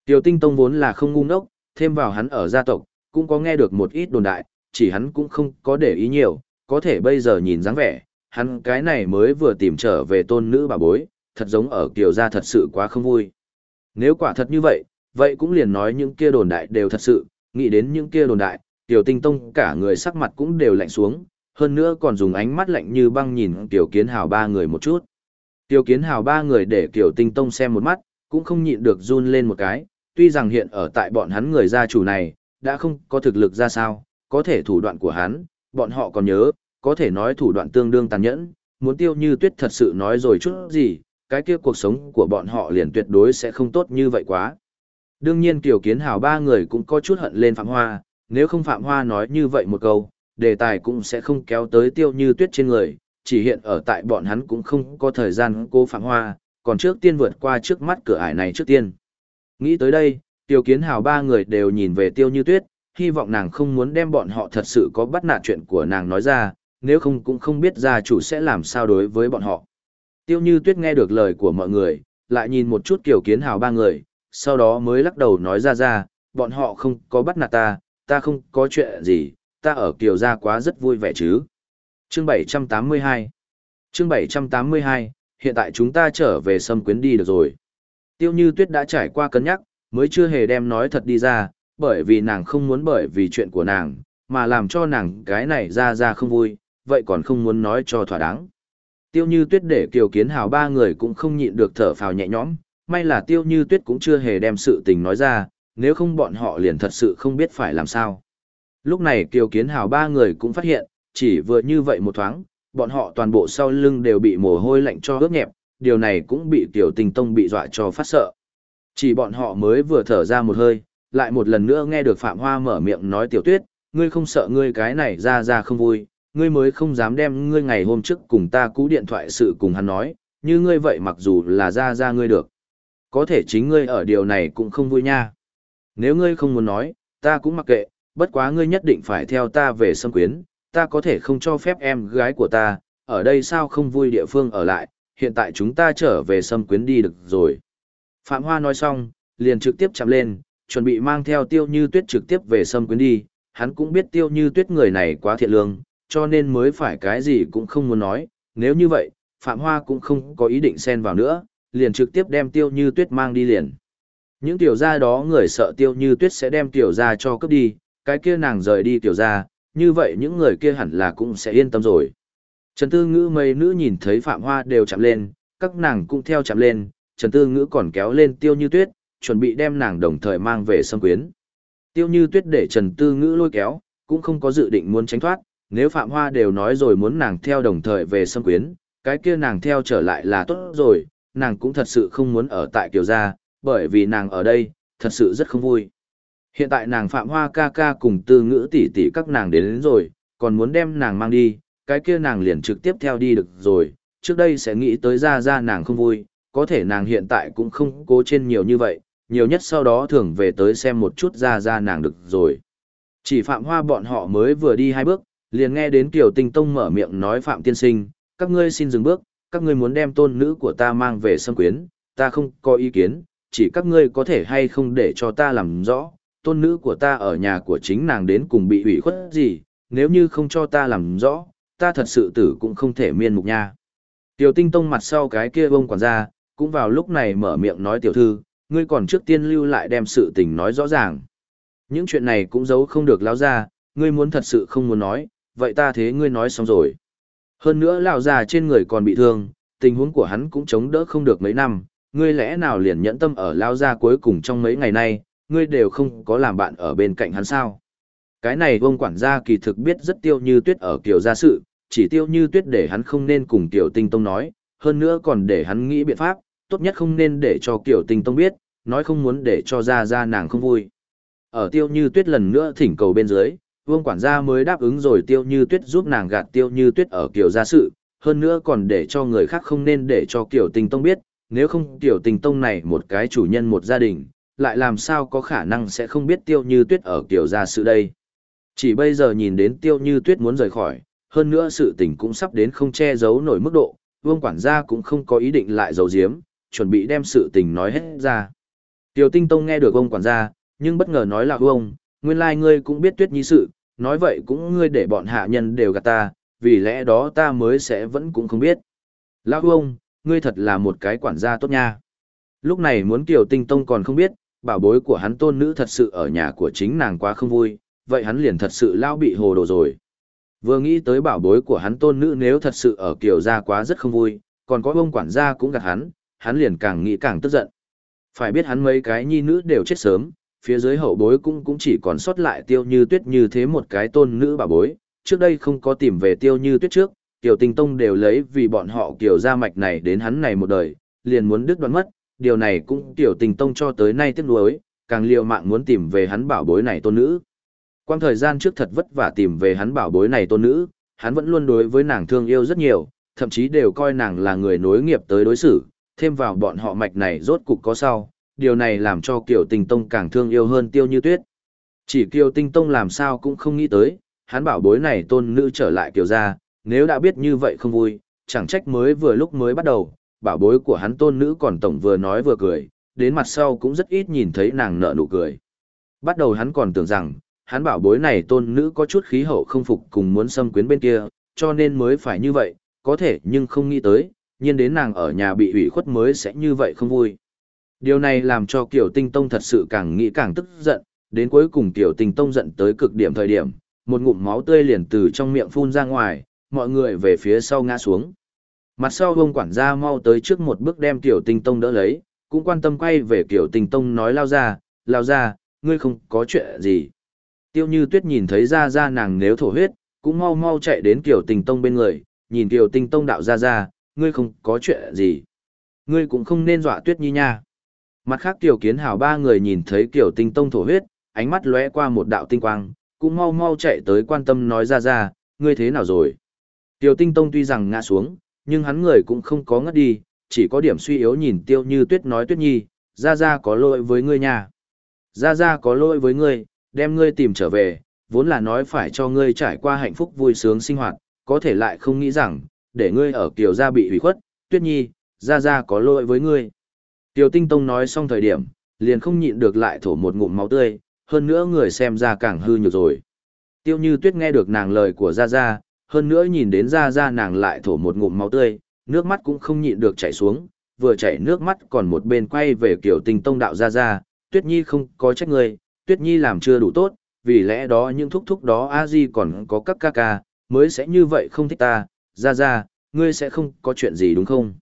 Tiểu Tinh Tông vốn là không ngu ngốc, thêm vào hắn ở gia tộc, cũng có nghe được một ít đồn đại, chỉ hắn cũng không có để ý nhiều, có thể bây giờ nhìn dáng vẻ, hắn cái này mới vừa tìm trở về tôn nữ bà bối, thật giống ở Kiều gia thật sự quá không vui. Nếu quả thật như vậy, vậy cũng liền nói những kia đồn đại đều thật sự, nghĩ đến những kia đồn đại, Tiểu Tinh Tông cả người sắc mặt cũng đều lạnh xuống, hơn nữa còn dùng ánh mắt lạnh như băng nhìn Tiểu Kiến Hào ba người một chút. Tiểu Kiến Hào ba người để Tiểu Tinh Tông xem một mắt, cũng không nhịn được run lên một cái, tuy rằng hiện ở tại bọn hắn người gia chủ này, đã không có thực lực ra sao, có thể thủ đoạn của hắn, bọn họ còn nhớ, có thể nói thủ đoạn tương đương tàn nhẫn, muốn Tiêu Như Tuyết thật sự nói rồi chút gì, cái kia cuộc sống của bọn họ liền tuyệt đối sẽ không tốt như vậy quá. Đương nhiên Kiều Kiến Hào ba người cũng có chút hận lên Phạm Hoa, nếu không Phạm Hoa nói như vậy một câu, đề tài cũng sẽ không kéo tới Tiêu Như Tuyết trên người, chỉ hiện ở tại bọn hắn cũng không có thời gian cô Phạm Hoa, còn trước tiên vượt qua trước mắt cửa ải này trước tiên. Nghĩ tới đây, Tiêu Kiến Hào ba người đều nhìn về Tiêu Như Tuyết, hy vọng nàng không muốn đem bọn họ thật sự có bắt nạt chuyện của nàng nói ra, nếu không cũng không biết gia chủ sẽ làm sao đối với bọn họ. Tiêu Như Tuyết nghe được lời của mọi người, lại nhìn một chút Kiều Kiến Hào ba người, sau đó mới lắc đầu nói ra, bọn họ không có bắt nạt ta không có chuyện gì, ta ở Kiều gia quá rất vui vẻ chứ. Chương 782 Chương 782, hiện tại chúng ta trở về Sâm Quyến đi được rồi. Tiêu Như Tuyết đã trải qua cân nhắc, mới chưa hề đem nói thật đi ra, bởi vì nàng không muốn bởi vì chuyện của nàng, mà làm cho nàng cái này ra không vui, vậy còn không muốn nói cho thỏa đáng. Tiêu Như Tuyết để Kiều Kiến Hào ba người cũng không nhịn được thở phào nhẹ nhõm, may là Tiêu Như Tuyết cũng chưa hề đem sự tình nói ra, nếu không bọn họ liền thật sự không biết phải làm sao. Lúc này Kiều Kiến Hào ba người cũng phát hiện, chỉ vừa như vậy một thoáng, bọn họ toàn bộ sau lưng đều bị mồ hôi lạnh cho ướt nhẹp, điều này cũng bị Tiểu Tinh Tông bị dọa cho phát sợ. Chỉ bọn họ mới vừa thở ra một hơi, lại một lần nữa nghe được Phạm Hoa mở miệng nói Tiểu Tuyết, ngươi không sợ ngươi cái này ra không vui, ngươi mới không dám đem ngươi ngày hôm trước cùng ta cú điện thoại sự cùng hắn nói, như ngươi vậy mặc dù là ra ngươi được. Có thể chính ngươi ở điều này cũng không vui nha. Nếu ngươi không muốn nói, ta cũng mặc kệ, bất quá ngươi nhất định phải theo ta về Sâm Quyến, ta có thể không cho phép em gái của ta, ở đây sao không vui địa phương ở lại, hiện tại chúng ta trở về Sâm Quyến đi được rồi. Phạm Hoa nói xong, liền trực tiếp chạm lên, chuẩn bị mang theo Tiêu Như Tuyết trực tiếp về Sâm Quyến đi, hắn cũng biết Tiêu Như Tuyết người này quá thiện lương, cho nên mới phải cái gì cũng không muốn nói, nếu như vậy, Phạm Hoa cũng không có ý định xen vào nữa, liền trực tiếp đem Tiêu Như Tuyết mang đi liền. Những tiểu gia đó người sợ Tiêu Như Tuyết sẽ đem tiểu gia cho cướp đi, cái kia nàng rời đi tiểu gia, như vậy những người kia hẳn là cũng sẽ yên tâm rồi. Trần Tư Ngữ mấy nữ nhìn thấy Phạm Hoa đều chạm lên, các nàng cũng theo chạm lên, Trần Tư Ngữ còn kéo lên Tiêu Như Tuyết, chuẩn bị đem nàng đồng thời mang về Sâm Quyến. Tiêu Như Tuyết để Trần Tư Ngữ lôi kéo, cũng không có dự định muốn tránh thoát, nếu Phạm Hoa đều nói rồi muốn nàng theo đồng thời về Sâm Quyến, cái kia nàng theo trở lại là tốt rồi, nàng cũng thật sự không muốn ở tại Kiều gia, bởi vì nàng ở đây, thật sự rất không vui. Hiện tại nàng Phạm Hoa ca ca cùng Tư Ngữ tỷ tỷ các nàng đến rồi, còn muốn đem nàng mang đi, cái kia nàng liền trực tiếp theo đi được rồi, trước đây sẽ nghĩ tới ra nàng không vui, có thể nàng hiện tại cũng không cố trên nhiều như vậy, nhiều nhất sau đó thường về tới xem một chút ra nàng được rồi. Chỉ Phạm Hoa bọn họ mới vừa đi 2 bước, liền nghe đến Kiều Tinh Tông mở miệng nói Phạm tiên sinh, các ngươi xin dừng bước, các ngươi muốn đem tôn nữ của ta mang về Sâm Quyến, ta không có ý kiến, chỉ các ngươi có thể hay không để cho ta làm rõ, tôn nữ của ta ở nhà của chính nàng đến cùng bị ủy khuất gì, nếu như không cho ta làm rõ, ta thật sự tử cũng không thể miên mục nha. Tiểu Tinh Tông mặt sau cái kia bông quản gia, cũng vào lúc này mở miệng nói tiểu thư, ngươi còn trước tiên lưu lại đem sự tình nói rõ ràng. Những chuyện này cũng giấu không được lão ra, ngươi muốn thật sự không muốn nói, vậy ta thế ngươi nói xong rồi. Hơn nữa lão già trên người còn bị thương, tình huống của hắn cũng chống đỡ không được mấy năm, ngươi lẽ nào liền nhẫn tâm ở lão gia cuối cùng trong mấy ngày nay, ngươi đều không có làm bạn ở bên cạnh hắn sao? Cái này ông quản gia kỳ thực biết rất Tiêu Như Tuyết ở Kiều gia sự, chỉ Tiêu Như Tuyết để hắn không nên cùng Tiểu Tinh Tông nói, hơn nữa còn để hắn nghĩ biện pháp, tốt nhất không nên để cho Kiều Tinh Tông biết, nói không muốn để cho ra nàng không vui. Ở Tiêu Như Tuyết lần nữa thỉnh cầu bên dưới, Vương quản gia mới đáp ứng rồi Tiêu Như Tuyết giúp nàng gạt Tiêu Như Tuyết ở Kiều gia sự, hơn nữa còn để cho người khác không nên để cho Kiều Tinh Tông biết, nếu không Kiều Tinh Tông này một cái chủ nhân một gia đình, lại làm sao có khả năng sẽ không biết Tiêu Như Tuyết ở Kiều gia sự đây. Chỉ bây giờ nhìn đến Tiêu Như Tuyết muốn rời khỏi, hơn nữa sự tình cũng sắp đến không che giấu nổi mức độ, Vương quản gia cũng không có ý định lại giấu giếm, chuẩn bị đem sự tình nói hết ra. Tiểu Tinh Tông nghe được ông quản gia, nhưng bất ngờ nói là ông, nguyên lai ngươi cũng biết Tuyết Nhi sự, nói vậy cũng ngươi để bọn hạ nhân đều gạt ta, vì lẽ đó ta mới sẽ vẫn cũng không biết. Lão ông, ngươi thật là một cái quản gia tốt nha. Lúc này muốn Tiểu Tinh Tông còn không biết, bảo bối của hắn tôn nữ thật sự ở nhà của chính nàng quá không vui, vậy hắn liền thật sự lao bị hồ đồ rồi. Vừa nghĩ tới bảo bối của hắn tôn nữ nếu thật sự ở Kiều gia quá rất không vui, còn có ông quản gia cũng gạt hắn liền càng nghĩ càng tức giận. Phải biết hắn mấy cái nhi nữ đều chết sớm, phía dưới hậu bối cũng chỉ còn sót lại Tiêu Như Tuyết như thế một cái tôn nữ bảo bối, trước đây không có tìm về Tiêu Như Tuyết trước, Tiểu Tinh Tông đều lấy vì bọn họ Kiều gia mạch này đến hắn này một đời, liền muốn đứt đoạn mất, điều này cũng Tiểu Tinh Tông cho tới nay tiếc nuối, càng liều mạng muốn tìm về hắn bảo bối này tôn nữ. Quang thời gian trước thật vất vả tìm về hắn bảo bối này tôn nữ, hắn vẫn luôn đối với nàng thương yêu rất nhiều, thậm chí đều coi nàng là người nối nghiệp tới đối xử, thêm vào bọn họ mạch này rốt cục có sau, điều này làm cho Kiều Tinh Tông càng thương yêu hơn Tiêu Như Tuyết. Chỉ Kiều Tinh Tông làm sao cũng không nghĩ tới, hắn bảo bối này tôn nữ trở lại Kiều gia, nếu đã biết như vậy không vui, chẳng trách mới vừa lúc mới bắt đầu, bảo bối của hắn tôn nữ còn tổng vừa nói vừa cười, đến mặt sau cũng rất ít nhìn thấy nàng nở nụ cười. Bắt đầu hắn còn tưởng rằng, hắn bảo bối này tôn nữ có chút khí hậu không phục cùng muốn xâm quyến bên kia, cho nên mới phải như vậy, có thể nhưng không nghĩ tới, nhiên đến nàng ở nhà bị ủy khuất mới sẽ như vậy không vui. Điều này làm cho Kiều Tinh Tông thật sự càng nghĩ càng tức giận, đến cuối cùng Kiều Tinh Tông giận tới cực điểm thời điểm, một ngụm máu tươi liền từ trong miệng phun ra ngoài, mọi người về phía sau ngã xuống. Mặt sau ông quản gia mau tới trước một bước đem Kiều Tinh Tông đỡ lấy, cũng quan tâm quay về Kiều Tinh Tông nói lao ra, ngươi không có chuyện gì. Tiêu Như Tuyết nhìn thấy ra nàng nếu thổ huyết, cũng mau mau chạy đến Kiều Tinh Tông bên người, nhìn Kiều Tinh Tông đạo ra, ngươi không có chuyện gì. Ngươi cũng không nên dọa Tuyết Nhi nha. Mặt khác Kiều Kiến Hào ba người nhìn thấy Kiều Tinh Tông thổ huyết, ánh mắt lóe qua một đạo tinh quang, cũng mau mau chạy tới quan tâm nói ra, ngươi thế nào rồi. Kiều Tinh Tông tuy rằng ngã xuống, nhưng hắn người cũng không có ngất đi, chỉ có điểm suy yếu nhìn Tiêu Như Tuyết nói Tuyết Nhi, ra có lỗi với ngươi nha. Ra có lỗi với ngươi, đem ngươi tìm trở về, vốn là nói phải cho ngươi trải qua hạnh phúc vui sướng sinh hoạt, có thể lại không nghĩ rằng, để ngươi ở Kiều gia bị hủy khuất, Tuyết Nhi, ra có lỗi với ngươi. Tiêu Tinh Tông nói xong thời điểm, liền không nhịn được lại thổ một ngụm máu tươi, hơn nữa người xem ra càng hư nhược rồi. Tiêu Như Tuyết nghe được nàng lời của Ra, hơn nữa nhìn đến Ra nàng lại thổ một ngụm máu tươi, nước mắt cũng không nhịn được chảy xuống, vừa chảy nước mắt còn một bên quay về Kiều Tinh Tông đạo Ra, Tuyết Nhi không có trách ngươi, Tuyết Nhi làm chưa đủ tốt, vì lẽ đó những thúc đó a di còn có các ca ca, mới sẽ như vậy không thích ta, Ra, ngươi sẽ không có chuyện gì đúng không?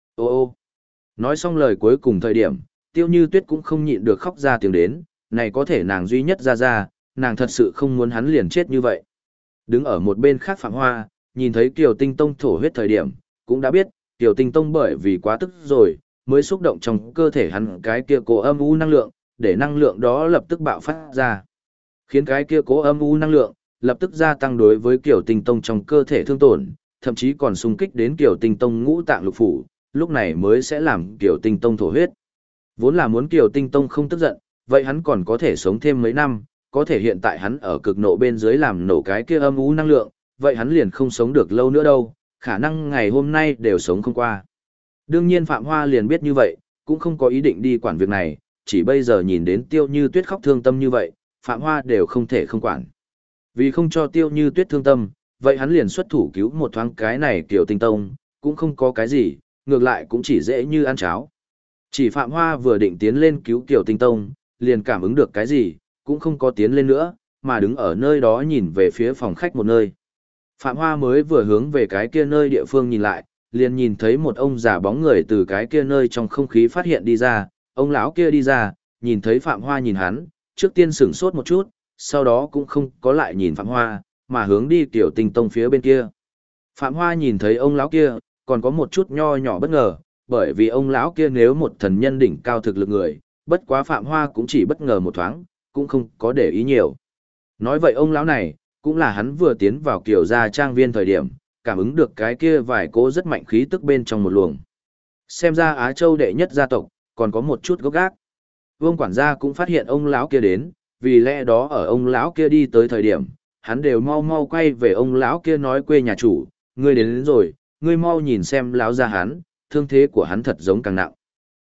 Ô. Nói xong lời cuối cùng thời điểm, Tiêu Như Tuyết cũng không nhịn được khóc ra tiếng đến, này có thể nàng duy nhất ra, nàng thật sự không muốn hắn liền chết như vậy. Đứng ở một bên khác Phạm Hoa, nhìn thấy Kiều Tinh Tông thổ huyết thời điểm, cũng đã biết, Kiều Tinh Tông bởi vì quá tức rồi, mới xúc động trong cơ thể hắn cái kia cố âm u năng lượng, để năng lượng đó lập tức bạo phát ra. Khiến cái kia cố âm u năng lượng, lập tức gia tăng đối với Kiều Tinh Tông trong cơ thể thương tổn, thậm chí còn xung kích đến Kiều Tinh Tông ngũ tạng lục phủ, lúc này mới sẽ làm Kiều Tinh Tông thổ huyết. Vốn là muốn Kiều Tinh Tông không tức giận, vậy hắn còn có thể sống thêm mấy năm, có thể hiện tại hắn ở cực nộ bên dưới làm nổ cái kia âm u năng lượng, vậy hắn liền không sống được lâu nữa đâu, khả năng ngày hôm nay đều sống không qua. Đương nhiên Phạm Hoa liền biết như vậy, cũng không có ý định đi quản việc này, chỉ bây giờ nhìn đến Tiêu Như Tuyết khóc thương tâm như vậy, Phạm Hoa đều không thể không quản. Vì không cho Tiêu Như Tuyết thương tâm, vậy hắn liền xuất thủ cứu một thoáng cái này Kiều Tinh Tông, cũng không có cái gì, ngược lại cũng chỉ dễ như ăn cháo. Chỉ Phạm Hoa vừa định tiến lên cứu Kiều Tinh Tông, liền cảm ứng được cái gì, cũng không có tiến lên nữa, mà đứng ở nơi đó nhìn về phía phòng khách một nơi. Phạm Hoa mới vừa hướng về cái kia nơi địa phương nhìn lại, liền nhìn thấy một ông già bóng người từ cái kia nơi trong không khí phát hiện đi ra, ông lão kia đi ra, nhìn thấy Phạm Hoa nhìn hắn, trước tiên sửng sốt một chút, sau đó cũng không có lại nhìn Phạm Hoa, mà hướng đi Kiều Tinh Tông phía bên kia. Phạm Hoa nhìn thấy ông lão kia, còn có một chút nho nhỏ bất ngờ, bởi vì ông lão kia nếu một thần nhân đỉnh cao thực lực người, bất quá Phạm Hoa cũng chỉ bất ngờ một thoáng, cũng không có để ý nhiều. Nói vậy ông lão này, cũng là hắn vừa tiến vào Kiều gia trang viên thời điểm, cảm ứng được cái kia vài cỗ rất mạnh khí tức bên trong một luồng. Xem ra Á Châu đệ nhất gia tộc, còn có một chút gốc gác. Vương quản gia cũng phát hiện ông lão kia đến, vì lẽ đó ở ông lão kia đi tới thời điểm, hắn đều mau mau quay về ông lão kia nói quê nhà chủ, ngươi đến rồi, ngươi mau nhìn xem lão gia hắn, thương thế của hắn thật giống càng nặng.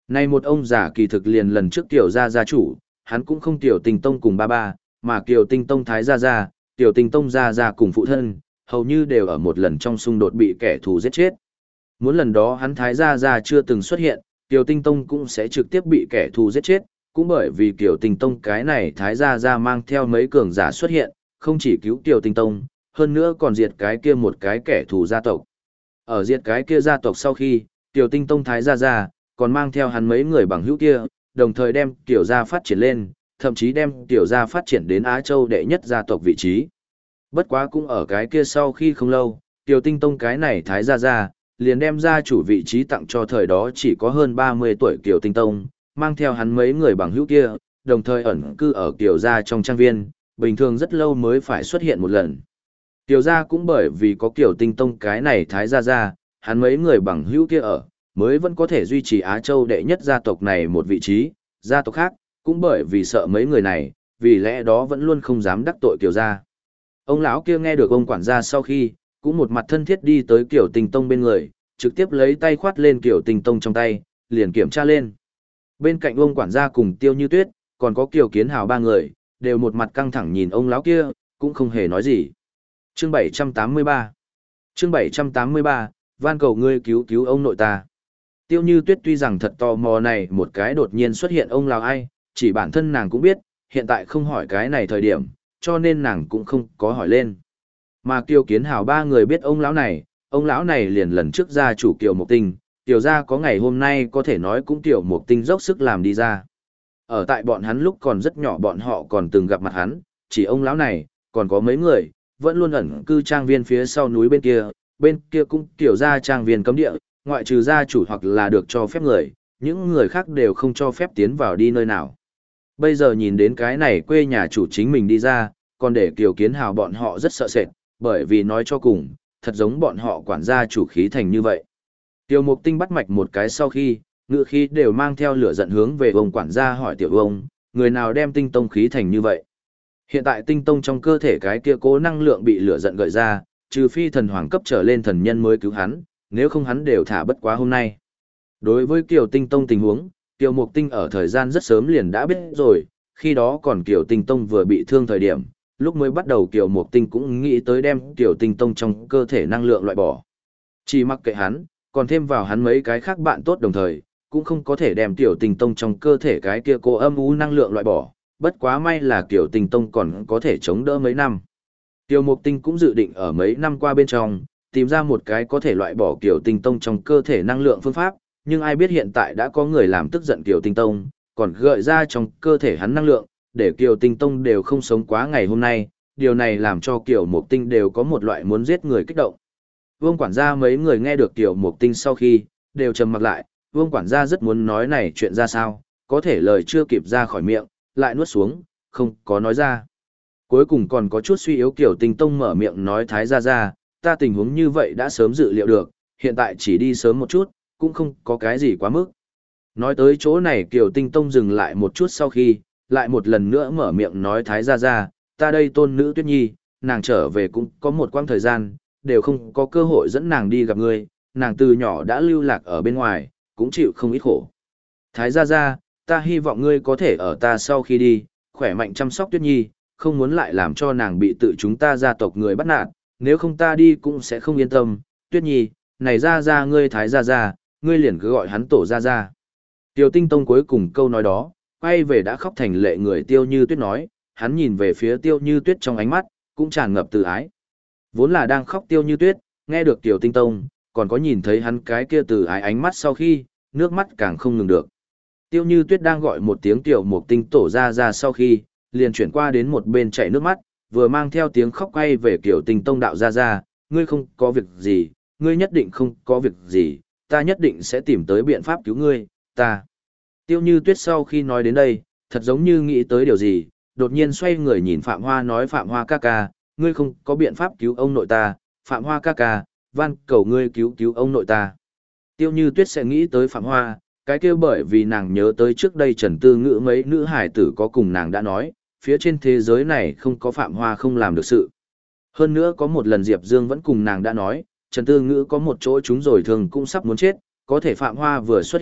Này một ông già kỳ thực liền lần trước Kiều gia gia chủ, hắn cũng không Kiều Tinh Tông cùng ba ba, mà Kiều Tinh Tông thái gia gia, Kiều Tinh Tông gia gia cùng phụ thân, hầu như đều ở một lần trong xung đột bị kẻ thù giết chết. Muốn lần đó hắn thái gia gia chưa từng xuất hiện, Kiều Tinh Tông cũng sẽ trực tiếp bị kẻ thù giết chết, cũng bởi vì Kiều Tinh Tông cái này thái gia gia mang theo mấy cường giả xuất hiện, không chỉ cứu Kiều Tinh Tông, hơn nữa còn diệt cái kia một cái kẻ thù gia tộc. Ở diệt cái kia gia tộc sau khi, Kiều Tinh Tông thái gia gia còn mang theo hắn mấy người bằng hữu kia, đồng thời đem Kiều gia phát triển lên, thậm chí đem Kiều gia phát triển đến Á Châu đệ nhất gia tộc vị trí. Bất quá cũng ở cái kia sau khi không lâu, Kiều Tinh Tông cái này thái gia gia liền đem gia chủ vị trí tặng cho thời đó chỉ có hơn 30 tuổi Kiều Tinh Tông, mang theo hắn mấy người bằng hữu kia, đồng thời ẩn cư ở Kiều gia trong trang viên, bình thường rất lâu mới phải xuất hiện một lần. Kiều gia cũng bởi vì có Kiều Tinh Tông cái này thái gia gia, hắn mấy người bằng hữu kia ở, mới vẫn có thể duy trì Á Châu đệ nhất gia tộc này một vị trí, gia tộc khác, cũng bởi vì sợ mấy người này, vì lẽ đó vẫn luôn không dám đắc tội Kiều gia. Ông lão kia nghe được ông quản gia sau khi, cũng một mặt thân thiết đi tới Kiều Tinh Tông bên người, trực tiếp lấy tay khoát lên Kiều Tinh Tông trong tay, liền kiểm tra lên. Bên cạnh ông quản gia cùng Tiêu Như Tuyết, còn có Kiều Kiến Hào ba người, đều một mặt căng thẳng nhìn ông lão kia, cũng không hề nói gì. Chương 783 Chương 783, van cầu ngươi cứu cứu ông nội ta. Tiêu Như Tuyết tuy rằng thật tò mò này một cái đột nhiên xuất hiện ông lão ai, chỉ bản thân nàng cũng biết, hiện tại không hỏi cái này thời điểm, cho nên nàng cũng không có hỏi lên. Mà Kiều Kiến Hào ba người biết ông lão này liền lần trước gia chủ Kiều Mộc Tinh, Kiều gia có ngày hôm nay có thể nói cũng Kiều Mộc Tinh dốc sức làm đi ra. Ở tại bọn hắn lúc còn rất nhỏ bọn họ còn từng gặp mặt hắn, chỉ ông lão này, còn có mấy người, vẫn luôn ẩn cư trang viên phía sau núi bên kia cũng Kiều gia trang viên cấm địa, ngoại trừ gia chủ hoặc là được cho phép người, những người khác đều không cho phép tiến vào đi nơi nào. Bây giờ nhìn đến cái này quê nhà chủ chính mình đi ra, còn để Kiều Kiến Hào bọn họ rất sợ sệt, bởi vì nói cho cùng, thật giống bọn họ quản gia chủ khí thành như vậy. Tiêu Mục Tinh bắt mạch một cái sau khi, ngự khí đều mang theo lửa giận hướng về ông quản gia hỏi tiểu ông, người nào đem tinh tông khí thành như vậy. Hiện tại tinh tông trong cơ thể cái kia cố năng lượng bị lửa giận gợi ra, trừ phi thần hoàng cấp trở lên thần nhân mới cứu hắn, nếu không hắn đều thả bất quá hôm nay. Đối với Kiều Tinh Tông tình huống, Tiêu Mục Tinh ở thời gian rất sớm liền đã biết rồi, khi đó còn Kiều Tinh Tông vừa bị thương thời điểm, lúc mới bắt đầu Kiều Mộc Tinh cũng nghĩ tới đem Kiều Tinh Tông trong cơ thể năng lượng loại bỏ. Chỉ mặc kệ hắn, còn thêm vào hắn mấy cái khác bạn tốt đồng thời, cũng không có thể đem Kiều Tinh Tông trong cơ thể cái kia cô âm u năng lượng loại bỏ, bất quá may là Kiều Tinh Tông còn có thể chống đỡ mấy năm. Kiều Mộc Tinh cũng dự định ở mấy năm qua bên trong, tìm ra một cái có thể loại bỏ Kiều Tinh Tông trong cơ thể năng lượng phương pháp, nhưng ai biết hiện tại đã có người làm tức giận Kiều Tinh Tông, còn gợi ra trong cơ thể hắn năng lượng, để Kiều Tinh Tông đều không sống quá ngày hôm nay, điều này làm cho Kiều Mộc Tinh đều có một loại muốn giết người kích động. Vương quản gia mấy người nghe được Kiều Mộc Tinh sau khi, đều trầm mặc lại, Vương quản gia rất muốn nói này chuyện ra sao, có thể lời chưa kịp ra khỏi miệng, lại nuốt xuống, không có nói ra. Cuối cùng còn có chút suy yếu Kiều Tinh Tông mở miệng nói thái gia, ta tình huống như vậy đã sớm dự liệu được, hiện tại chỉ đi sớm một chút, cũng không có cái gì quá mức. Nói tới chỗ này Kiều Tinh Tông dừng lại một chút sau khi, lại một lần nữa mở miệng nói thái gia, ta đây tôn nữ Tuyết Nhi, nàng trở về cũng có một quãng thời gian, đều không có cơ hội dẫn nàng đi gặp ngươi, nàng từ nhỏ đã lưu lạc ở bên ngoài, cũng chịu không ít khổ. Thái gia, ta hy vọng ngươi có thể ở ta sau khi đi, khỏe mạnh chăm sóc Tuyết Nhi, không muốn lại làm cho nàng bị tự chúng ta gia tộc người bắt nạt, nếu không ta đi cũng sẽ không yên tâm. Tuyết Nhi, này gia ngươi thái gia, ngươi liền cứ gọi hắn tổ gia. Tiêu Tinh Tông cuối cùng câu nói đó, quay về đã khóc thành lệ người Tiêu Như Tuyết nói, hắn nhìn về phía Tiêu Như Tuyết trong ánh mắt, cũng tràn ngập từ ái. Vốn là đang khóc Tiêu Như Tuyết, nghe được Tiêu Tinh Tông, còn có nhìn thấy hắn cái kia từ ái ánh mắt sau khi, nước mắt càng không ngừng được. Tiêu Như Tuyết đang gọi một tiếng Tiểu Mục Tinh tổ ra sau khi, liền chuyển qua đến một bên chảy nước mắt, vừa mang theo tiếng khóc quay về Tiểu Tinh Tông đạo ra, ngươi không có việc gì, ngươi nhất định không có việc gì, ta nhất định sẽ tìm tới biện pháp cứu ngươi, ta. Tiêu Như Tuyết sau khi nói đến đây, thật giống như nghĩ tới điều gì, đột nhiên xoay người nhìn Phạm Hoa nói Phạm Hoa ca ca, ngươi không có biện pháp cứu ông nội ta, Phạm Hoa ca ca, van cầu ngươi cứu ông nội ta. Tiêu Như Tuyết sẽ nghĩ tới Phạm Hoa, cái kia bởi vì nàng nhớ tới trước đây Trần Tư Ngữ mấy nữ hải tử có cùng nàng đã nói, phía trên thế giới này không có Phạm Hoa không làm được sự. Hơn nữa có một lần Diệp Dương vẫn cùng nàng đã nói, Trần Tư Ngữ có một chỗ chúng rồi thường cũng sắp muốn chết, có thể Phạm Hoa vừa xuất hiện,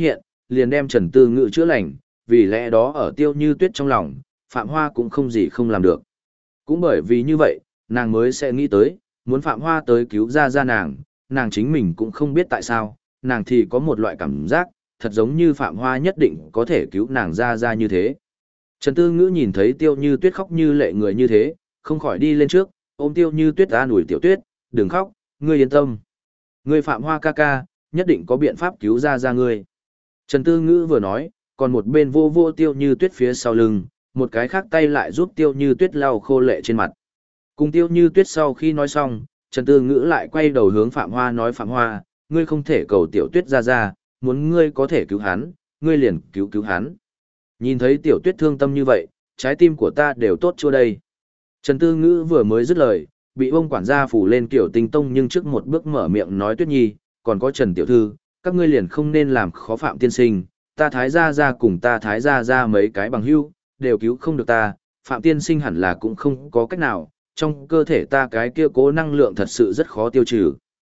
liền đem Trần Tư Ngữ chữa lành, vì lẽ đó ở Tiêu Như Tuyết trong lòng, Phạm Hoa cũng không gì không làm được. Cũng bởi vì như vậy, nàng mới sẽ nghĩ tới, muốn Phạm Hoa tới cứu ra nàng chính mình cũng không biết tại sao, nàng thì có một loại cảm giác, thật giống như Phạm Hoa nhất định có thể cứu nàng ra như thế. Trần Tư Ngữ nhìn thấy Tiêu Như Tuyết khóc như lệ người như thế, không khỏi đi lên trước, ôm Tiêu Như Tuyết an ủi Tiểu Tuyết, đừng khóc, ngươi yên tâm. Ngươi Phạm Hoa ca ca, nhất định có biện pháp cứu ra ngươi. Trần Tư Ngữ vừa nói, còn một bên vô vô Tiêu Như Tuyết phía sau lưng, một cái khác tay lại giúp Tiêu Như Tuyết lau khô lệ trên mặt. Cùng Tiêu Như Tuyết sau khi nói xong, Trần Tư Ngữ lại quay đầu hướng Phạm Hoa nói Phạm Hoa, ngươi không thể cầu Tiểu Tuyết ra, muốn ngươi có thể cứu hắn, ngươi liền cứu hắn. Nhìn thấy Tiểu Tuyết thương tâm như vậy, trái tim của ta đều tốt chua đây. Trần Tư Ngữ vừa mới dứt lời, bị ông quản gia phủ lên kiểu Tinh Tông nhưng trước một bước mở miệng nói Tuyết Nhi, còn có Trần Tiểu Thư, các ngươi liền không nên làm khó Phạm tiên sinh, ta Thái gia cùng ta Thái gia mấy cái bằng hữu đều cứu không được ta, Phạm tiên sinh hẳn là cũng không có cách nào, trong cơ thể ta cái kia cố năng lượng thật sự rất khó tiêu trừ.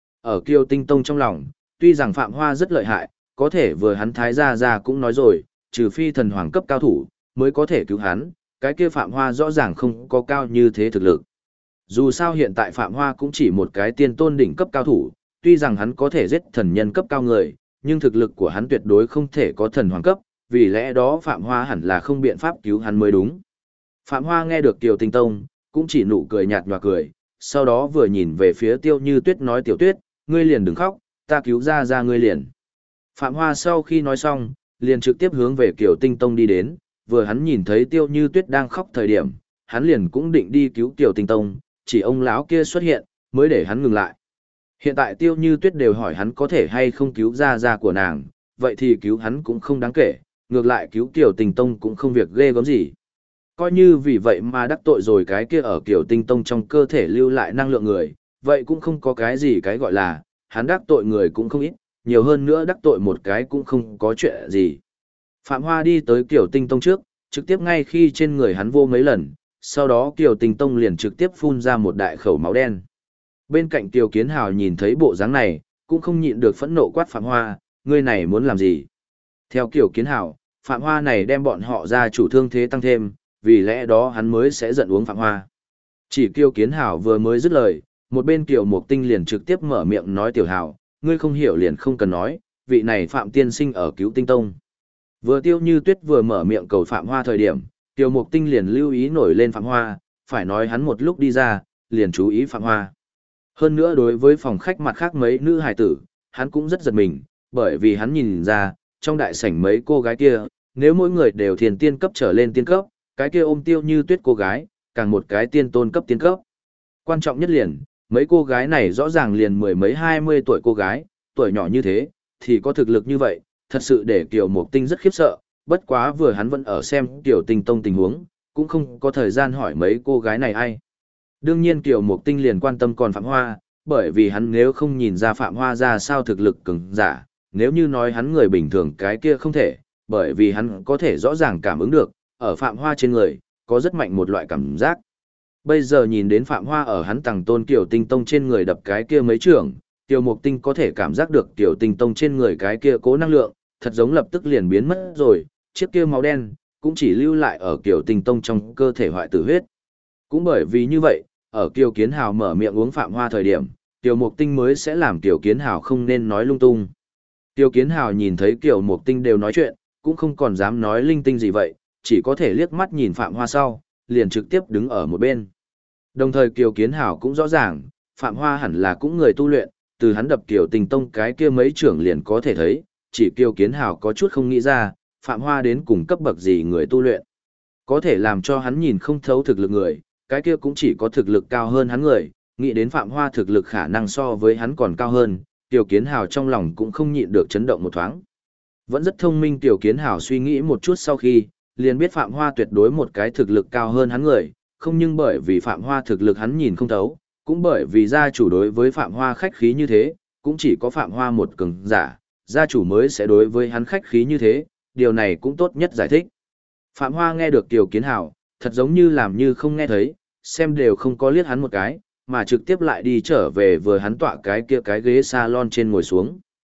Ở Kiêu Tinh Tông trong lòng, tuy rằng Phạm Hoa rất lợi hại, có thể vừa hắn Thái gia cũng nói rồi, trừ phi thần hoàng cấp cao thủ, mới có thể cứu hắn, cái kia Phạm Hoa rõ ràng không có cao như thế thực lực. Dù sao hiện tại Phạm Hoa cũng chỉ một cái tiên tôn đỉnh cấp cao thủ, tuy rằng hắn có thể giết thần nhân cấp cao người, nhưng thực lực của hắn tuyệt đối không thể có thần hoàng cấp, vì lẽ đó Phạm Hoa hẳn là không biện pháp cứu hắn mới đúng. Phạm Hoa nghe được Kiều Tinh Tông, cũng chỉ nụ cười nhạt nhòa cười, sau đó vừa nhìn về phía Tiêu Như Tuyết nói Tiểu Tuyết, ngươi liền đừng khóc, ta cứu ra ngươi liền. Phạm Hoa sau khi nói xong, liền trực tiếp hướng về Kiều Tinh Tông đi đến, vừa hắn nhìn thấy Tiêu Như Tuyết đang khóc thời điểm, hắn liền cũng định đi cứu Kiều Tinh Tông, chỉ ông lão kia xuất hiện, mới để hắn ngừng lại. Hiện tại Tiêu Như Tuyết đều hỏi hắn có thể hay không cứu ra của nàng, vậy thì cứu hắn cũng không đáng kể, ngược lại cứu Kiều Tinh Tông cũng không việc ghê gớm gì. Coi như vì vậy mà đắc tội rồi cái kia ở Kiều Tinh Tông trong cơ thể lưu lại năng lượng người, vậy cũng không có cái gì cái gọi là, hắn đắc tội người cũng không ít, nhiều hơn nữa đắc tội một cái cũng không có chuyện gì. Phạm Hoa đi tới Kiều Tinh Tông trước, trực tiếp ngay khi trên người hắn vô mấy lần, sau đó Kiều Tinh Tông liền trực tiếp phun ra một đại khẩu máu đen. Bên cạnh Kiều Kiến Hào nhìn thấy bộ dáng này, cũng không nhịn được phẫn nộ quát Phạm Hoa, ngươi này muốn làm gì? Theo Kiều Kiến Hào, Phạm Hoa này đem bọn họ ra chủ thương thế tăng thêm, vì lẽ đó hắn mới sẽ giận uống Phạm Hoa. Chỉ Kiều Kiến Hào vừa mới dứt lời, một bên Kiều Mục Tinh liền trực tiếp mở miệng nói Tiểu Hào, ngươi không hiểu liền không cần nói, vị này Phạm tiên sinh ở Cứu Tinh Tông. Vừa Tiêu Như Tuyết vừa mở miệng cầu Phạm Hoa thời điểm, Kiều Mục Tinh liền lưu ý nổi lên Phạm Hoa, phải nói hắn một lúc đi ra, liền chú ý Phạm Hoa. Hơn nữa đối với phòng khách mặt khác mấy nữ hài tử, hắn cũng rất giật mình, bởi vì hắn nhìn ra, trong đại sảnh mấy cô gái kia, nếu mỗi người đều thiền tiên cấp trở lên tiên cấp, cái kia ôm Tiêu Như Tuyết cô gái, càng một cái tiên tôn cấp tiên cấp. Quan trọng nhất liền, mấy cô gái này rõ ràng liền mười mấy 20 tuổi cô gái, tuổi nhỏ như thế, thì có thực lực như vậy, thật sự để Kiều Mục Tinh rất khiếp sợ, bất quá vừa hắn vẫn ở xem Kiều Tinh Tông tình huống, cũng không có thời gian hỏi mấy cô gái này ai. Đương nhiên Kiều Mục Tinh liền quan tâm còn Phạm Hoa, bởi vì hắn nếu không nhìn ra Phạm Hoa ra sao thực lực cường giả, nếu như nói hắn người bình thường cái kia không thể, bởi vì hắn có thể rõ ràng cảm ứng được, ở Phạm Hoa trên người, có rất mạnh một loại cảm giác. Bây giờ nhìn đến Phạm Hoa ở hắn tầng tôn Kiều Tinh Tông trên người đập cái kia mấy trưởng, Kiều Mục Tinh có thể cảm giác được Kiều Tinh Tông trên người cái kia cố năng lượng, thật giống lập tức liền biến mất rồi, chiếc kia máu đen, cũng chỉ lưu lại ở Kiều Tinh Tông trong cơ thể hoại tử huyết. Cũng bởi vì như vậy, ở Kiều Kiến Hào mở miệng uống Phạm Hoa thời điểm, Kiều Mục Tinh mới sẽ làm Kiều Kiến Hào không nên nói lung tung. Kiều Kiến Hào nhìn thấy Kiều Mục Tinh đều nói chuyện, cũng không còn dám nói linh tinh gì vậy, chỉ có thể liếc mắt nhìn Phạm Hoa sau, liền trực tiếp đứng ở một bên. Đồng thời Kiều Kiến Hào cũng rõ ràng, Phạm Hoa hẳn là cũng người tu luyện, từ hắn đập Kiều Tinh Tông cái kia mấy trưởng liền có thể thấy, chỉ Kiều Kiến Hào có chút không nghĩ ra, Phạm Hoa đến cùng cấp bậc gì người tu luyện. Có thể làm cho hắn nhìn không thấu thực lực người, cái kia cũng chỉ có thực lực cao hơn hắn người, nghĩ đến Phạm Hoa thực lực khả năng so với hắn còn cao hơn, Kiều Kiến Hào trong lòng cũng không nhịn được chấn động một thoáng. Vẫn rất thông minh Kiều Kiến Hào suy nghĩ một chút sau khi, liền biết Phạm Hoa tuyệt đối một cái thực lực cao hơn hắn người, không nhưng bởi vì Phạm Hoa thực lực hắn nhìn không thấu, cũng bởi vì gia chủ đối với Phạm Hoa khách khí như thế, cũng chỉ có Phạm Hoa một cường giả, gia chủ mới sẽ đối với hắn khách khí như thế, điều này cũng tốt nhất giải thích. Phạm Hoa nghe được Kiều Kiến Hào, thật giống như làm như không nghe thấy, xem đều không có liếc hắn một cái, mà trực tiếp lại đi trở về vừa hắn tọa cái kia cái ghế salon trên ngồi xuống.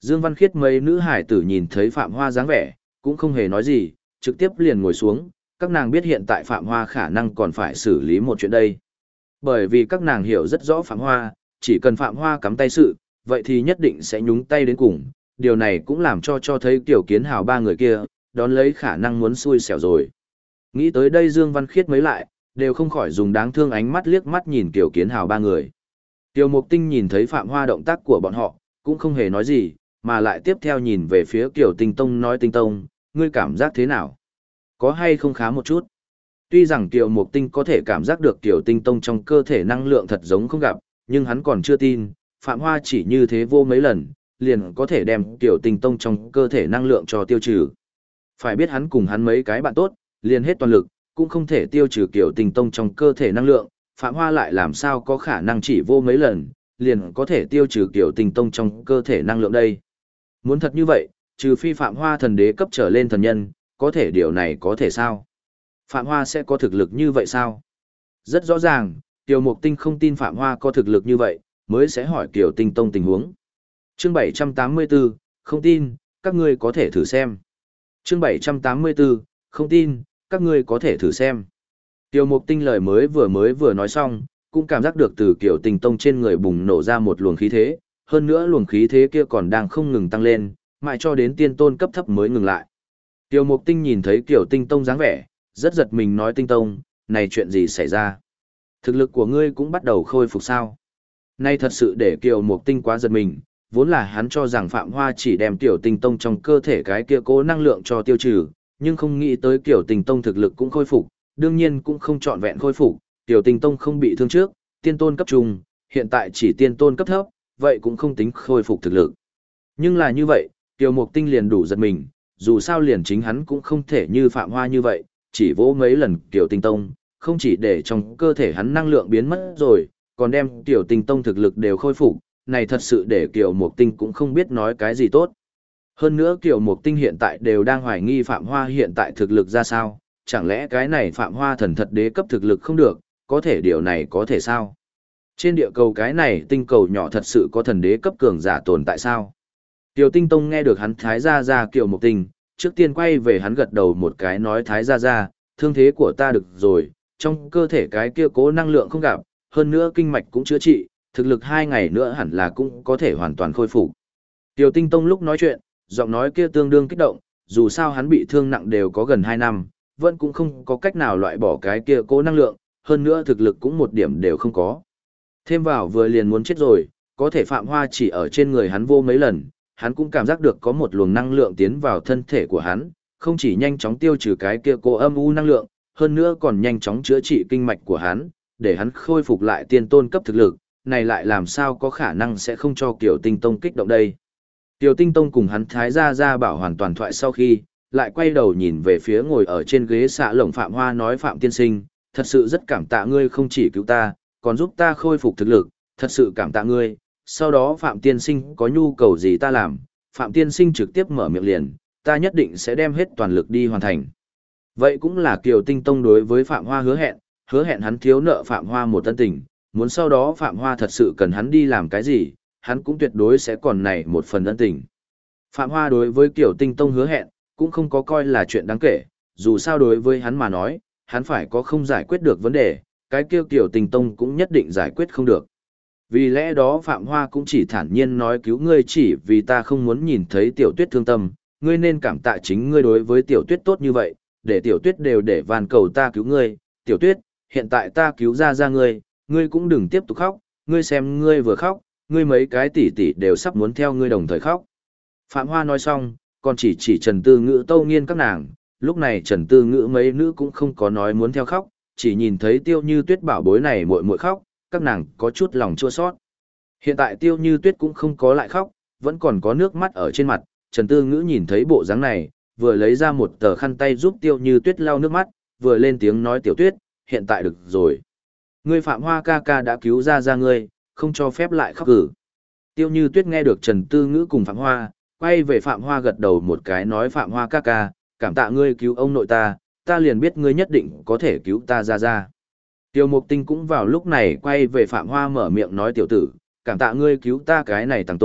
Dương Văn Khiết mấy nữ hải tử nhìn thấy Phạm Hoa dáng vẻ, cũng không hề nói gì, trực tiếp liền ngồi xuống, các nàng biết hiện tại Phạm Hoa khả năng còn phải xử lý một chuyện đây. Bởi vì các nàng hiểu rất rõ Phạm Hoa, chỉ cần Phạm Hoa cắm tay sự, vậy thì nhất định sẽ nhúng tay đến cùng, điều này cũng làm cho thấy Tiểu Kiến Hào ba người kia, đón lấy khả năng muốn xui xẻo rồi. Nghĩ tới đây Dương Văn Khiết mấy lại, đều không khỏi dùng đáng thương ánh mắt liếc mắt nhìn Tiểu Kiến Hào ba người. Tiêu Mục Tinh nhìn thấy Phạm Hoa động tác của bọn họ, cũng không hề nói gì, mà lại tiếp theo nhìn về phía Kiều Tinh Tông nói Tinh Tông, ngươi cảm giác thế nào? Có hay không khá một chút? Tuy rằng Kiều Mục Tinh có thể cảm giác được Kiều Tinh Tông trong cơ thể năng lượng thật giống không gặp, nhưng hắn còn chưa tin, Phạm Hoa chỉ như thế vô mấy lần, liền có thể đem Kiều Tinh Tông trong cơ thể năng lượng cho tiêu trừ. Phải biết hắn cùng hắn mấy cái bạn tốt, liền hết toàn lực, cũng không thể tiêu trừ Kiều Tinh Tông trong cơ thể năng lượng, Phạm Hoa lại làm sao có khả năng chỉ vô mấy lần, liền có thể tiêu trừ Kiều Tinh Tông trong cơ thể năng lượng đây. Muốn thật như vậy, trừ phi Phạm Hoa thần đế cấp trở lên thần nhân, có thể điều này có thể sao? Phạm Hoa sẽ có thực lực như vậy sao? Rất rõ ràng, Kiều Mục Tinh không tin Phạm Hoa có thực lực như vậy, mới sẽ hỏi Kiều Tinh Tông tình huống. Chương 784, không tin, các ngươi có thể thử xem. Chương 784, không tin, các ngươi có thể thử xem. Kiều Mục Tinh lời mới vừa nói xong, cũng cảm giác được từ Kiều Tinh Tông trên người bùng nổ ra một luồng khí thế, hơn nữa luồng khí thế kia còn đang không ngừng tăng lên, mãi cho đến tiên tôn cấp thấp mới ngừng lại. Kiều Mục Tinh nhìn thấy Kiều Tinh Tông dáng vẻ, rất giật mình nói Tinh Tông, này chuyện gì xảy ra? Thực lực của ngươi cũng bắt đầu khôi phục sao? Nay thật sự để Kiều Mục Tinh quá giật mình, vốn là hắn cho rằng Phạm Hoa chỉ đem Kiều Tinh Tông trong cơ thể cái kia cố năng lượng cho tiêu trừ, nhưng không nghĩ tới Kiều Tinh Tông thực lực cũng khôi phục, đương nhiên cũng không trọn vẹn khôi phục, Kiều Tinh Tông không bị thương trước, tiên tôn cấp trung, hiện tại chỉ tiên tôn cấp thấp, vậy cũng không tính khôi phục thực lực. Nhưng là như vậy, Kiều Mục Tinh liền đủ giật mình, dù sao liền chính hắn cũng không thể như Phạm Hoa như vậy, chỉ vỗ mấy lần Kiều Tinh Tông, không chỉ để trong cơ thể hắn năng lượng biến mất rồi, còn đem Kiều Tinh Tông thực lực đều khôi phục, này thật sự để Kiều Mục Tinh cũng không biết nói cái gì tốt. Hơn nữa Kiều Mục Tinh hiện tại đều đang hoài nghi Phạm Hoa hiện tại thực lực ra sao, chẳng lẽ cái này Phạm Hoa thần thật đế cấp thực lực không được, có thể điều này có thể sao? Trên địa cầu cái này tinh cầu nhỏ thật sự có thần đế cấp cường giả tồn tại sao? Kiều Tinh Tông nghe được hắn thái gia gia Kiều Mục Tinh, trước tiên quay về hắn gật đầu một cái nói thái gia gia, thương thế của ta được rồi, trong cơ thể cái kia cố năng lượng không gặp, hơn nữa kinh mạch cũng chữa trị, thực lực 2 ngày nữa hẳn là cũng có thể hoàn toàn khôi phục. Kiều Tinh Tông lúc nói chuyện, giọng nói kia tương đương kích động, dù sao hắn bị thương nặng đều có gần 2 năm, vẫn cũng không có cách nào loại bỏ cái kia cố năng lượng, hơn nữa thực lực cũng một điểm đều không có. Thêm vào vừa liền muốn chết rồi, có thể Phạm Hoa chỉ ở trên người hắn vô mấy lần, hắn cũng cảm giác được có một luồng năng lượng tiến vào thân thể của hắn, không chỉ nhanh chóng tiêu trừ cái kia cố âm u năng lượng, hơn nữa còn nhanh chóng chữa trị kinh mạch của hắn, để hắn khôi phục lại tiên tôn cấp thực lực, này lại làm sao có khả năng sẽ không cho Kiều Tinh Tông kích động đây. Kiều Tinh Tông cùng hắn thái gia gia bảo hoàn toàn thoại sau khi, lại quay đầu nhìn về phía ngồi ở trên ghế xạ lồng Phạm Hoa nói Phạm tiên sinh, thật sự rất cảm tạ ngươi không chỉ cứu ta, còn giúp ta khôi phục thực lực, thật sự cảm tạ ngươi. Sau đó Phạm tiên sinh có nhu cầu gì ta làm, Phạm tiên sinh trực tiếp mở miệng liền, ta nhất định sẽ đem hết toàn lực đi hoàn thành. Vậy cũng là Kiều Tinh Tông đối với Phạm Hoa hứa hẹn hắn thiếu nợ Phạm Hoa một tân tình, muốn sau đó Phạm Hoa thật sự cần hắn đi làm cái gì, hắn cũng tuyệt đối sẽ còn này một phần ân tình. Phạm Hoa đối với Kiều Tinh Tông hứa hẹn, cũng không có coi là chuyện đáng kể, dù sao đối với hắn mà nói, hắn phải có không giải quyết được vấn đề, cái kia Kiều Tinh Tông cũng nhất định giải quyết không được. Vì lẽ đó Phạm Hoa cũng chỉ thản nhiên nói cứu ngươi chỉ vì ta không muốn nhìn thấy Tiểu Tuyết thương tâm, ngươi nên cảm tạ chính ngươi đối với Tiểu Tuyết tốt như vậy, để Tiểu Tuyết đều để van cầu ta cứu ngươi, Tiểu Tuyết, hiện tại ta cứu ra ngươi, ngươi cũng đừng tiếp tục khóc, ngươi xem ngươi vừa khóc, ngươi mấy cái tỷ tỷ đều sắp muốn theo ngươi đồng thời khóc. Phạm Hoa nói xong, còn chỉ Trần Tư Ngữ Tâu Nghiên các nàng, lúc này Trần Tư Ngữ mấy nữ cũng không có nói muốn theo khóc, chỉ nhìn thấy Tiêu Như Tuyết bảo bối này muội muội khóc, các nàng có chút lòng chua xót. Hiện tại Tiêu Như Tuyết cũng không có lại khóc, vẫn còn có nước mắt ở trên mặt, Trần Tư Ngữ nhìn thấy bộ dáng này, vừa lấy ra một tờ khăn tay giúp Tiêu Như Tuyết lau nước mắt, vừa lên tiếng nói Tiểu Tuyết, hiện tại được rồi. Ngươi Phạm Hoa ca ca đã cứu ra ngươi, không cho phép lại khóc cử. Tiêu Như Tuyết nghe được Trần Tư Ngữ cùng Phạm Hoa, quay về Phạm Hoa gật đầu một cái nói Phạm Hoa ca ca, cảm tạ ngươi cứu ông nội ta liền biết ngươi nhất định có thể cứu ta ra. Tiêu Mục Tinh cũng vào lúc này quay về Phạm Hoa mở miệng nói tiểu tử, cảm tạ ngươi cứu ta cái này thằng tôn,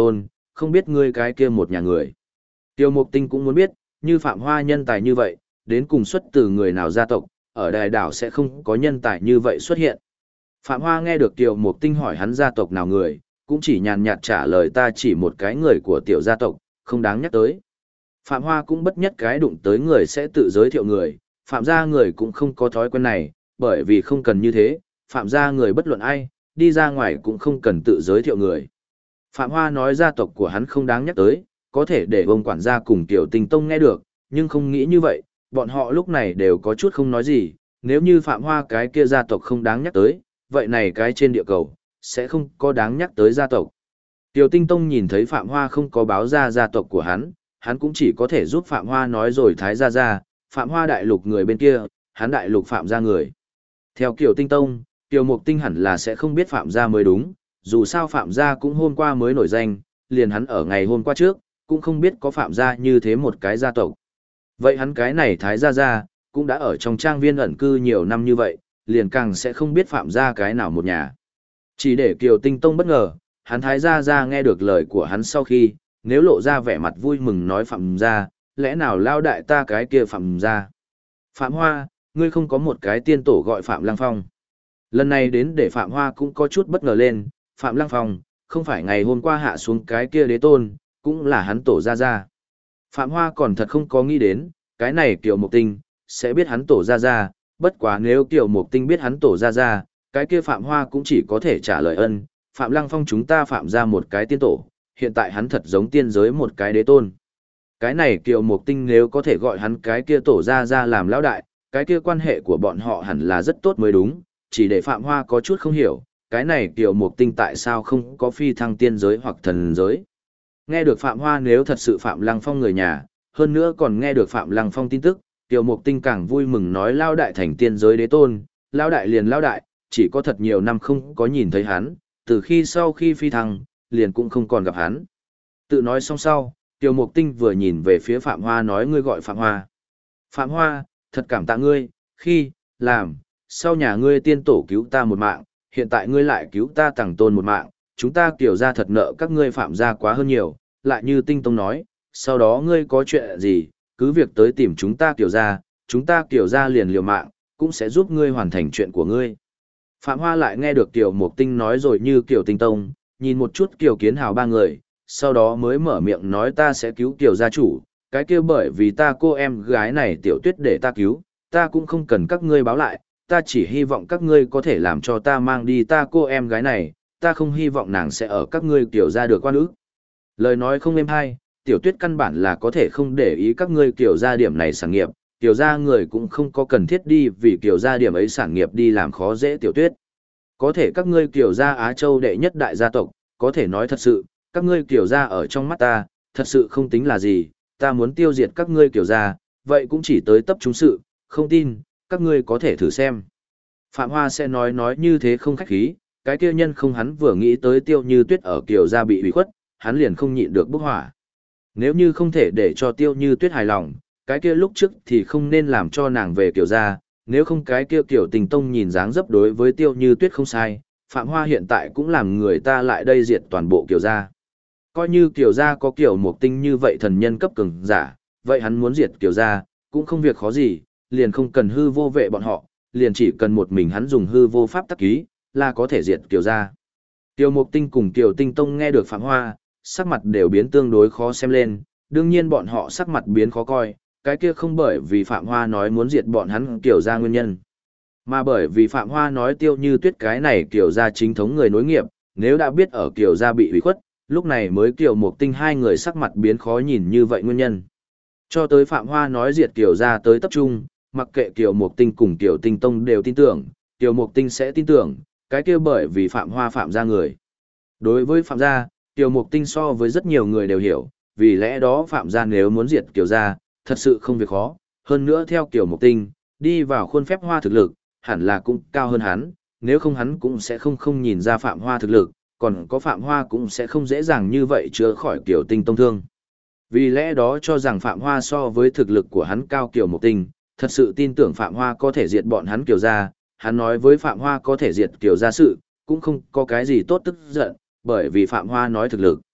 không biết ngươi cái kia một nhà người. Tiêu Mục Tinh cũng muốn biết, như Phạm Hoa nhân tài như vậy, đến cùng xuất từ người nào gia tộc, ở Đài Đảo sẽ không có nhân tài như vậy xuất hiện. Phạm Hoa nghe được Tiêu Mục Tinh hỏi hắn gia tộc nào người, cũng chỉ nhàn nhạt trả lời ta chỉ một cái người của tiểu gia tộc, không đáng nhắc tới. Phạm Hoa cũng bất nhất cái đụng tới người sẽ tự giới thiệu người, Phạm gia người cũng không có thói quen này, bởi vì không cần như thế, Phạm gia người bất luận ai, đi ra ngoài cũng không cần tự giới thiệu người. Phạm Hoa nói gia tộc của hắn không đáng nhắc tới, có thể để ông quản gia cùng Tiểu Tinh Tông nghe được, nhưng không nghĩ như vậy, bọn họ lúc này đều có chút không nói gì, nếu như Phạm Hoa cái kia gia tộc không đáng nhắc tới, vậy này cái trên địa cầu, sẽ không có đáng nhắc tới gia tộc. Tiểu Tinh Tông nhìn thấy Phạm Hoa không có báo ra gia tộc của hắn cũng chỉ có thể giúp Phạm Hoa nói rồi thái gia ra, Phạm Hoa đại lục người bên kia, hắn đại lục Phạm gia người. Theo Kiều Tinh Tông, Kiều Mục Tinh hẳn là sẽ không biết Phạm gia mới đúng, dù sao Phạm gia cũng hôm qua mới nổi danh, liền hắn ở ngày hôm qua trước, cũng không biết có Phạm gia như thế một cái gia tộc. Vậy hắn cái này thái gia gia, cũng đã ở trong trang viên ẩn cư nhiều năm như vậy, liền càng sẽ không biết Phạm gia cái nào một nhà. Chỉ để Kiều Tinh Tông bất ngờ, hắn thái gia gia nghe được lời của hắn sau khi, nếu lộ ra vẻ mặt vui mừng nói Phạm gia, lẽ nào lao đại ta cái kia Phạm gia. Phạm Hoa, ngươi không có một cái tiên tổ gọi Phạm Lăng Phong. Lần này đến để Phạm Hoa cũng có chút bất ngờ lên, Phạm Lăng Phong, không phải ngày hôm qua hạ xuống cái kia đế tôn, cũng là hắn tổ gia gia. Phạm Hoa còn thật không có nghĩ đến, cái này Kiều Mục Tinh, sẽ biết hắn tổ gia gia, bất quá nếu Kiều Mục Tinh biết hắn tổ gia gia, cái kia Phạm Hoa cũng chỉ có thể trả lời ân, Phạm Lăng Phong chúng ta phạm ra một cái tiên tổ, hiện tại hắn thật giống tiên giới một cái đế tôn. Cái này Kiều Mục Tinh nếu có thể gọi hắn cái kia tổ gia gia làm lão đại, cái kia quan hệ của bọn họ hẳn là rất tốt mới đúng, chỉ để Phạm Hoa có chút không hiểu, cái này Kiều Mục Tinh tại sao không có phi thăng tiên giới hoặc thần giới. Nghe được Phạm Hoa nếu thật sự Phạm Lăng Phong người nhà, hơn nữa còn nghe được Phạm Lăng Phong tin tức, Kiều Mục Tinh càng vui mừng nói lao đại thành tiên giới đế tôn, lao đại liền lao đại, chỉ có thật nhiều năm không có nhìn thấy hắn, từ khi sau khi phi thăng, liền cũng không còn gặp hắn. Tự nói xong sau, Kiều Mục Tinh vừa nhìn về phía Phạm Hoa nói ngươi gọi Phạm Hoa. Phạm Hoa, thật cảm tạ ngươi, khi, làm, sau nhà ngươi tiên tổ cứu ta một mạng, hiện tại ngươi lại cứu ta Tằng Tôn một mạng, chúng ta Kiều gia thật nợ các ngươi Phạm gia quá hơn nhiều, lại như Tinh Tông nói, sau đó ngươi có chuyện gì, cứ việc tới tìm chúng ta Kiều gia liền liều mạng, cũng sẽ giúp ngươi hoàn thành chuyện của ngươi. Phạm Hoa lại nghe được Kiều Mục Tinh nói rồi như Kiều Tinh Tông, nhìn một chút Kiều Kiến Hào ba người, sau đó mới mở miệng nói ta sẽ cứu Kiều gia chủ, cái kia bởi vì ta cô em gái này Tiểu Tuyết để ta cứu, ta cũng không cần các ngươi báo lại, ta chỉ hy vọng các ngươi có thể làm cho ta mang đi ta cô em gái này, ta không hy vọng nàng sẽ ở các ngươi Kiều gia được quan ức. Lời nói không êm hay, Tiểu Tuyết căn bản là có thể không để ý các ngươi Kiều gia điểm này sản nghiệp, Kiều gia người cũng không có cần thiết đi vì Kiều gia điểm ấy sản nghiệp đi làm khó dễ Tiểu Tuyết. Có thể các ngươi Kiều gia Á Châu đệ nhất đại gia tộc, có thể nói thật sự, các ngươi Kiều gia ở trong mắt ta, thật sự không tính là gì, ta muốn tiêu diệt các ngươi Kiều gia, vậy cũng chỉ tới tấp chúng sự, không tin, các ngươi có thể thử xem. Phạm Hoa sẽ nói như thế không khách khí, cái kia nhân không hắn vừa nghĩ tới Tiêu Như Tuyết ở Kiều gia bị ủy khuất, hắn liền không nhịn được bốc hỏa. Nếu như không thể để cho Tiêu Như Tuyết hài lòng, cái kia lúc trước thì không nên làm cho nàng về Kiều gia, nếu không cái kia Kiều Tình Tông nhìn dáng dấp đối với Tiêu Như Tuyết không sai, Phạm Hoa hiện tại cũng làm người ta lại đây diệt toàn bộ Kiều gia. Coi như Kiều gia có Kiều Mục Tinh như vậy thần nhân cấp cường giả, vậy hắn muốn diệt Kiều gia, cũng không việc khó gì, liền không cần hư vô vệ bọn họ, liền chỉ cần một mình hắn dùng hư vô pháp tắc ký, là có thể diệt Kiều gia. Kiều Mục Tinh cùng Kiều Tinh Tông nghe được Phạm Hoa, sắc mặt đều biến tương đối khó xem lên, đương nhiên bọn họ sắc mặt biến khó coi, cái kia không bởi vì Phạm Hoa nói muốn diệt bọn hắn Kiều gia nguyên nhân, mà bởi vì Phạm Hoa nói Tiêu Như Tuyết cái này Kiều gia chính thống người nối nghiệp, nếu đã biết ở Kiều gia bị hủy khuất, lúc này mới Kiều Mục Tinh hai người sắc mặt biến khó nhìn như vậy nguyên nhân. Cho tới Phạm Hoa nói diệt Kiều gia tới tập trung, mặc kệ Kiều Mục Tinh cùng Kiều Tinh Tông đều tin tưởng, Kiều Mục Tinh sẽ tin tưởng, cái kia bởi vì Phạm Hoa Phạm gia người. Đối với Phạm gia, Kiều Mục Tinh so với rất nhiều người đều hiểu, vì lẽ đó Phạm gia nếu muốn diệt Kiều gia, thật sự không việc khó, hơn nữa theo Kiều Mục Tinh, đi vào khuôn phép Hoa thực lực, hẳn là cũng cao hơn hắn, nếu không hắn cũng sẽ không nhìn ra Phạm Hoa thực lực, còn có Phạm Hoa cũng sẽ không dễ dàng như vậy chữa khỏi Kiều Tinh Tông thương. Vì lẽ đó cho rằng Phạm Hoa so với thực lực của hắn cao Kiều Mục Tinh, thật sự tin tưởng Phạm Hoa có thể diệt bọn hắn Kiều gia, hắn nói với Phạm Hoa có thể diệt Kiều gia sự, cũng không có cái gì tốt tức giận, bởi vì Phạm Hoa nói thực lực.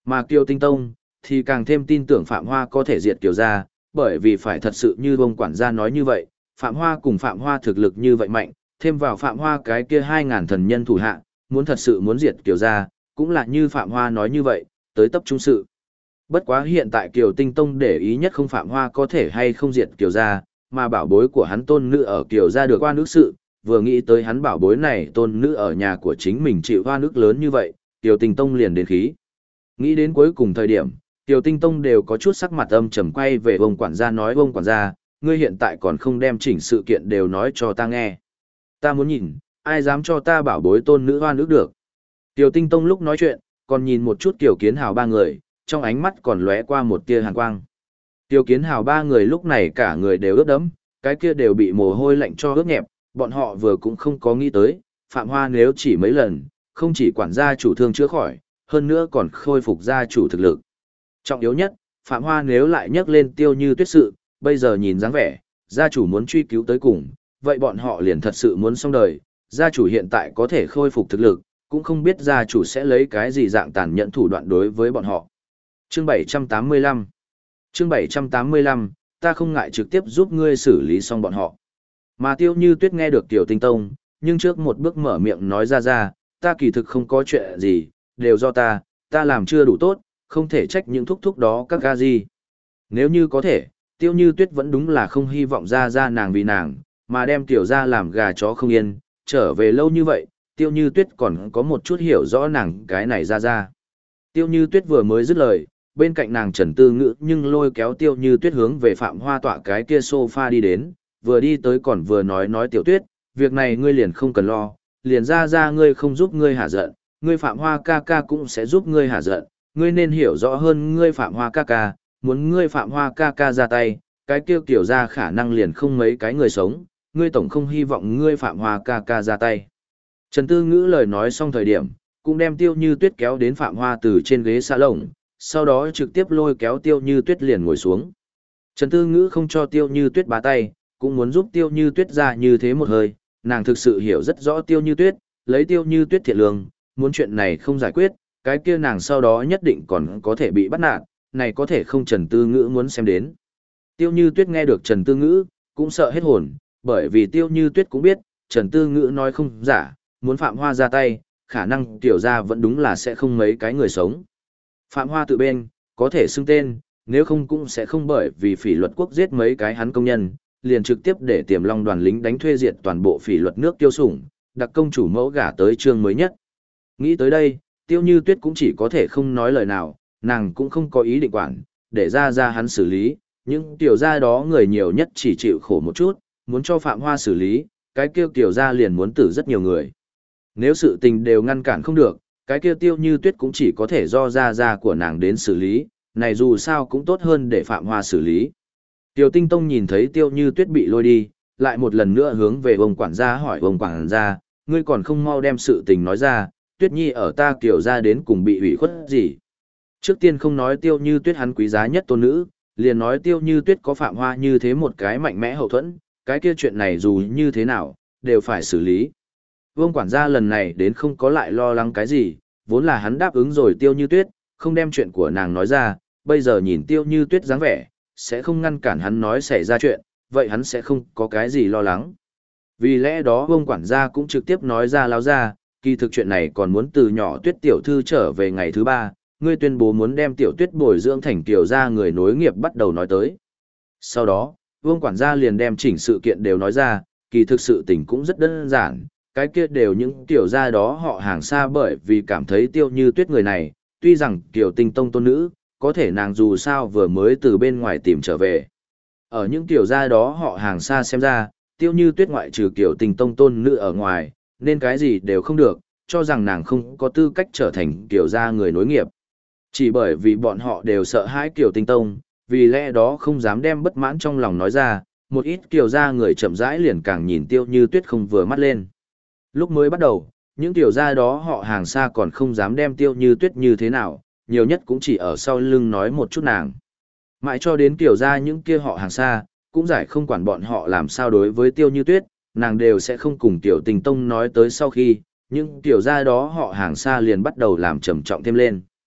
Mà Kiều Tinh Tông, thì càng thêm tin tưởng Phạm Hoa có thể diệt Kiều gia, bởi vì phải thật sự như ông quản gia nói như vậy, Phạm Hoa cùng Phạm Hoa thực lực như vậy mạnh, thêm vào Phạm Hoa cái kia 2.000 thần nhân thủ hạ, muốn thật sự muốn diệt Kiều gia, cũng là như Phạm Hoa nói như vậy, tới tập trung sự. Bất quá hiện tại Kiều Tinh Tông để ý nhất không Phạm Hoa có thể hay không diệt Kiều gia, mà bảo bối của hắn tôn nữ ở Kiều gia được qua nước sự, vừa nghĩ tới hắn bảo bối này tôn nữ ở nhà của chính mình chịu hoa nước lớn như vậy, Kiều Tinh Tông liền đến khí. Nghĩ đến cuối cùng thời điểm, Kiều Tinh Tông đều có chút sắc mặt âm trầm quay về ông quản gia nói ông quản gia, ngươi hiện tại còn không đem chỉnh sự kiện đều nói cho ta nghe. Ta muốn nhìn, ai dám cho ta bảo bối tôn nữ hoa nước được. Kiều Tinh Tông lúc nói chuyện, còn nhìn một chút Kiều Kiến Hào ba người, trong ánh mắt còn lóe qua một tia hàn quang. Kiều Kiến Hào ba người lúc này cả người đều ướt đẫm, cái kia đều bị mồ hôi lạnh cho ướt nhẹp, bọn họ vừa cũng không có nghĩ tới, Phạm Hoa nếu chỉ mấy lần, không chỉ quản gia chủ thương chữa khỏi, hơn nữa còn khôi phục gia chủ thực lực. Trọng yếu nhất, Phạm Hoa nếu lại nhắc lên Tiêu Như Tuyết sự, bây giờ nhìn dáng vẻ, gia chủ muốn truy cứu tới cùng, vậy bọn họ liền thật sự muốn xong đời, gia chủ hiện tại có thể khôi phục thực lực, cũng không biết gia chủ sẽ lấy cái gì dạng tàn nhẫn thủ đoạn đối với bọn họ. Chương 785 Chương 785, ta không ngại trực tiếp giúp ngươi xử lý xong bọn họ. Mà Tiêu Như Tuyết nghe được Tiểu Tinh Tông, nhưng trước một bước mở miệng nói ra, ta kỳ thực không có chuyện gì, đều do ta làm chưa đủ tốt, không thể trách những thúc thúc đó các ga gì. Nếu như có thể, Tiêu Như Tuyết vẫn đúng là không hy vọng ra nàng vì nàng, mà đem Tiểu ra làm gà chó không yên, trở về lâu như vậy, Tiêu Như Tuyết còn có một chút hiểu rõ nàng cái này ra. Tiêu Như Tuyết vừa mới dứt lời, bên cạnh nàng Trần Tư Ngữ nhưng lôi kéo Tiêu Như Tuyết hướng về Phạm Hoa tọa cái kia sofa đi đến, vừa đi tới còn vừa nói Tiểu Tuyết, việc này ngươi liền không cần lo, liền ra ngươi không giúp ngươi hả giận, ngươi Phạm Hoa ca ca cũng sẽ giúp ngươi hả giận, ngươi nên hiểu rõ hơn ngươi Phạm Hoa ca ca, muốn ngươi Phạm Hoa ca ca ra tay, cái kia kiểu ra khả năng liền không mấy cái người sống, ngươi tổng không hy vọng ngươi Phạm Hoa ca ca ra tay. Trần Tư Ngữ lời nói xong thời điểm, cũng đem Tiêu Như Tuyết kéo đến Phạm Hoa từ trên ghế salon, sau đó trực tiếp lôi kéo Tiêu Như Tuyết liền ngồi xuống. Trần Tư Ngữ không cho Tiêu Như Tuyết bá tay, cũng muốn giúp Tiêu Như Tuyết ra như thế một hơi, nàng thực sự hiểu rất rõ Tiêu Như Tuyết, lấy Tiêu Như Tuyết thiện lương, muốn chuyện này không giải quyết, cái kia nàng sau đó nhất định còn có thể bị bắt nạt, này có thể không Trần Tư Ngữ muốn xem đến. Tiêu Như Tuyết nghe được Trần Tư Ngữ, cũng sợ hết hồn, bởi vì Tiêu Như Tuyết cũng biết, Trần Tư Ngữ nói không giả, muốn Phạm Hoa ra tay, khả năng tiểu ra vẫn đúng là sẽ không mấy cái người sống. Phạm Hoa tự bên, có thể xưng tên, nếu không cũng sẽ không bởi vì phỉ luật quốc giết mấy cái hắn công nhân, liền trực tiếp để Tiềm Long đoàn lính đánh thuê diệt toàn bộ phỉ luật nước Tiêu Sủng, đặc công chủ mẫu gả tới chương mới nhất. Nghĩ tới đây, Tiêu Như Tuyết cũng chỉ có thể không nói lời nào, nàng cũng không có ý định quản, để ra hắn xử lý, những tiểu gia đó người nhiều nhất chỉ chịu khổ một chút, muốn cho Phạm Hoa xử lý, cái kia tiểu gia liền muốn tử rất nhiều người. Nếu sự tình đều ngăn cản không được, cái kia Tiêu Như Tuyết cũng chỉ có thể do gia của nàng đến xử lý, này dù sao cũng tốt hơn để Phạm Hoa xử lý. Tiêu Tinh Tông nhìn thấy Tiêu Như Tuyết bị lôi đi, lại một lần nữa hướng về ông quản gia hỏi ông quản gia, ngươi còn không mau đem sự tình nói ra, Tuyết Nhi ở ta kiểu ra đến cùng bị ủy khuất gì. Trước tiên không nói Tiêu Như Tuyết hắn quý giá nhất tôn nữ, liền nói Tiêu Như Tuyết có Phạm Hoa như thế một cái mạnh mẽ hậu thuẫn, cái kia chuyện này dù như thế nào, đều phải xử lý. Vương quản gia lần này đến không có lại lo lắng cái gì, vốn là hắn đáp ứng rồi Tiêu Như Tuyết, không đem chuyện của nàng nói ra, bây giờ nhìn Tiêu Như Tuyết dáng vẻ, sẽ không ngăn cản hắn nói xảy ra chuyện, vậy hắn sẽ không có cái gì lo lắng. Vì lẽ đó Vương quản gia cũng trực tiếp nói ra láo ra, kỳ thực chuyện này còn muốn từ nhỏ Tuyết tiểu thư trở về ngày thứ 3, ngươi tuyên bố muốn đem tiểu Tuyết bồi dưỡng thành tiểu gia người nối nghiệp bắt đầu nói tới. Sau đó, Vương quản gia liền đem chỉnh sự kiện đều nói ra, kỳ thực sự tình cũng rất đơn giản, cái kia đều những tiểu gia đó họ hàng xa bởi vì cảm thấy Tiêu Như Tuyết người này, tuy rằng Kiều Tinh Tông tôn nữ, có thể nàng dù sao vừa mới từ bên ngoài tìm trở về. Ở những tiểu gia đó họ hàng xa xem ra, Tiêu Như Tuyết ngoại trừ Kiều Tinh Tông tôn nữ ở ngoài, nên cái gì đều không được, cho rằng nàng không có tư cách trở thành Kiều gia người nối nghiệp. Chỉ bởi vì bọn họ đều sợ hãi Kiều Tinh Tông, vì lẽ đó không dám đem bất mãn trong lòng nói ra, một ít Kiều gia người chậm rãi liền càng nhìn Tiêu Như Tuyết không vừa mắt lên. Lúc mới bắt đầu, những tiểu gia đó họ hàng xa còn không dám đem Tiêu Như Tuyết như thế nào, nhiều nhất cũng chỉ ở sau lưng nói một chút nàng. Mãi cho đến tiểu gia những kia họ hàng xa, cũng giải không quản bọn họ làm sao đối với Tiêu Như Tuyết, nàng đều sẽ không cùng Tiểu Tình Tông nói tới sau khi, những tiểu gia đó họ hàng xa liền bắt đầu làm trầm trọng thêm lên.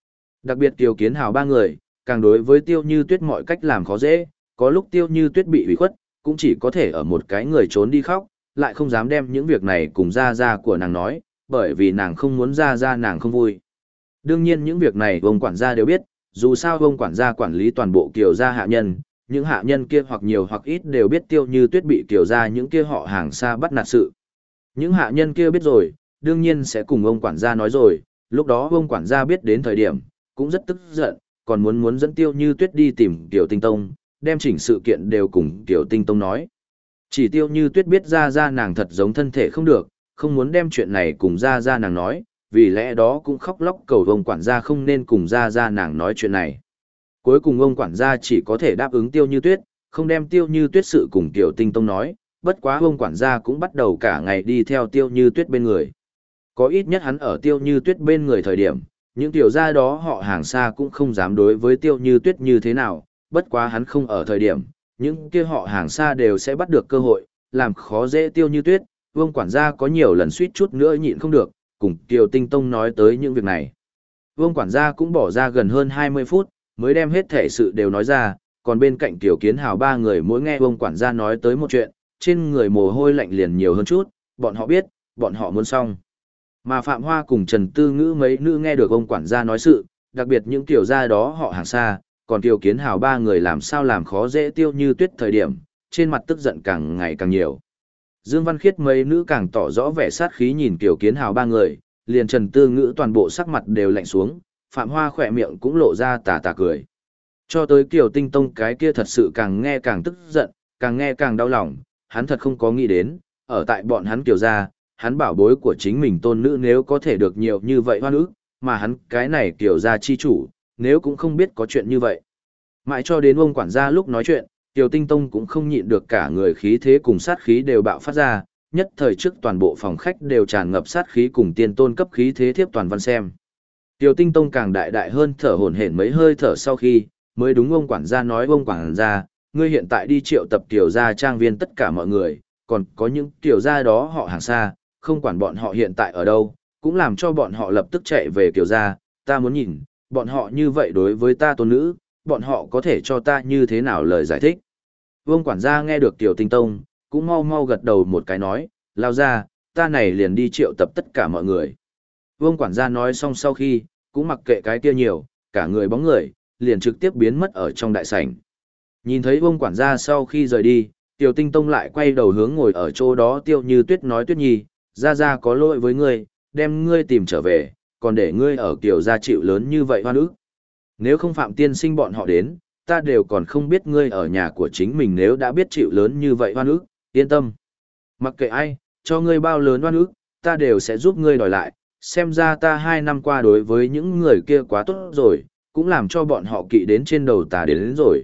Đặc biệt Kiều Kiến Hào ba người, càng đối với Tiêu Như Tuyết mọi cách làm khó dễ, có lúc Tiêu Như Tuyết bị ủy khuất, cũng chỉ có thể ở một cái người trốn đi khóc, lại không dám đem những việc này cùng gia gia của nàng nói, bởi vì nàng không muốn gia gia nàng không vui. Đương nhiên những việc này ông quản gia đều biết, dù sao ông quản gia quản lý toàn bộ Kiều gia hạ nhân, những hạ nhân kia hoặc nhiều hoặc ít đều biết Tiêu Như Tuyết bị Kiều gia những kia họ hàng xa bắt nạt sự. Những hạ nhân kia biết rồi, đương nhiên sẽ cùng ông quản gia nói rồi, lúc đó ông quản gia biết đến thời điểm, cũng rất tức giận, còn muốn dẫn Tiêu Như Tuyết đi tìm Kiều Tinh Tông, đem chỉnh sự kiện đều cùng Kiều Tinh Tông nói. Chỉ Tiêu Như Tuyết biết ra nàng thật giống thân thể không được, không muốn đem chuyện này cùng ra nàng nói, vì lẽ đó cũng khóc lóc cầu ông quản gia không nên cùng ra nàng nói chuyện này. Cuối cùng ông quản gia chỉ có thể đáp ứng Tiêu Như Tuyết, không đem Tiêu Như Tuyết sự cùng Kiều Tinh Tông nói, bất quá ông quản gia cũng bắt đầu cả ngày đi theo Tiêu Như Tuyết bên người. Có ít nhất hắn ở Tiêu Như Tuyết bên người thời điểm, những tiểu gia đó họ hàng xa cũng không dám đối với Tiêu Như Tuyết như thế nào, bất quá hắn không ở thời điểm, những kia họ hàng xa đều sẽ bắt được cơ hội, làm khó dễ Tiêu Như Tuyết. Vương quản gia có nhiều lần suýt chút nữa nhịn không được, cùng Kiều Tinh Tông nói tới những việc này. Vương quản gia cũng bỏ ra gần hơn 20 phút, mới đem hết thể sự đều nói ra, còn bên cạnh Kiều Kiến Hào ba người mỗi nghe Vương quản gia nói tới một chuyện, trên người mồ hôi lạnh liền nhiều hơn chút, bọn họ biết, bọn họ muốn xong. Mà Phạm Hoa cùng Trần Tư Ngữ mấy nữ nghe được ông quản gia nói sự, đặc biệt những tiểu gia đó họ hàng xa, còn Kiều Kiến Hào ba người làm sao làm khó dễ Tiêu Như Tuyết thời điểm, trên mặt tức giận càng ngày càng nhiều. Dương Văn Khiết mấy nữ càng tỏ rõ vẻ sát khí nhìn Kiều Kiến Hào ba người, liền Trần Tư Ngữ toàn bộ sắc mặt đều lạnh xuống, Phạm Hoa khỏe miệng cũng lộ ra tà tà cười. Cho tới Kiều Tinh Tông cái kia thật sự càng nghe càng tức giận, càng nghe càng đau lòng, hắn thật không có nghĩ đến, ở tại bọn hắn Kiều gia, hắn bảo bối của chính mình tôn nữ nếu có thể được nhiều như vậy hoa nữ, mà hắn cái này Kiều gia chi chủ, nếu cũng không biết có chuyện như vậy. Mãi cho đến ông quản gia lúc nói chuyện, Kiều Tinh Tông cũng không nhịn được cả người khí thế cùng sát khí đều bạo phát ra, nhất thời trước toàn bộ phòng khách đều tràn ngập sát khí cùng tiên tôn cấp khí thế thiếp toàn văn xem. Kiều Tinh Tông càng đại hơn thở hổn hển mấy hơi thở sau khi, mới đúng ông quản gia nói ông quản gia, ngươi hiện tại đi triệu tập Kiều gia trang viên tất cả mọi người, còn có những Kiều gia đó họ hàng xa, không quản bọn họ hiện tại ở đâu, cũng làm cho bọn họ lập tức chạy về Kiều gia, ta muốn nhìn, bọn họ như vậy đối với ta tôn nữ, bọn họ có thể cho ta như thế nào lời giải thích. Vương quản gia nghe được Kiều Tinh Tông, cũng mau gật đầu một cái nói, lao ra, ta này liền đi triệu tập tất cả mọi người. Vương quản gia nói xong sau khi, cũng mặc kệ cái kia nhiều, cả người bóng người, liền trực tiếp biến mất ở trong đại sảnh. Nhìn thấy Vương quản gia sau khi rời đi, Kiều Tinh Tông lại quay đầu hướng ngồi ở chỗ đó Tiêu Như Tuyết nói, Tuyết Nhi, gia có lỗi với ngươi, đem ngươi tìm trở về, còn để ngươi ở Kiều gia chịu lớn như vậy hoan ức. Nếu không Phạm tiên sinh bọn họ đến, ta đều còn không biết ngươi ở nhà của chính mình nếu đã biết chịu lớn như vậy hoan ức, yên tâm. Mặc kệ ai, cho ngươi bao lớn hoan ức, ta đều sẽ giúp ngươi đòi lại, xem ra ta 2 năm qua đối với những người kia quá tốt rồi, cũng làm cho bọn họ kỵ đến trên đầu ta đến rồi.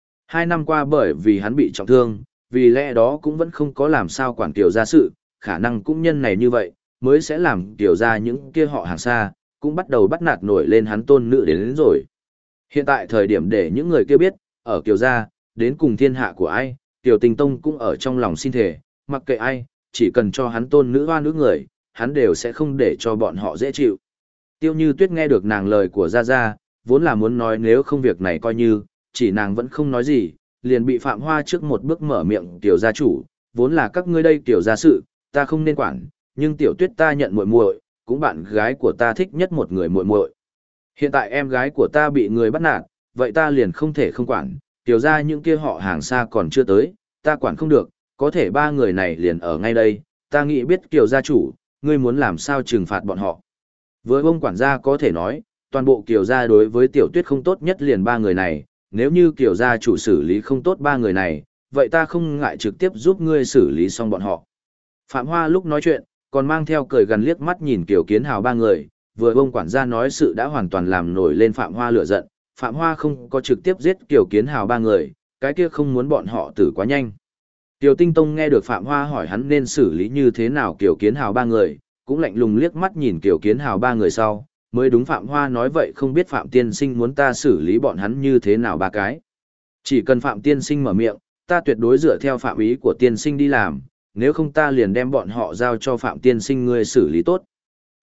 2 năm qua bởi vì hắn bị trọng thương, vì lẽ đó cũng vẫn không có làm sao quản Kiều gia sự, khả năng cũng nhân này như vậy, mới sẽ làm Kiều gia những kia họ hàng xa, cũng bắt đầu bắt nạt nổi lên hắn tôn nữ đến rồi. Hiện tại thời điểm để những người kia biết, ở Kiều gia, đến cùng thiên hạ của ai, Kiều Tinh Tông cũng ở trong lòng xin thề, mặc kệ ai, chỉ cần cho hắn tôn nữ hoa nữ người, hắn đều sẽ không để cho bọn họ dễ chịu. Tiêu Như Tuyết nghe được nàng lời của Gia, vốn là muốn nói nếu không việc này coi như, chỉ nàng vẫn không nói gì, liền bị Phạm Hoa trước một bước mở miệng Kiều gia chủ, vốn là các ngươi đây Kiều gia sự, ta không nên quản, nhưng Tiểu Tuyết ta nhận muội muội, cũng bạn gái của ta thích nhất một người muội muội. Hiện tại em gái của ta bị người bắt nạt, vậy ta liền không thể không quản, Kiều gia những kia họ hàng xa còn chưa tới, ta quản không được, có thể 3 người này liền ở ngay đây, ta nghĩ biết Kiều gia chủ, ngươi muốn làm sao trừng phạt bọn họ. Với ông quản gia có thể nói, toàn bộ Kiều gia đối với Tiểu Tuyết không tốt nhất liền 3 người này, nếu như Kiều gia chủ xử lý không tốt 3 người này, vậy ta không ngại trực tiếp giúp ngươi xử lý xong bọn họ. Phạm Hoa lúc nói chuyện, còn mang theo cười gần liếc mắt nhìn Kiều Kiến Hào 3 người, vừa ông quản gia nói sự đã hoàn toàn làm nổi lên Phạm Hoa lửa giận, Phạm Hoa không có trực tiếp giết Kiều Kiến Hào 3 người, cái kia không muốn bọn họ tử quá nhanh. Kiều Tinh Tông nghe được Phạm Hoa hỏi hắn nên xử lý như thế nào Kiều Kiến Hào 3 người, cũng lạnh lùng liếc mắt nhìn Kiều Kiến Hào 3 người sau, mới đúng Phạm Hoa nói vậy không biết Phạm Tiên Sinh muốn ta xử lý bọn hắn như thế nào 3 cái. Chỉ cần Phạm Tiên Sinh mở miệng, ta tuyệt đối dựa theo phạm ý của Tiên Sinh đi làm, nếu không ta liền đem bọn họ giao cho Phạm Tiên Sinh ngươi xử lý tốt.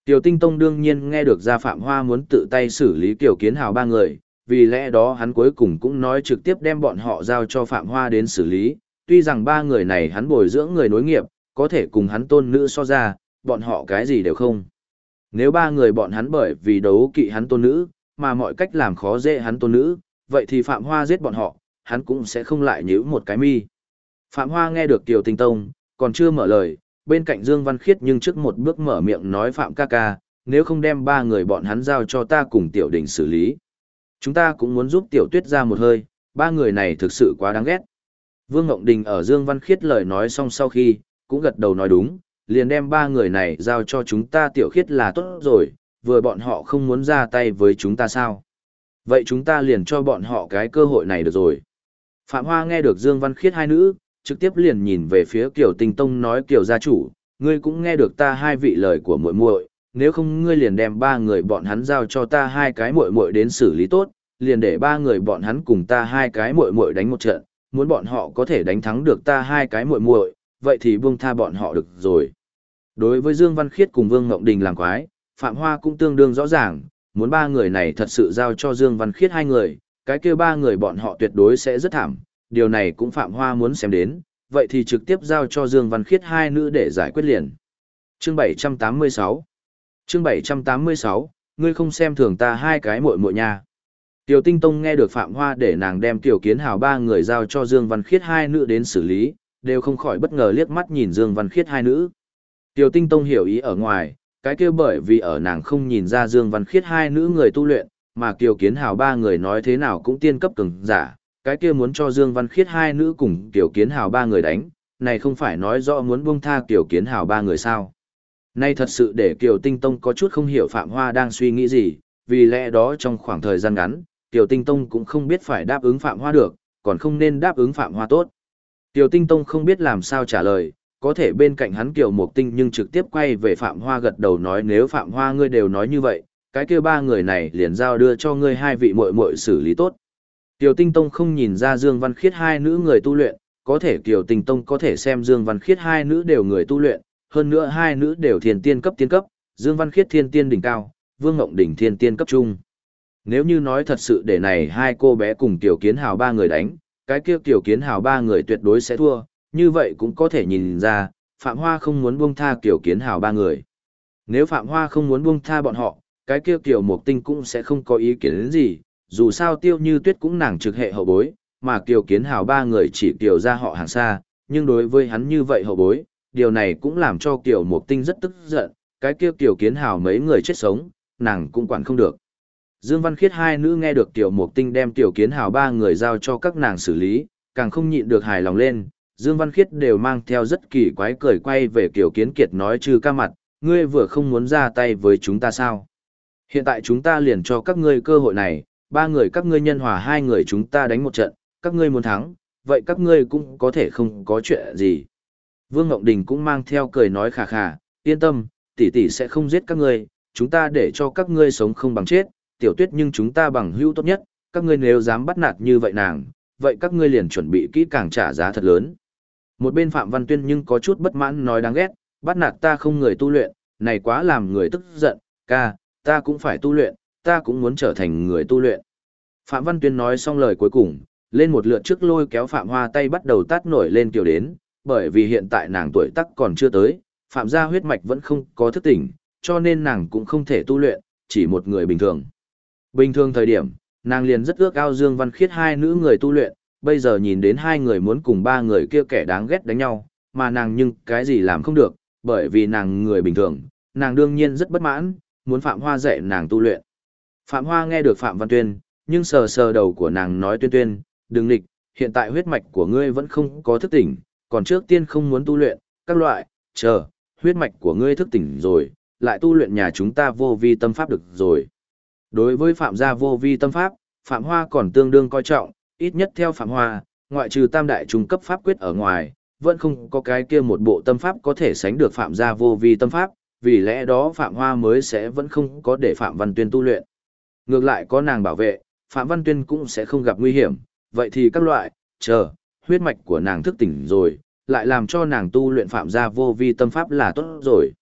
Tiểu Tinh Tông đương nhiên nghe được ra Phạm Hoa muốn tự tay xử lý Kiều Kiến Hào ba người, vì lẽ đó hắn cuối cùng cũng nói trực tiếp đem bọn họ giao cho Phạm Hoa đến xử lý, tuy rằng ba người này hắn bồi dưỡng người nối nghiệp, có thể cùng hắn tôn nữ so ra, bọn họ cái gì đều không. Nếu ba người bọn hắn bởi vì đấu kỵ hắn tôn nữ, mà mọi cách làm khó dễ hắn tôn nữ, vậy thì Phạm Hoa giết bọn họ, hắn cũng sẽ không lại nhíu một cái mi. Phạm Hoa nghe được Tiểu Tinh Tông, còn chưa mở lời, bên cạnh Dương Văn Khiết nhưng trước một bước mở miệng nói Phạm ca ca, nếu không đem ba người bọn hắn giao cho ta cùng Tiểu Đình xử lý. Chúng ta cũng muốn giúp Tiểu Tuyết ra một hơi, ba người này thực sự quá đáng ghét. Vương Ngộng Đình ở Dương Văn Khiết lời nói xong sau khi, cũng gật đầu nói đúng, liền đem ba người này giao cho chúng ta Tiểu Khiết là tốt rồi, vừa bọn họ không muốn ra tay với chúng ta sao. Vậy chúng ta liền cho bọn họ cái cơ hội này được rồi. Phạm Hoa nghe được Dương Văn Khiết hai nữ, trực tiếp liền nhìn về phía Kiều Tinh Tông nói Kiều gia chủ, ngươi cũng nghe được ta hai vị lời của muội muội, nếu không ngươi liền đem ba người bọn hắn giao cho ta hai cái muội muội đến xử lý tốt, liền để ba người bọn hắn cùng ta hai cái muội muội đánh một trận, muốn bọn họ có thể đánh thắng được ta hai cái muội muội, vậy thì buông tha bọn họ được rồi. Đối với Dương Văn Khiết cùng Vương Ngộng Đình làm quái, Phạm Hoa cũng tương đương rõ ràng, muốn ba người này thật sự giao cho Dương Văn Khiết hai người, cái kia ba người bọn họ tuyệt đối sẽ rất thảm, điều này cũng Phạm Hoa muốn xem đến, vậy thì trực tiếp giao cho Dương Văn Khiết hai nữ để giải quyết liền. Chương 786 Chương 786, ngươi không xem thường ta hai cái muội muội nha. Tiểu Tinh Tông nghe được Phạm Hoa để nàng đem Tiểu Kiến Hào ba người giao cho Dương Văn Khiết hai nữ đến xử lý, đều không khỏi bất ngờ liếc mắt nhìn Dương Văn Khiết hai nữ. Tiểu Tinh Tông hiểu ý ở ngoài, cái kia bởi vì ở nàng không nhìn ra Dương Văn Khiết hai nữ người tu luyện, mà Tiểu Kiến Hào ba người nói thế nào cũng tiên cấp cường giả, cái kia muốn cho Dương Văn Khiết hai nữ cùng Tiểu Kiến Hào ba người đánh, này không phải nói rõ muốn buông tha Tiểu Kiến Hào ba người sao. Nay thật sự để Kiều Tinh Tông có chút không hiểu Phạm Hoa đang suy nghĩ gì, vì lẽ đó trong khoảng thời gian ngắn, Kiều Tinh Tông cũng không biết phải đáp ứng Phạm Hoa được, còn không nên đáp ứng Phạm Hoa tốt. Kiều Tinh Tông không biết làm sao trả lời, có thể bên cạnh hắn Kiều Mộc Tinh nhưng trực tiếp quay về Phạm Hoa gật đầu nói nếu Phạm Hoa ngươi đều nói như vậy, cái kia ba người này liền giao đưa cho ngươi hai vị muội muội xử lý tốt. Kiều Tinh Tông không nhìn ra Dương Văn Khiết hai nữ người tu luyện, có thể Kiều Tinh Tông có thể xem Dương Văn Khiết hai nữ đều người tu luyện, hơn nữa hai nữ đều thiên tiên cấp, Dương Văn Khiết thiên tiên đỉnh cao, Vương Ngộng Đình thiên tiên cấp trung. Nếu như nói thật sự để này hai cô bé cùng Tiểu Kiến Hào ba người đánh, cái kia Tiểu Kiến Hào ba người tuyệt đối sẽ thua, như vậy cũng có thể nhìn ra, Phạm Hoa không muốn buông tha Tiểu Kiến Hào ba người. Nếu Phạm Hoa không muốn buông tha bọn họ, cái kia Tiểu Mộc Tinh cũng sẽ không có ý kiến đến gì, dù sao Tiêu Như Tuyết cũng nàng trực hệ hậu bối, mà Tiểu Kiến Hào ba người chỉ Tiểu ra họ hàng xa, nhưng đối với hắn như vậy hậu bối, điều này cũng làm cho Tiểu Mộc Tinh rất tức giận, cái kia Tiểu Kiến Hào mấy người chết sống, nàng cũng quản không được. Dương Văn Khiết hai nữ nghe được Tiểu Mộc Tinh đem Tiểu Kiến Hào ba người giao cho các nàng xử lý, càng không nhịn được hài lòng lên. Dương Văn Khiết đều mang theo rất kỳ quái cười quay về Kiều Kiến Kiệt nói trừ ca mặt, ngươi vừa không muốn ra tay với chúng ta sao? Hiện tại chúng ta liền cho các ngươi cơ hội này, ba người các ngươi nhân hòa hai người chúng ta đánh một trận, các ngươi muốn thắng, vậy các ngươi cũng có thể không có chuyện gì. Vương Ngộng Đình cũng mang theo cười nói khà khà, yên tâm, tỷ tỷ sẽ không giết các ngươi, chúng ta để cho các ngươi sống không bằng chết, Tiểu Tuyết nhưng chúng ta bằng hữu tốt nhất, các ngươi nếu dám bắt nạt như vậy nàng, vậy các ngươi liền chuẩn bị kỹ càng trả giá thật lớn. Một bên Phạm Văn Tuyên nhưng có chút bất mãn nói đáng ghét, bắt nạt ta không người tu luyện, này quá làm người tức giận, ca, ta cũng phải tu luyện, ta cũng muốn trở thành người tu luyện. Phạm Văn Tuyên nói xong lời cuối cùng, lên một lượt trước lôi kéo Phạm Hoa tay bắt đầu tát nổi lên kiểu đến, bởi vì hiện tại nàng tuổi tác còn chưa tới, Phạm gia huyết mạch vẫn không có thức tỉnh, cho nên nàng cũng không thể tu luyện, chỉ một người bình thường. Bình thường thời điểm, nàng liền rất ước ao Dương Văn Khiết hai nữ người tu luyện, bây giờ nhìn đến hai người muốn cùng ba người kia kẻ đáng ghét đánh nhau, mà nàng nhưng cái gì làm không được, bởi vì nàng người bình thường, nàng đương nhiên rất bất mãn, muốn Phạm Hoa dạy nàng tu luyện. Phạm Hoa nghe được Phạm Văn Tuyên, nhưng sờ sờ đầu của nàng nói Tuyên Tuyên, đừng nghịch, hiện tại huyết mạch của ngươi vẫn không có thức tỉnh, còn trước tiên không muốn tu luyện, các loại, chờ, huyết mạch của ngươi thức tỉnh rồi, lại tu luyện nhà chúng ta vô vi tâm pháp được rồi. Đối với Phạm gia vô vi tâm pháp, Phạm Hoa còn tương đương coi trọng, ít nhất theo Phạm Hoa, ngoại trừ tam đại trung cấp pháp quyết ở ngoài, vẫn không có cái kia một bộ tâm pháp có thể sánh được Phạm gia vô vi tâm pháp, vì lẽ đó Phạm Hoa mới sẽ vẫn không có để Phạm Văn Tuyên tu luyện. Ngược lại có nàng bảo vệ, Phạm Văn Tuyên cũng sẽ không gặp nguy hiểm, vậy thì các loại, chờ, huyết mạch của nàng thức tỉnh rồi, lại làm cho nàng tu luyện Phạm gia vô vi tâm pháp là tốt rồi.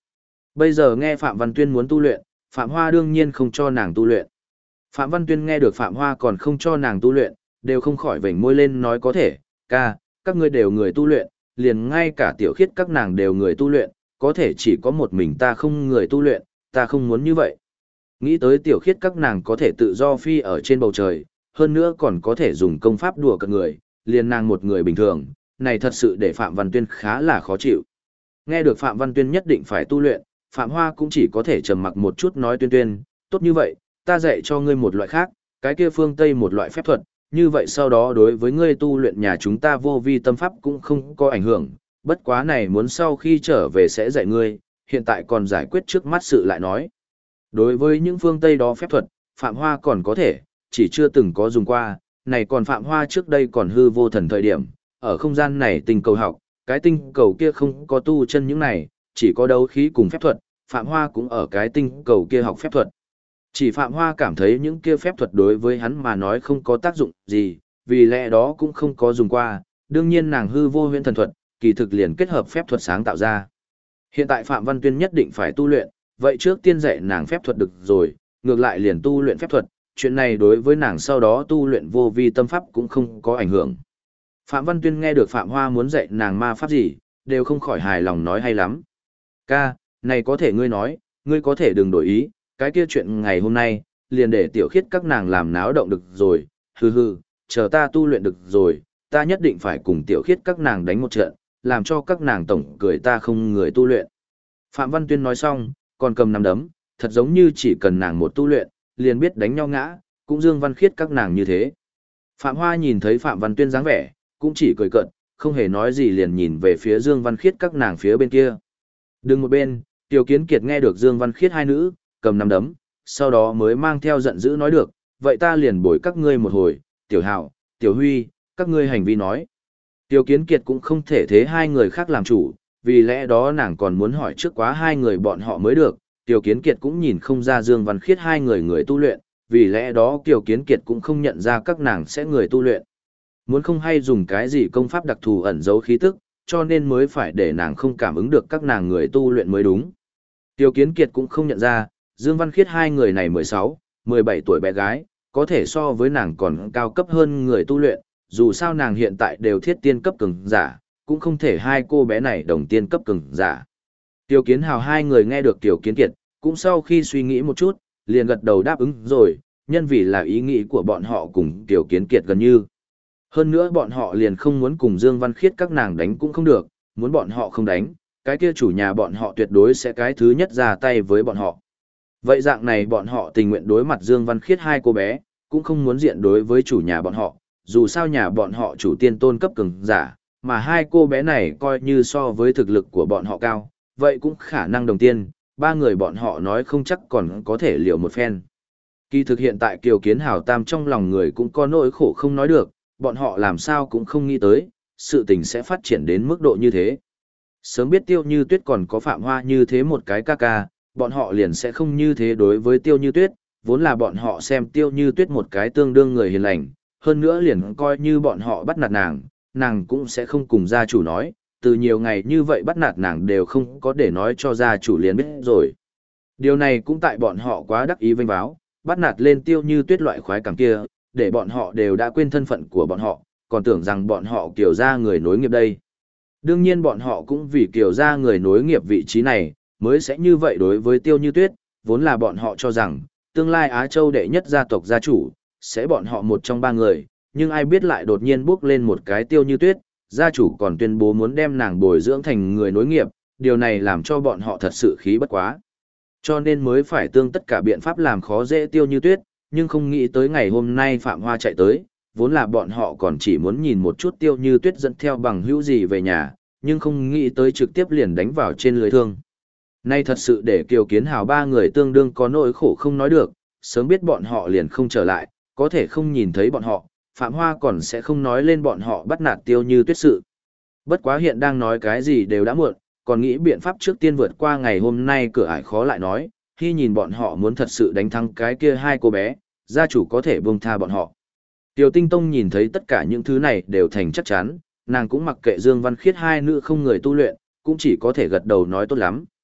Bây giờ nghe Phạm Văn Tuyên muốn tu luyện, Phạm Hoa đương nhiên không cho nàng tu luyện. Phạm Văn Tuyên nghe được Phạm Hoa còn không cho nàng tu luyện, đều không khỏi vểnh môi lên nói có thể, ca, các ngươi đều người tu luyện, liền ngay cả tiểu khiết các nàng đều người tu luyện, có thể chỉ có một mình ta không người tu luyện, ta không muốn như vậy. Nghĩ tới tiểu khiết các nàng có thể tự do phi ở trên bầu trời, hơn nữa còn có thể dùng công pháp đùa cợt người, liền nàng một người bình thường, này thật sự để Phạm Văn Tuyên khá là khó chịu. Nghe được Phạm Văn Tuyên nhất định phải tu luyện, Phạm Hoa cũng chỉ có thể trầm mặc một chút nói Tuyên Tuyên, tốt như vậy, ta dạy cho ngươi một loại khác, cái kia phương Tây một loại phép thuật, như vậy sau đó đối với ngươi tu luyện nhà chúng ta vô vi tâm pháp cũng không có ảnh hưởng, bất quá này muốn sau khi trở về sẽ dạy ngươi, hiện tại còn giải quyết trước mắt sự lại nói. Đối với những phương Tây đó phép thuật, Phạm Hoa còn có thể, chỉ chưa từng có dùng qua, này còn Phạm Hoa trước đây còn hư vô thần thời điểm, ở không gian này tinh cầu học, cái tinh cầu kia không có tu chân những này, chỉ có đấu khí cùng phép thuật, Phạm Hoa cũng ở cái tinh cầu kia học phép thuật. Chỉ Phạm Hoa cảm thấy những kia phép thuật đối với hắn mà nói không có tác dụng gì, vì lẽ đó cũng không có dùng qua, đương nhiên nàng hư vô huyễn thần thuật, kỳ thực liền kết hợp phép thuật sáng tạo ra. Hiện tại Phạm Văn Tuyên nhất định phải tu luyện, vậy trước tiên dạy nàng phép thuật được rồi, ngược lại liền tu luyện phép thuật, chuyện này đối với nàng sau đó tu luyện vô vi tâm pháp cũng không có ảnh hưởng. Phạm Văn Tuyên nghe được Phạm Hoa muốn dạy nàng ma pháp gì, đều không khỏi hài lòng nói hay lắm. Ca, này có thể ngươi nói, ngươi có thể đừng đổi ý, cái kia chuyện ngày hôm nay, liền để tiểu khiết các nàng làm náo động được rồi, hừ hừ, chờ ta tu luyện được rồi, ta nhất định phải cùng tiểu khiết các nàng đánh một trận, làm cho các nàng tổng cười ta không người tu luyện. Phạm Văn Tuyên nói xong, còn cầm nắm đấm, thật giống như chỉ cần nàng một tu luyện, liền biết đánh nhau ngã, cũng Dương Văn Khiết các nàng như thế. Phạm Hoa nhìn thấy Phạm Văn Tuyên dáng vẻ, cũng chỉ cười cợt, không hề nói gì liền nhìn về phía Dương Văn Khiết các nàng phía bên kia. Đừng một bên, Tiểu Kiến Kiệt nghe được Dương Văn Khiết hai nữ, cầm nắm đấm, sau đó mới mang theo giận dữ nói được, vậy ta liền bồi các ngươi một hồi, Tiểu Hạo, Tiểu Huy, các ngươi hành vi nói. Tiểu Kiến Kiệt cũng không thể thế hai người khác làm chủ, vì lẽ đó nàng còn muốn hỏi trước quá hai người bọn họ mới được, Tiểu Kiến Kiệt cũng nhìn không ra Dương Văn Khiết hai người người tu luyện, vì lẽ đó Tiểu Kiến Kiệt cũng không nhận ra các nàng sẽ người tu luyện. Muốn không hay dùng cái gì công pháp đặc thù ẩn giấu khí tức, cho nên mới phải để nàng không cảm ứng được các nàng người tu luyện mới đúng. Tiểu Kiến Kiệt cũng không nhận ra, Dương Văn Khiết hai người này 16, 17 tuổi bé gái, có thể so với nàng còn cao cấp hơn người tu luyện, dù sao nàng hiện tại đều thiết tiên cấp cường giả, cũng không thể hai cô bé này đồng tiên cấp cường giả. Tiểu Kiến Hào hai người nghe được Tiểu Kiến Kiệt, cũng sau khi suy nghĩ một chút, liền gật đầu đáp ứng rồi, nhân vì là ý nghĩ của bọn họ cùng Tiểu Kiến Kiệt gần như. Hơn nữa bọn họ liền không muốn cùng Dương Văn Khiết các nàng đánh cũng không được, muốn bọn họ không đánh, cái kia chủ nhà bọn họ tuyệt đối sẽ cái thứ nhất ra tay với bọn họ. Vậy dạng này bọn họ tình nguyện đối mặt Dương Văn Khiết hai cô bé, cũng không muốn diện đối với chủ nhà bọn họ, dù sao nhà bọn họ chủ tiên tôn cấp cường giả, mà hai cô bé này coi như so với thực lực của bọn họ cao, vậy cũng khả năng đồng tiên, ba người bọn họ nói không chắc còn có thể liều một phen. Kỳ thực hiện tại Kiều Kiến Hào Tam trong lòng người cũng có nỗi khổ không nói được, bọn họ làm sao cũng không nghĩ tới, sự tình sẽ phát triển đến mức độ như thế. Sớm biết Tiêu Như Tuyết còn có Phạm Hoa như thế một cái ca ca, bọn họ liền sẽ không như thế đối với Tiêu Như Tuyết, vốn là bọn họ xem Tiêu Như Tuyết một cái tương đương người hiền lành, hơn nữa liền coi như bọn họ bắt nạt nàng cũng sẽ không cùng gia chủ nói, từ nhiều ngày như vậy bắt nạt nàng đều không có để nói cho gia chủ liền biết rồi. Điều này cũng tại bọn họ quá đắc ý vênh váo, bắt nạt lên Tiêu Như Tuyết loại khoái cảm kia, để bọn họ đều đã quên thân phận của bọn họ, còn tưởng rằng bọn họ Kiều gia người nối nghiệp đây. Đương nhiên bọn họ cũng vì Kiều gia người nối nghiệp vị trí này, mới sẽ như vậy đối với Tiêu Như Tuyết, vốn là bọn họ cho rằng, tương lai Á Châu đệ nhất gia tộc gia chủ, sẽ bọn họ một trong ba người, nhưng ai biết lại đột nhiên bước lên một cái Tiêu Như Tuyết, gia chủ còn tuyên bố muốn đem nàng bồi dưỡng thành người nối nghiệp, điều này làm cho bọn họ thật sự khí bất quá. Cho nên mới phải tương tất cả biện pháp làm khó dễ Tiêu Như Tuyết, nhưng không nghĩ tới ngày hôm nay Phạm Hoa chạy tới, vốn là bọn họ còn chỉ muốn nhìn một chút Tiêu Như Tuyết dẫn theo bằng hữu gì về nhà, nhưng không nghĩ tới trực tiếp liền đánh vào trên lưới thương. Nay thật sự để Kiều Kiến Hào ba người tương đương có nỗi khổ không nói được, sớm biết bọn họ liền không trở lại, có thể không nhìn thấy bọn họ, Phạm Hoa còn sẽ không nói lên bọn họ bắt nạt Tiêu Như Tuyết sự. Bất quá hiện đang nói cái gì đều đã muộn, còn nghĩ biện pháp trước tiên vượt qua ngày hôm nay cửa ải khó lại nói, khi nhìn bọn họ muốn thật sự đánh thắng cái kia hai cô bé, gia chủ có thể buông tha bọn họ. Tiêu Tinh Tông nhìn thấy tất cả những thứ này đều thành chắc chắn, nàng cũng mặc kệ Dương Văn Khiết hai nữ không người tu luyện, cũng chỉ có thể gật đầu nói tốt lắm.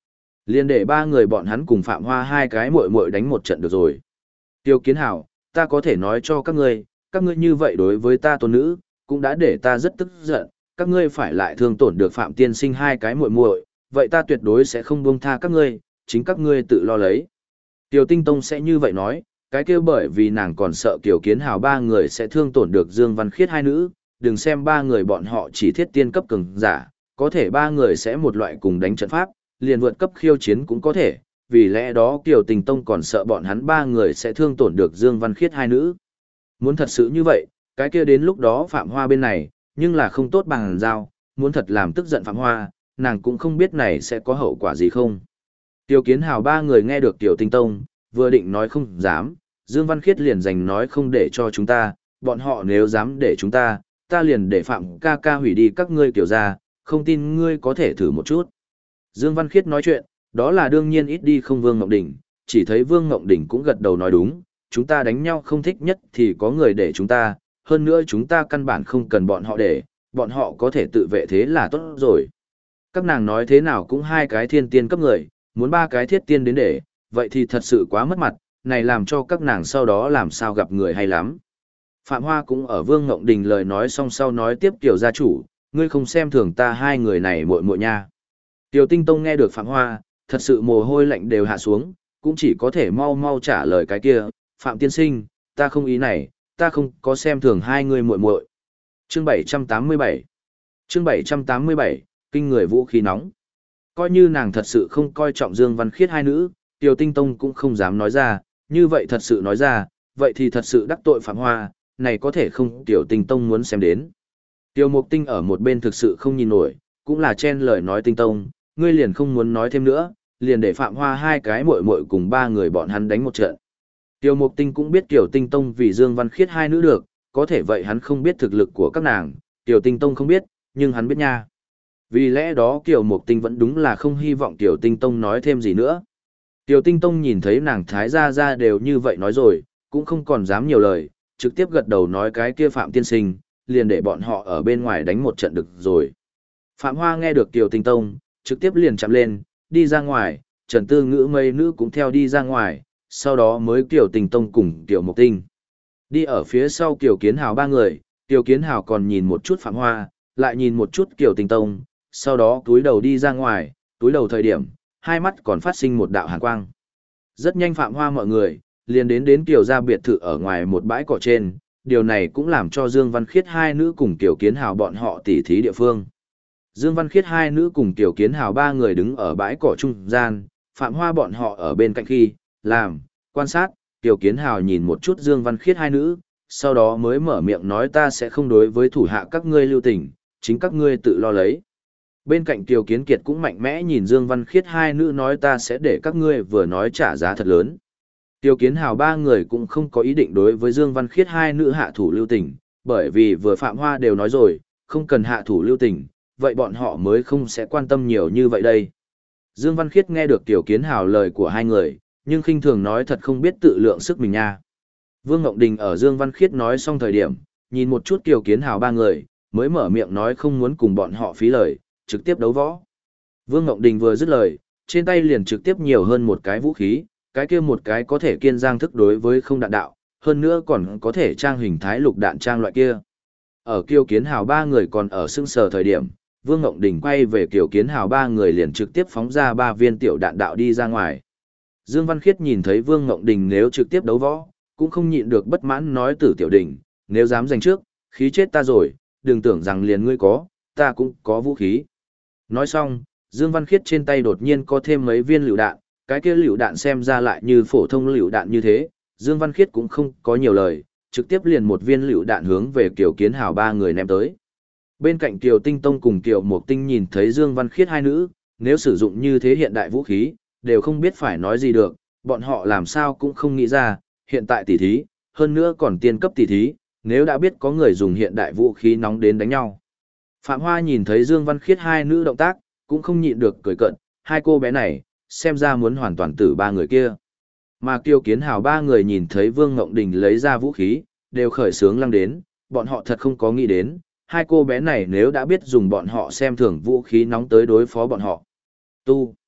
Liên để ba người bọn hắn cùng Phạm Hoa hai cái muội muội đánh một trận được rồi. Tiêu Kiến Hào, ta có thể nói cho các ngươi như vậy đối với ta tôn nữ, cũng đã để ta rất tức giận, các ngươi phải lại thương tổn được Phạm tiên sinh hai cái muội muội, vậy ta tuyệt đối sẽ không buông tha các ngươi, chính các ngươi tự lo lấy. Tiêu Tinh Tông sẽ như vậy nói, cái kêu bởi vì nàng còn sợ Kiều Kiến Hào ba người sẽ thương tổn được Dương Văn Khiết hai nữ, đừng xem ba người bọn họ chỉ thiết tiên cấp cường giả, có thể ba người sẽ một loại cùng đánh trận pháp, liền vượt cấp khiêu chiến cũng có thể, vì lẽ đó Kiều Tình Tông còn sợ bọn hắn ba người sẽ thương tổn được Dương Văn Khiết hai nữ. Muốn thật sự như vậy, cái kia đến lúc đó Phạm Hoa bên này, nhưng là không tốt bằng giao, muốn thật làm tức giận Phạm Hoa, nàng cũng không biết này sẽ có hậu quả gì không. Tiêu Kiến Hào ba người nghe được Tiểu Tinh Tông, vừa định nói không dám, Dương Văn Khiết liền giành nói không để cho chúng ta, bọn họ nếu dám để chúng ta liền để Phạm ca ca hủy đi các ngươi kiểu ra, không tin ngươi có thể thử một chút. Dương Văn Khiết nói chuyện, đó là đương nhiên ít đi không Vương Ngọc Đỉnh, chỉ thấy Vương Ngọc Đỉnh cũng gật đầu nói đúng, chúng ta đánh nhau không thích nhất thì có người để chúng ta, hơn nữa chúng ta căn bản không cần bọn họ để, bọn họ có thể tự vệ thế là tốt rồi. Các nàng nói thế nào cũng hai cái thiên tiên cấp người, muốn ba cái thiết tiên đến để, vậy thì thật sự quá mất mặt, này làm cho các nàng sau đó làm sao gặp người hay lắm. Phạm Hoa cũng ở Vương Ngộng Đình lời nói xong sau nói tiếp Tiểu gia chủ, ngươi không xem thường ta hai người này muội muội nha. Tiểu Tinh Tông nghe được Phạm Hoa, thật sự mồ hôi lạnh đều hạ xuống, cũng chỉ có thể mau mau trả lời cái kia, Phạm tiên sinh, ta không ý này, ta không có xem thường hai người muội muội. Chương 787 Chương 787, kinh người vũ khí nóng. Coi như nàng thật sự không coi trọng Dương Văn Khiết hai nữ, Tiểu Tinh Tông cũng không dám nói ra, như vậy thật sự nói ra, vậy thì thật sự đắc tội Phạm Hoa, này có thể không Tiểu Tinh Tông muốn xem đến. Tiêu Mục Tinh ở một bên thực sự không nhìn nổi, cũng là chen lời nói Tinh Tông, ngươi liền không muốn nói thêm nữa, liền để Phạm Hoa hai cái muội muội cùng ba người bọn hắn đánh một trận. Tiêu Mục Tinh cũng biết Tiểu Tinh Tông vì Dương Văn Khiết hai nữ được, có thể vậy hắn không biết thực lực của các nàng, Tiểu Tinh Tông không biết, nhưng hắn biết nha. Vì lẽ đó Tiểu Mục Tinh vẫn đúng là không hy vọng Tiểu Tinh Tông nói thêm gì nữa. Tiểu Tinh Tông nhìn thấy nàng thái gia đều như vậy nói rồi, cũng không còn dám nhiều lời, trực tiếp gật đầu nói cái kia Phạm tiên sinh, liền để bọn họ ở bên ngoài đánh một trận được rồi. Phạm Hoa nghe được Tiểu Tinh Tông, trực tiếp liền chạm lên, đi ra ngoài, Trần Tư Ngữ mấy nữ cũng theo đi ra ngoài, sau đó mới Tiểu Tinh Tông cùng Tiểu Mục Tinh. Đi ở phía sau Tiểu Kiến Hào ba người, Tiểu Kiến Hào còn nhìn một chút Phạm Hoa, lại nhìn một chút Tiểu Tinh Tông, sau đó túi đầu đi ra ngoài, túi đầu thời điểm, hai mắt còn phát sinh một đạo hàn quang. Rất nhanh Phạm Hoa mọi người, liền đến Tiểu gia biệt thự ở ngoài một bãi cỏ trên, điều này cũng làm cho Dương Văn Khiết hai nữ cùng Tiểu Kiến Hào bọn họ tỉ thí địa phương. Dương Văn Khiết hai nữ cùng Tiểu Kiến Hào ba người đứng ở bãi cỏ trung gian, Phạm Hoa bọn họ ở bên cạnh khi, quan sát, Tiểu Kiến Hào nhìn một chút Dương Văn Khiết hai nữ, sau đó mới mở miệng nói ta sẽ không đối với thủ hạ các ngươi lưu tình, chính các ngươi tự lo lấy. Bên cạnh Tiểu Kiến Kiệt cũng mạnh mẽ nhìn Dương Văn Khiết hai nữ nói ta sẽ để các ngươi vừa nói trả giá thật lớn. Tiểu Kiến Hào ba người cũng không có ý định đối với Dương Văn Khiết hai nữ hạ thủ lưu tình, bởi vì vừa Phạm Hoa đều nói rồi, không cần hạ thủ lưu tình, vậy bọn họ mới không sẽ quan tâm nhiều như vậy đây. Dương Văn Khiết nghe được Tiểu Kiến Hào lời của hai người, nhưng khinh thường nói thật không biết tự lượng sức mình nha. Vương Ngộng Đình ở Dương Văn Khiết nói xong thời điểm, nhìn một chút Tiểu Kiến Hào ba người, mới mở miệng nói không muốn cùng bọn họ phí lời, trực tiếp đấu võ. Vương Ngộng Đình vừa dứt lời, trên tay liền trực tiếp nhiều hơn một cái vũ khí, cái kia một cái có thể kiên giang thức đối với không đạn đạo, hơn nữa còn có thể trang hình thái lục đạn trang loại kia. Ở Kiều Kiến Hào ba người còn ở sưng sờ thời điểm, Vương Ngộng Đình quay về Kiều Kiến Hào ba người liền trực tiếp phóng ra 3 viên tiểu đạn đạo đi ra ngoài. Dương Văn Khiết nhìn thấy Vương Ngộng Đình nếu trực tiếp đấu võ, cũng không nhịn được bất mãn nói Tử Tiểu Đình, nếu dám giành trước, khí chết ta rồi, đừng tưởng rằng liền ngươi có, ta cũng có vũ khí. Nói xong, Dương Văn Khiết trên tay đột nhiên có thêm mấy viên lựu đạn, cái kia lựu đạn xem ra lại như phổ thông lựu đạn như thế, Dương Văn Khiết cũng không có nhiều lời, trực tiếp liền một viên lựu đạn hướng về Kiều Kiến Hào ba người ném tới. Bên cạnh Kiều Tinh Tông cùng Kiều Mộc Tinh nhìn thấy Dương Văn Khiết hai nữ, nếu sử dụng như thế hiện đại vũ khí, đều không biết phải nói gì được, bọn họ làm sao cũng không nghĩ ra, hiện tại tỷ thí, hơn nữa còn tiên cấp tỷ thí, nếu đã biết có người dùng hiện đại vũ khí nóng đến đánh nhau. Phạm Hoa nhìn thấy Dương Văn Khiết hai nữ động tác, cũng không nhịn được cười cợt, hai cô bé này, xem ra muốn hoàn toàn tử ba người kia. Mà Kiều Kiến Hào ba người nhìn thấy Vương Ngộng Đình lấy ra vũ khí, đều khởi sướng lăng đến, bọn họ thật không có nghĩ đến, hai cô bé này nếu đã biết dùng bọn họ xem thường vũ khí nóng tới đối phó bọn họ. Tu.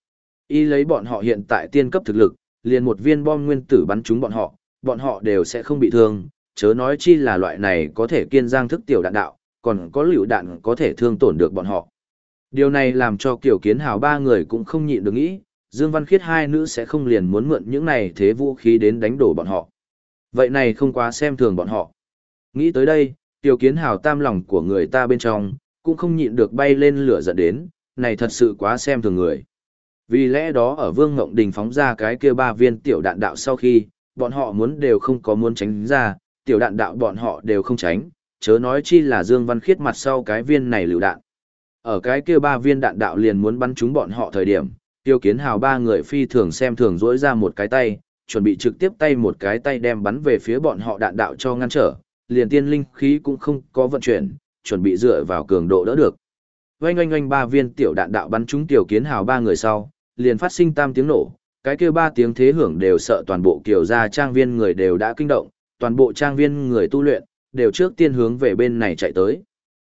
Y lấy bọn họ hiện tại tiên cấp thực lực, liền một viên bom nguyên tử bắn trúng bọn họ đều sẽ không bị thương, chớ nói chi là loại này có thể kiên giang thức tiểu đạn đạo, còn có lựu đạn có thể thương tổn được bọn họ. Điều này làm cho Kiều Kiến Hào ba người cũng không nhịn được nghĩ, Dương Văn Khiết hai nữ sẽ không liền muốn mượn những này thế vũ khí đến đánh đổ bọn họ. Vậy này không quá xem thường bọn họ. Nghĩ tới đây, Kiều Kiến Hào tam lòng của người ta bên trong, cũng không nhịn được bay lên lửa giận đến, này thật sự quá xem thường người. Vì lẽ đó ở Vương Ngộng Đình phóng ra cái kia 3 viên tiểu đạn đạo sau khi, bọn họ muốn đều không có muốn tránh ra, tiểu đạn đạo bọn họ đều không tránh, chớ nói chi là Dương Văn Khiết mặt sau cái viên này lựu đạn. Ở cái kia 3 viên đạn đạo liền muốn bắn trúng bọn họ thời điểm, Tiêu Kiến Hào ba người phi thường xem thường rỗi ra một cái tay, chuẩn bị trực tiếp tay một cái tay đem bắn về phía bọn họ đạn đạo cho ngăn trở, liền tiên linh khí cũng không có vận chuyển, chuẩn bị dựa vào cường độ đỡ được. Oanh oanh oanh 3 viên tiểu đạn đạo bắn trúng Tiêu Kiến Hào ba người sau, liền phát sinh tam tiếng nổ, cái kia 3 tiếng thế hưởng đều sợ toàn bộ Kiều gia trang viên người đều đã kinh động, toàn bộ trang viên người tu luyện đều trước tiên hướng về bên này chạy tới.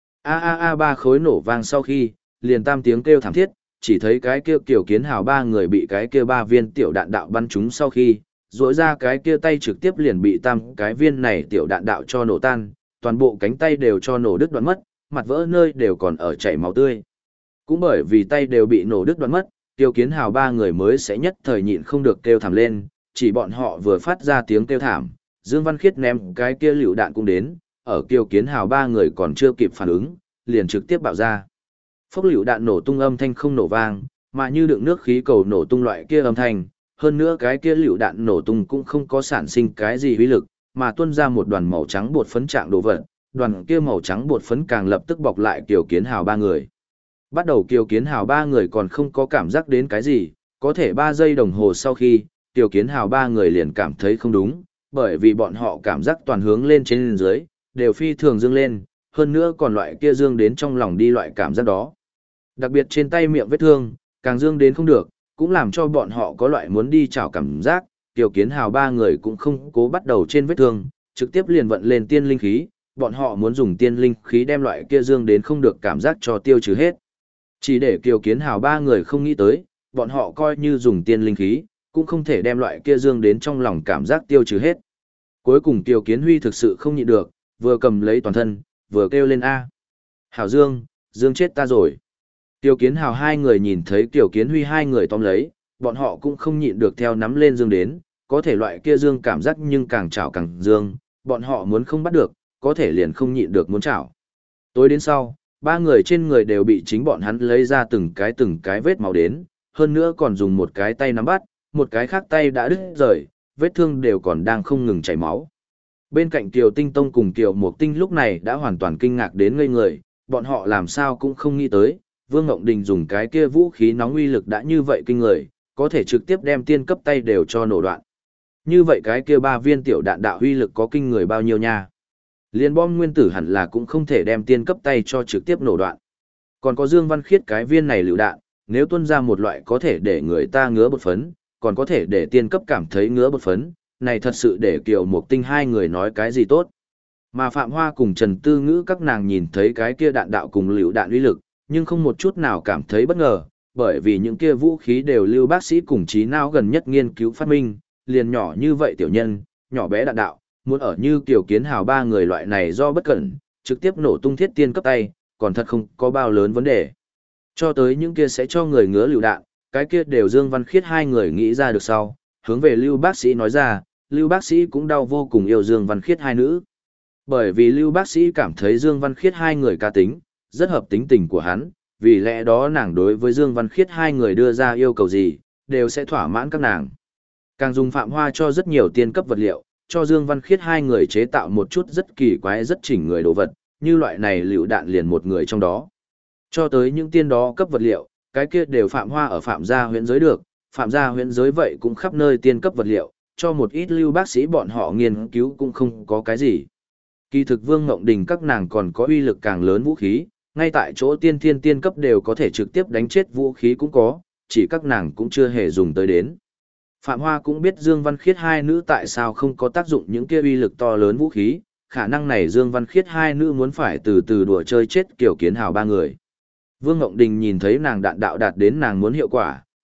Ba khối nổ vang sau khi, liền tam tiếng kêu thảm thiết, chỉ thấy cái kia Kiều Kiến Hào ba người bị cái kia 3 viên tiểu đạn đạo bắn trúng sau khi, rỗi ra cái kia tay trực tiếp liền bị tam cái viên này tiểu đạn đạo cho nổ tan, toàn bộ cánh tay đều cho nổ đứt đoạn mất, mặt vỡ nơi đều còn ở chảy máu tươi. Cũng bởi vì tay đều bị nổ đứt đoạn mất, Kiều Kiến Hào ba người mới sẽ nhất thời nhịn không được kêu thảm lên, chỉ bọn họ vừa phát ra tiếng kêu thảm, Dương Văn Khiết ném cái kia lựu đạn cũng đến, ở Kiều Kiến Hào ba người còn chưa kịp phản ứng, liền trực tiếp bạo ra. Phốc lựu đạn nổ tung âm thanh không nổ vang, mà như đựng nước khí cầu nổ tung loại kia âm thanh, hơn nữa cái kia lựu đạn nổ tung cũng không có sản sinh cái gì uy lực, mà tuôn ra một đoàn màu trắng bột phấn trạng đồ vật, đoàn kia màu trắng bột phấn càng lập tức bọc lại Kiều Kiến Hào ba người. Bắt đầu Kiều Kiến Hào ba người còn không có cảm giác đến cái gì, có thể 3 giây đồng hồ sau khi, Kiều Kiến Hào ba người liền cảm thấy không đúng, bởi vì bọn họ cảm giác toàn hướng lên trên dưới, đều phi thường dương lên, hơn nữa còn loại kia dương đến trong lòng đi loại cảm giác đó. Đặc biệt trên tay miệng vết thương, càng dương đến không được, cũng làm cho bọn họ có loại muốn đi chảo cảm giác, Kiều Kiến Hào ba người cũng không cố bắt đầu trên vết thương, trực tiếp liền vận lên tiên linh khí, bọn họ muốn dùng tiên linh khí đem loại kia dương đến không được cảm giác cho tiêu trừ hết. Chỉ để Kiều Kiến Hào ba người không nghĩ tới, bọn họ coi như dùng tiên linh khí, cũng không thể đem loại kia dương đến trong lòng cảm giác tiêu trừ hết. Cuối cùng Kiều Kiến Huy thực sự không nhịn được, vừa cầm lấy toàn thân, vừa kêu lên A. Hảo Dương, Dương chết ta rồi. Kiều Kiến Hào hai người nhìn thấy Kiều Kiến Huy hai người tóm lấy, bọn họ cũng không nhịn được theo nắm lên Dương đến, có thể loại kia Dương cảm giác nhưng càng chảo càng Dương, bọn họ muốn không bắt được, có thể liền không nhịn được muốn chảo. Tối đến sau, 3 người trên người đều bị chính bọn hắn lấy ra từng cái vết máu đến, hơn nữa còn dùng một cái tay nắm bắt, một cái khác tay đã đứt rời, vết thương đều còn đang không ngừng chảy máu. Bên cạnh Kiều Tinh Tông cùng Kiều Mộc Tinh lúc này đã hoàn toàn kinh ngạc đến ngây người, bọn họ làm sao cũng không nghĩ tới, Vương Ngộng Đình dùng cái kia vũ khí nóng uy lực đã như vậy kinh người, có thể trực tiếp đem tiên cấp tay đều cho nổ đoạn. Như vậy cái kia 3 viên tiểu đạn đạo uy lực có kinh người bao nhiêu nha? Liên bom nguyên tử hẳn là cũng không thể đem tiên cấp tay cho trực tiếp nổ đoạn. Còn có Dương Văn Khiết cái viên này lựu đạn, nếu tuôn ra một loại có thể để người ta ngứa bột phấn, còn có thể để tiên cấp cảm thấy ngứa bột phấn, này thật sự để Kiều Mộc Tinh hai người nói cái gì tốt. Mà Phạm Hoa cùng Trần Tư Ngữ các nàng nhìn thấy cái kia đạn đạo cùng lựu đạn uy lực, nhưng không một chút nào cảm thấy bất ngờ, bởi vì những kia vũ khí đều Lưu bác sĩ cùng trí não gần nhất nghiên cứu phát minh, liền nhỏ như vậy tiểu nhân, nhỏ bé đạn đạo, muốn ở như Kiều Kiến Hào 3 người loại này do bất cẩn, trực tiếp nổ tung thiết tiên cấp tay, còn thật không có bao lớn vấn đề. Cho tới những kia sẽ cho người ngứa lựu đạn, cái kia đều Dương Văn Khiết hai người nghĩ ra được sau, hướng về Lưu bác sĩ nói ra, Lưu bác sĩ cũng đau vô cùng yêu Dương Văn Khiết hai nữ. Bởi vì Lưu bác sĩ cảm thấy Dương Văn Khiết hai người cá tính, rất hợp tính tình của hắn, vì lẽ đó nàng đối với Dương Văn Khiết hai người đưa ra yêu cầu gì, đều sẽ thỏa mãn các nàng. Càng dùng Phạm Hoa cho rất nhiều tiên cấp vật liệu, cho Dương Văn Khiết hai người chế tạo một chút rất kỳ quái rất chỉnh người đồ vật, như loại này lựu đạn liền một người trong đó. Cho tới những tiên đó cấp vật liệu, cái kia đều Phạm Hoa ở Phạm gia huyện giới được, Phạm gia huyện giới vậy cũng khắp nơi tiên cấp vật liệu, cho một ít Lưu bác sĩ bọn họ nghiên cứu cũng không có cái gì. Kỳ thực Vương Ngộng Đình các nàng còn có uy lực càng lớn vũ khí, ngay tại chỗ tiên thiên tiên cấp đều có thể trực tiếp đánh chết vũ khí cũng có, chỉ các nàng cũng chưa hề dùng tới đến. Phạm Hoa cũng biết Dương Văn Khiết hai nữ tại sao không có tác dụng những kia uy lực to lớn vũ khí, khả năng này Dương Văn Khiết hai nữ muốn phải từ từ đùa chơi chết Kiều Kiến Hào 3 người. Vương Ngộng Đình nhìn thấy nàng đạn đạo đạt đến nàng muốn hiệu quả,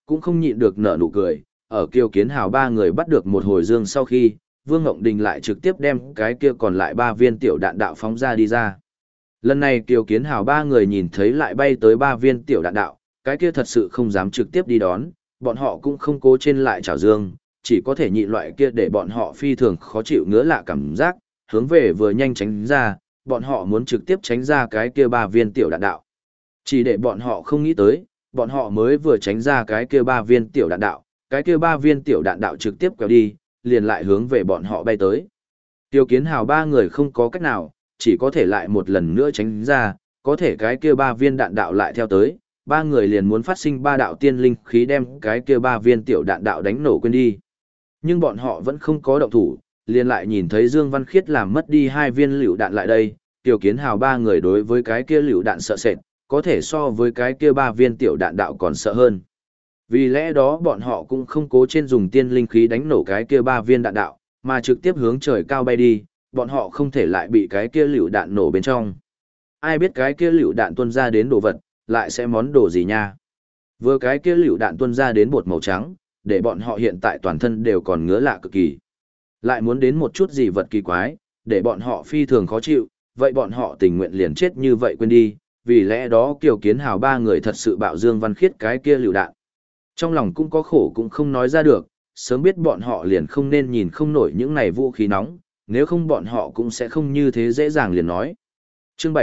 cũng không nhịn được nở nụ cười, ở Kiều Kiến Hào ba người bắt được một hồi dương sau khi, Vương Ngộng Đình lại trực tiếp đem cái kia còn lại 3 viên tiểu đạn đạo phóng ra đi ra. Lần này Kiều Kiến Hào ba người nhìn thấy lại bay tới 3 viên tiểu đạn đạo, cái kia thật sự không dám trực tiếp đi đón, bọn họ cũng không cố trên lại chảo dương, chỉ có thể nhịn loại kia để bọn họ phi thường khó chịu ngứa lạ cảm giác, hướng về vừa nhanh tránh ra, bọn họ muốn trực tiếp tránh ra cái kia 3 viên tiểu đạn đạo. Chỉ để bọn họ không nghĩ tới, bọn họ mới vừa tránh ra cái kia 3 viên tiểu đạn đạo, cái kia 3 viên tiểu đạn đạo trực tiếp quẹo đi, liền lại hướng về bọn họ bay tới. Tiêu Kiến Hào ba người không có cách nào, chỉ có thể lại một lần nữa tránh ra, có thể cái kia 3 viên đạn đạo lại theo tới, ba người liền muốn phát sinh 3 đạo tiên linh khí đem cái kia 3 viên tiểu đạn đạo đánh nổ quên đi. Nhưng bọn họ vẫn không có động thủ, liền lại nhìn thấy Dương Văn Khiết làm mất đi 2 viên lựu đạn lại đây, Tiêu Kiến Hào ba người đối với cái kia lựu đạn sợ sệt, có thể so với cái kia 3 viên tiểu đạn đạo còn sợ hơn. Vì lẽ đó bọn họ cũng không cố trên dùng tiên linh khí đánh nổ cái kia 3 viên đạn đạo, mà trực tiếp hướng trời cao bay đi, bọn họ không thể lại bị cái kia lựu đạn nổ bên trong. Ai biết cái kia lựu đạn tuôn ra đến đồ vật, lại sẽ món đồ gì nha. Vừa cái kia lựu đạn tuôn ra đến bột màu trắng, để bọn họ hiện tại toàn thân đều còn ngứa lạ cực kỳ. Lại muốn đến một chút gì vật kỳ quái, để bọn họ phi thường khó chịu, vậy bọn họ tình nguyện liền chết như vậy quên đi, vì lẽ đó Kiều Kiến Hào ba người thật sự bạo Dương Văn Khiết cái kia lựu đạn. Trong lòng cũng có khổ cũng không nói ra được, sớm biết bọn họ liền không nên nhìn không nổi những này vũ khí nóng, nếu không bọn họ cũng sẽ không như thế dễ dàng liền nói. Chương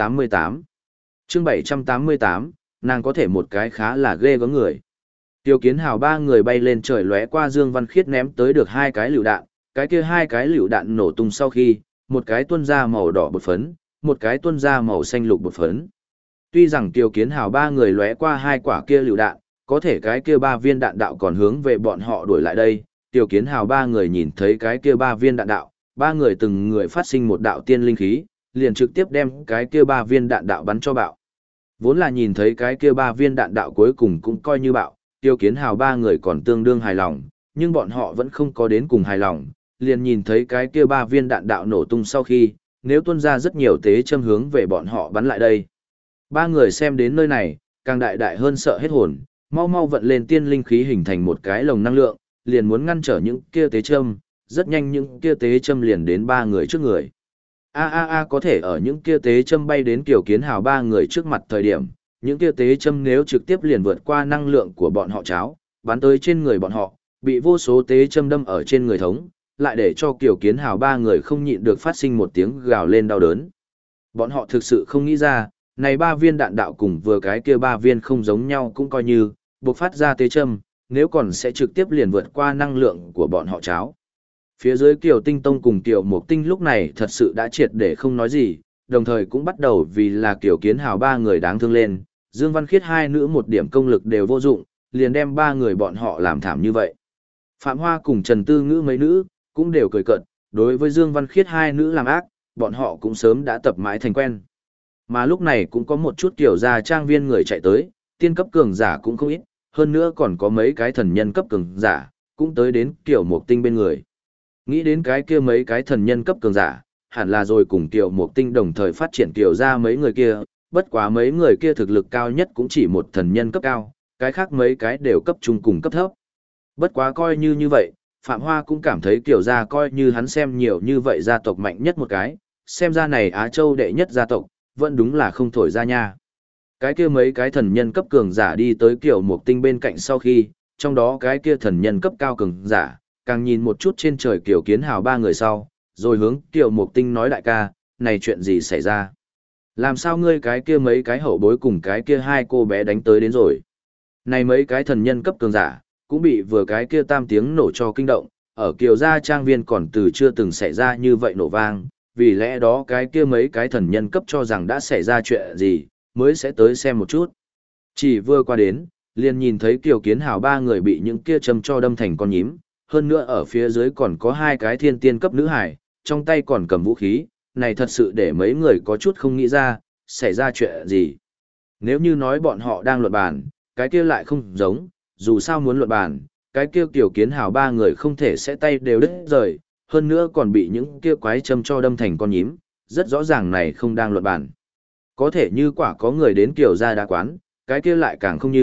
788 Chương 788, nàng có thể một cái khá là ghê gớm người. Tiêu Kiến Hào ba người bay lên trời lóe qua Dương Văn Khiết ném tới được 2 cái lựu đạn, cái kia 2 cái lựu đạn nổ tung sau khi, một cái tuôn ra màu đỏ bột phấn, một cái tuôn ra màu xanh lục bột phấn. Tuy rằng Tiêu Kiến Hào ba người lóe qua 2 quả kia lựu đạn, có thể cái kia 3 viên đạn đạo còn hướng về bọn họ đuổi lại đây. Tiêu Kiến Hào ba người nhìn thấy cái kia 3 viên đạn đạo, ba người từng người phát sinh một đạo tiên linh khí, liền trực tiếp đem cái kia 3 viên đạn đạo bắn cho bạo. Vốn là nhìn thấy cái kia 3 viên đạn đạo cuối cùng cũng coi như bạo, Tiêu Kiến Hào ba người còn tương đương hài lòng, nhưng bọn họ vẫn không có đến cùng hài lòng, liền nhìn thấy cái kia 3 viên đạn đạo nổ tung sau khi, nếu tuôn ra rất nhiều tế châm hướng về bọn họ bắn lại đây. Ba người xem đến nơi này, càng đại hơn sợ hết hồn, mau mau vận lên tiên linh khí hình thành một cái lồng năng lượng, liền muốn ngăn trở những kia tế châm, rất nhanh những kia tế châm liền đến ba người trước người. Có thể ở những kia tế châm bay đến Kiều Kiến Hào ba người trước mặt thời điểm, những kia tế châm nếu trực tiếp liền vượt qua năng lượng của bọn họ cháo, bắn tới trên người bọn họ, bị vô số tế châm đâm ở trên người thống, lại để cho Kiều Kiến Hào ba người không nhịn được phát sinh một tiếng gào lên đau đớn. Bọn họ thực sự không nghĩ ra, này 3 viên đạn đạo cùng vừa cái kia 3 viên không giống nhau cũng coi như, bộc phát ra tế châm, nếu còn sẽ trực tiếp liền vượt qua năng lượng của bọn họ cháo. Phía dưới Kiều Tinh Tông cùng Kiều Mộc Tinh lúc này thật sự đã triệt để không nói gì, đồng thời cũng bắt đầu vì là Kiều Kiến Hào ba người đáng thương lên, Dương Văn Khiết hai nữ một điểm công lực đều vô dụng, liền đem ba người bọn họ làm thảm như vậy. Phạm Hoa cùng Trần Tư Ngữ mấy nữ, cũng đều cười cợt, đối với Dương Văn Khiết hai nữ làm ác, bọn họ cũng sớm đã tập mãi thành quen. Mà lúc này cũng có một chút kiểu gia trang viên người chạy tới, tiên cấp cường giả cũng không ít, hơn nữa còn có mấy cái thần nhân cấp cường giả, cũng tới đến Kiều Mộc Tinh bên người. Nghĩ đến cái kia mấy cái thần nhân cấp cường giả, hẳn là rồi cùng Kiều Mộc Tinh đồng thời phát triển Kiều gia mấy người kia, bất quá mấy người kia thực lực cao nhất cũng chỉ một thần nhân cấp cao, cái khác mấy cái đều cấp trung cùng cấp thấp. Bất quá coi như vậy, Phạm Hoa cũng cảm thấy Kiều gia coi như hắn xem nhiều như vậy gia tộc mạnh nhất một cái, xem ra này Á Châu đệ nhất gia tộc, vẫn đúng là không thổi ra nha. Cái kia mấy cái thần nhân cấp cường giả đi tới Kiều Mộc Tinh bên cạnh sau khi, trong đó cái kia thần nhân cấp cao cường giả, càng nhìn một chút trên trời Kiều Kiến Hào ba người sau, rồi hướng Kiều Mộc Tinh nói đại ca, này chuyện gì xảy ra? Làm sao ngươi cái kia mấy cái hậu bối cùng cái kia hai cô bé đánh tới đến rồi? Này mấy cái thần nhân cấp cường giả, cũng bị vừa cái kia tam tiếng nổ cho kinh động, ở Kiều gia trang viên còn từ chưa từng xảy ra như vậy nổ vang, vì lẽ đó cái kia mấy cái thần nhân cấp cho rằng đã xảy ra chuyện gì, mới sẽ tới xem một chút. Chỉ vừa qua đến, liền nhìn thấy Kiều Kiến Hào ba người bị những kia châm cho đâm thành con nhím, hơn nữa ở phía dưới còn có hai cái thiên tiên cấp nữ hải, trong tay còn cầm vũ khí, này thật sự để mấy người có chút không nghĩ ra, xảy ra chuyện gì. Nếu như nói bọn họ đang luận bàn, cái kia lại không giống, dù sao muốn luận bàn, cái kia Kiều Kiến Hào ba người không thể sẽ tay đều đứt rời, hơn nữa còn bị những kia quái châm cho đâm thành con nhím, rất rõ ràng này không đang luận bàn. Có thể như quả có người đến Kiều gia đá quán, cái kia lại càng không như,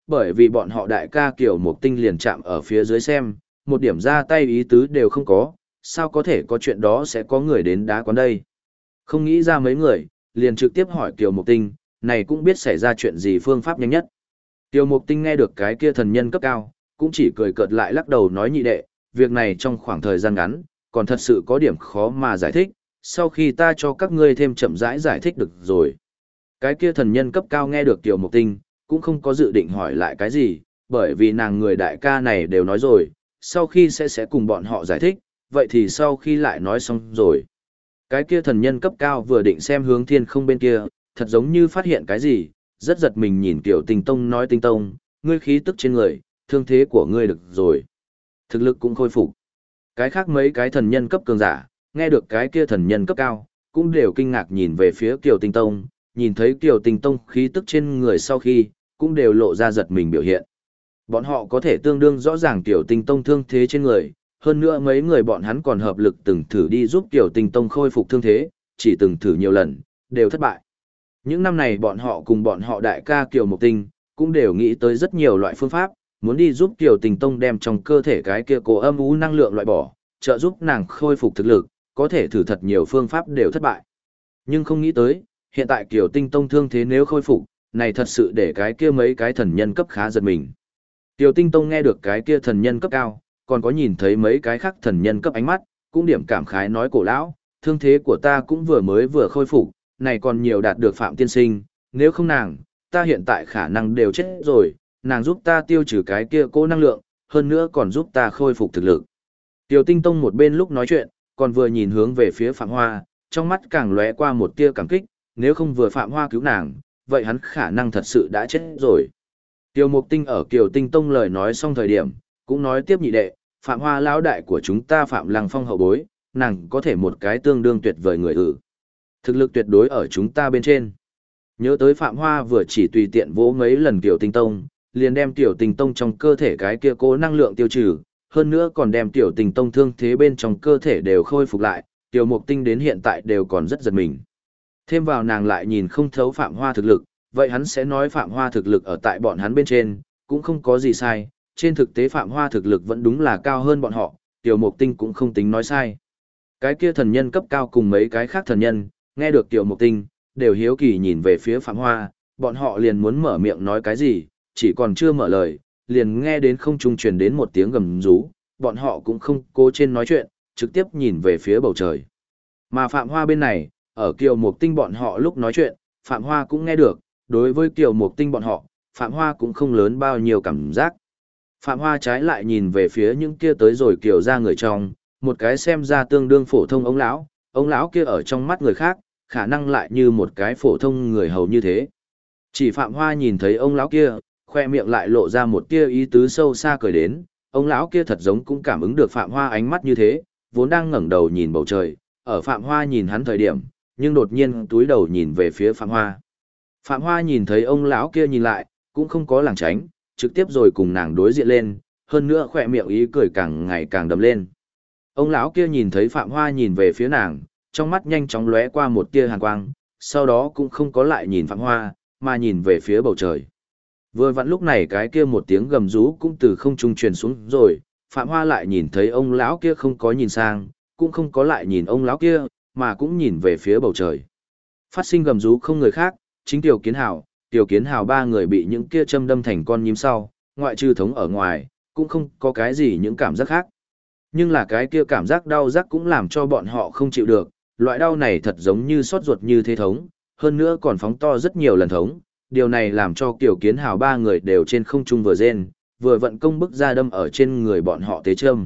bởi vì bọn họ đại ca Kiều Mục Tinh liền chạm ở phía dưới xem, một điểm ra tay ý tứ đều không có, sao có thể có chuyện đó sẽ có người đến đá quán đây. Không nghĩ ra mấy người, liền trực tiếp hỏi Kiều Mục Tinh, này cũng biết xảy ra chuyện gì phương pháp nhanh nhất. Kiều Mục Tinh nghe được cái kia thần nhân cấp cao, cũng chỉ cười cợt lại lắc đầu nói nhị đệ, việc này trong khoảng thời gian ngắn, còn thật sự có điểm khó mà giải thích, sau khi ta cho các ngươi thêm chậm rãi giải thích được rồi. Cái kia thần nhân cấp cao nghe được Kiều Mục Tinh, cũng không có dự định hỏi lại cái gì, bởi vì nàng người đại ca này đều nói rồi, sau khi sẽ cùng bọn họ giải thích, vậy thì sau khi lại nói xong rồi. Cái kia thần nhân cấp cao vừa định xem hướng thiên không bên kia, thật giống như phát hiện cái gì, rất giật mình nhìn Kiều Tinh Tông nói Tinh Tông, ngươi khí tức trên người, thương thế của ngươi được rồi. Thực lực cũng khôi phục. Cái khác mấy cái thần nhân cấp cường giả, nghe được cái kia thần nhân cấp cao, cũng đều kinh ngạc nhìn về phía Kiều Tinh Tông, nhìn thấy Kiều Tinh Tông khí tức trên người sau khi, cũng đều lộ ra giật mình biểu hiện. Bọn họ có thể tương đương rõ ràng Kiều Tinh Tông thương thế trên người, hơn nữa mấy người bọn hắn còn hợp lực từng thử đi giúp Kiều Tinh Tông khôi phục thương thế, chỉ từng thử nhiều lần, đều thất bại. Những năm này bọn họ cùng bọn họ đại ca Kiều Mục Tinh, cũng đều nghĩ tới rất nhiều loại phương pháp, muốn đi giúp Kiều Tinh Tông đem trong cơ thể cái kia cổ âm u năng lượng loại bỏ, trợ giúp nàng khôi phục thực lực, có thể thử thật nhiều phương pháp đều thất bại. Nhưng không nghĩ tới, hiện tại Kiều Tinh Tông thương thế nếu khôi phục, này thật sự để cái kia mấy cái thần nhân cấp khá giật mình. Kiều Tinh Tông nghe được cái kia thần nhân cấp cao, còn có nhìn thấy mấy cái khác thần nhân cấp ánh mắt, cũng điểm cảm khái nói cổ lão, thương thế của ta cũng vừa khôi phục, này còn nhiều đạt được Phạm tiên sinh, nếu không nàng, ta hiện tại khả năng đều chết rồi, nàng giúp ta tiêu trừ cái kia cố năng lượng, hơn nữa còn giúp ta khôi phục thực lực. Kiều Tinh Tông một bên lúc nói chuyện, còn vừa nhìn hướng về phía Phạm Hoa, trong mắt càng lóe qua một tia cảm kích, nếu không vừa Phạm Hoa cứu nàng, vậy hắn khả năng thật sự đã chết rồi. Kiều Mục Tinh ở Kiều Tinh Tông lời nói xong thời điểm, cũng nói tiếp nhị đệ, Phạm Hoa lão đại của chúng ta Phạm Lăng Phong hậu bối, nàng có thể một cái tương đương tuyệt vời người thực lực tuyệt đối ở chúng ta bên trên. Nhớ tới Phạm Hoa vừa chỉ tùy tiện vỗ mấy lần Kiều Tinh Tông, liền đem Kiều Tinh Tông trong cơ thể cái kia cố năng lượng tiêu trừ, hơn nữa còn đem Kiều Tinh Tông thương thế bên trong cơ thể đều khôi phục lại, Kiều Mục Tinh đến hiện tại đều còn rất giật mình. Thêm vào nàng lại nhìn không thấu Phạm Hoa thực lực, vậy hắn sẽ nói Phạm Hoa thực lực ở tại bọn hắn bên trên, cũng không có gì sai, trên thực tế Phạm Hoa thực lực vẫn đúng là cao hơn bọn họ, Kiều Mục Tinh cũng không tính nói sai. Cái kia thần nhân cấp cao cùng mấy cái khác thần nhân, nghe được Kiều Mục Tinh, đều hiếu kỳ nhìn về phía Phạm Hoa, bọn họ liền muốn mở miệng nói cái gì, chỉ còn chưa mở lời, liền nghe đến không trung truyền đến một tiếng gầm rú, bọn họ cũng không cố trên nói chuyện, trực tiếp nhìn về phía bầu trời. Mà Phạm Hoa bên này, ở Kiều Mục Tinh bọn họ lúc nói chuyện, Phạm Hoa cũng nghe được, đối với Kiều Mục Tinh bọn họ, Phạm Hoa cũng không lớn bao nhiêu cảm giác. Phạm Hoa trái lại nhìn về phía những kia tới rồi Kiều ra người trong, một cái xem ra tương đương phổ thông ông lão kia ở trong mắt người khác, khả năng lại như một cái phổ thông người hầu như thế. Chỉ Phạm Hoa nhìn thấy ông lão kia, khoe miệng lại lộ ra một tia ý tứ sâu xa cười đến, ông lão kia thật giống cũng cảm ứng được Phạm Hoa ánh mắt như thế, vốn đang ngẩng đầu nhìn bầu trời, ở Phạm Hoa nhìn hắn thời điểm, nhưng đột nhiên túi đầu nhìn về phía Phạm Hoa. Phạm Hoa nhìn thấy ông lão kia nhìn lại, cũng không có lảng tránh, trực tiếp rồi cùng nàng đối diện lên, hơn nữa khoe miệng ý cười càng ngày càng đậm lên. Ông lão kia nhìn thấy Phạm Hoa nhìn về phía nàng, trong mắt nhanh chóng lóe qua một tia hàn quang, sau đó cũng không có lại nhìn Phạm Hoa, mà nhìn về phía bầu trời. Vừa vặn lúc này cái kia một tiếng gầm rú cũng từ không trung truyền xuống rồi, Phạm Hoa lại nhìn thấy ông lão kia không có nhìn sang, cũng không có lại nhìn ông lão kia, mà cũng nhìn về phía bầu trời. Phát sinh gầm rú không người khác, chính Tiểu Kiến Hào ba người bị những kia châm đâm thành con nhím sau, ngoại trừ thống ở ngoài, cũng không có cái gì những cảm giác khác. Nhưng là cái kia cảm giác đau rắc cũng làm cho bọn họ không chịu được, loại đau này thật giống như xót ruột như thế thống, hơn nữa còn phóng to rất nhiều lần thống, điều này làm cho Kiều Kiến Hào ba người đều trên không trung vừa rên, vừa vận công bức ra đâm ở trên người bọn họ tế châm.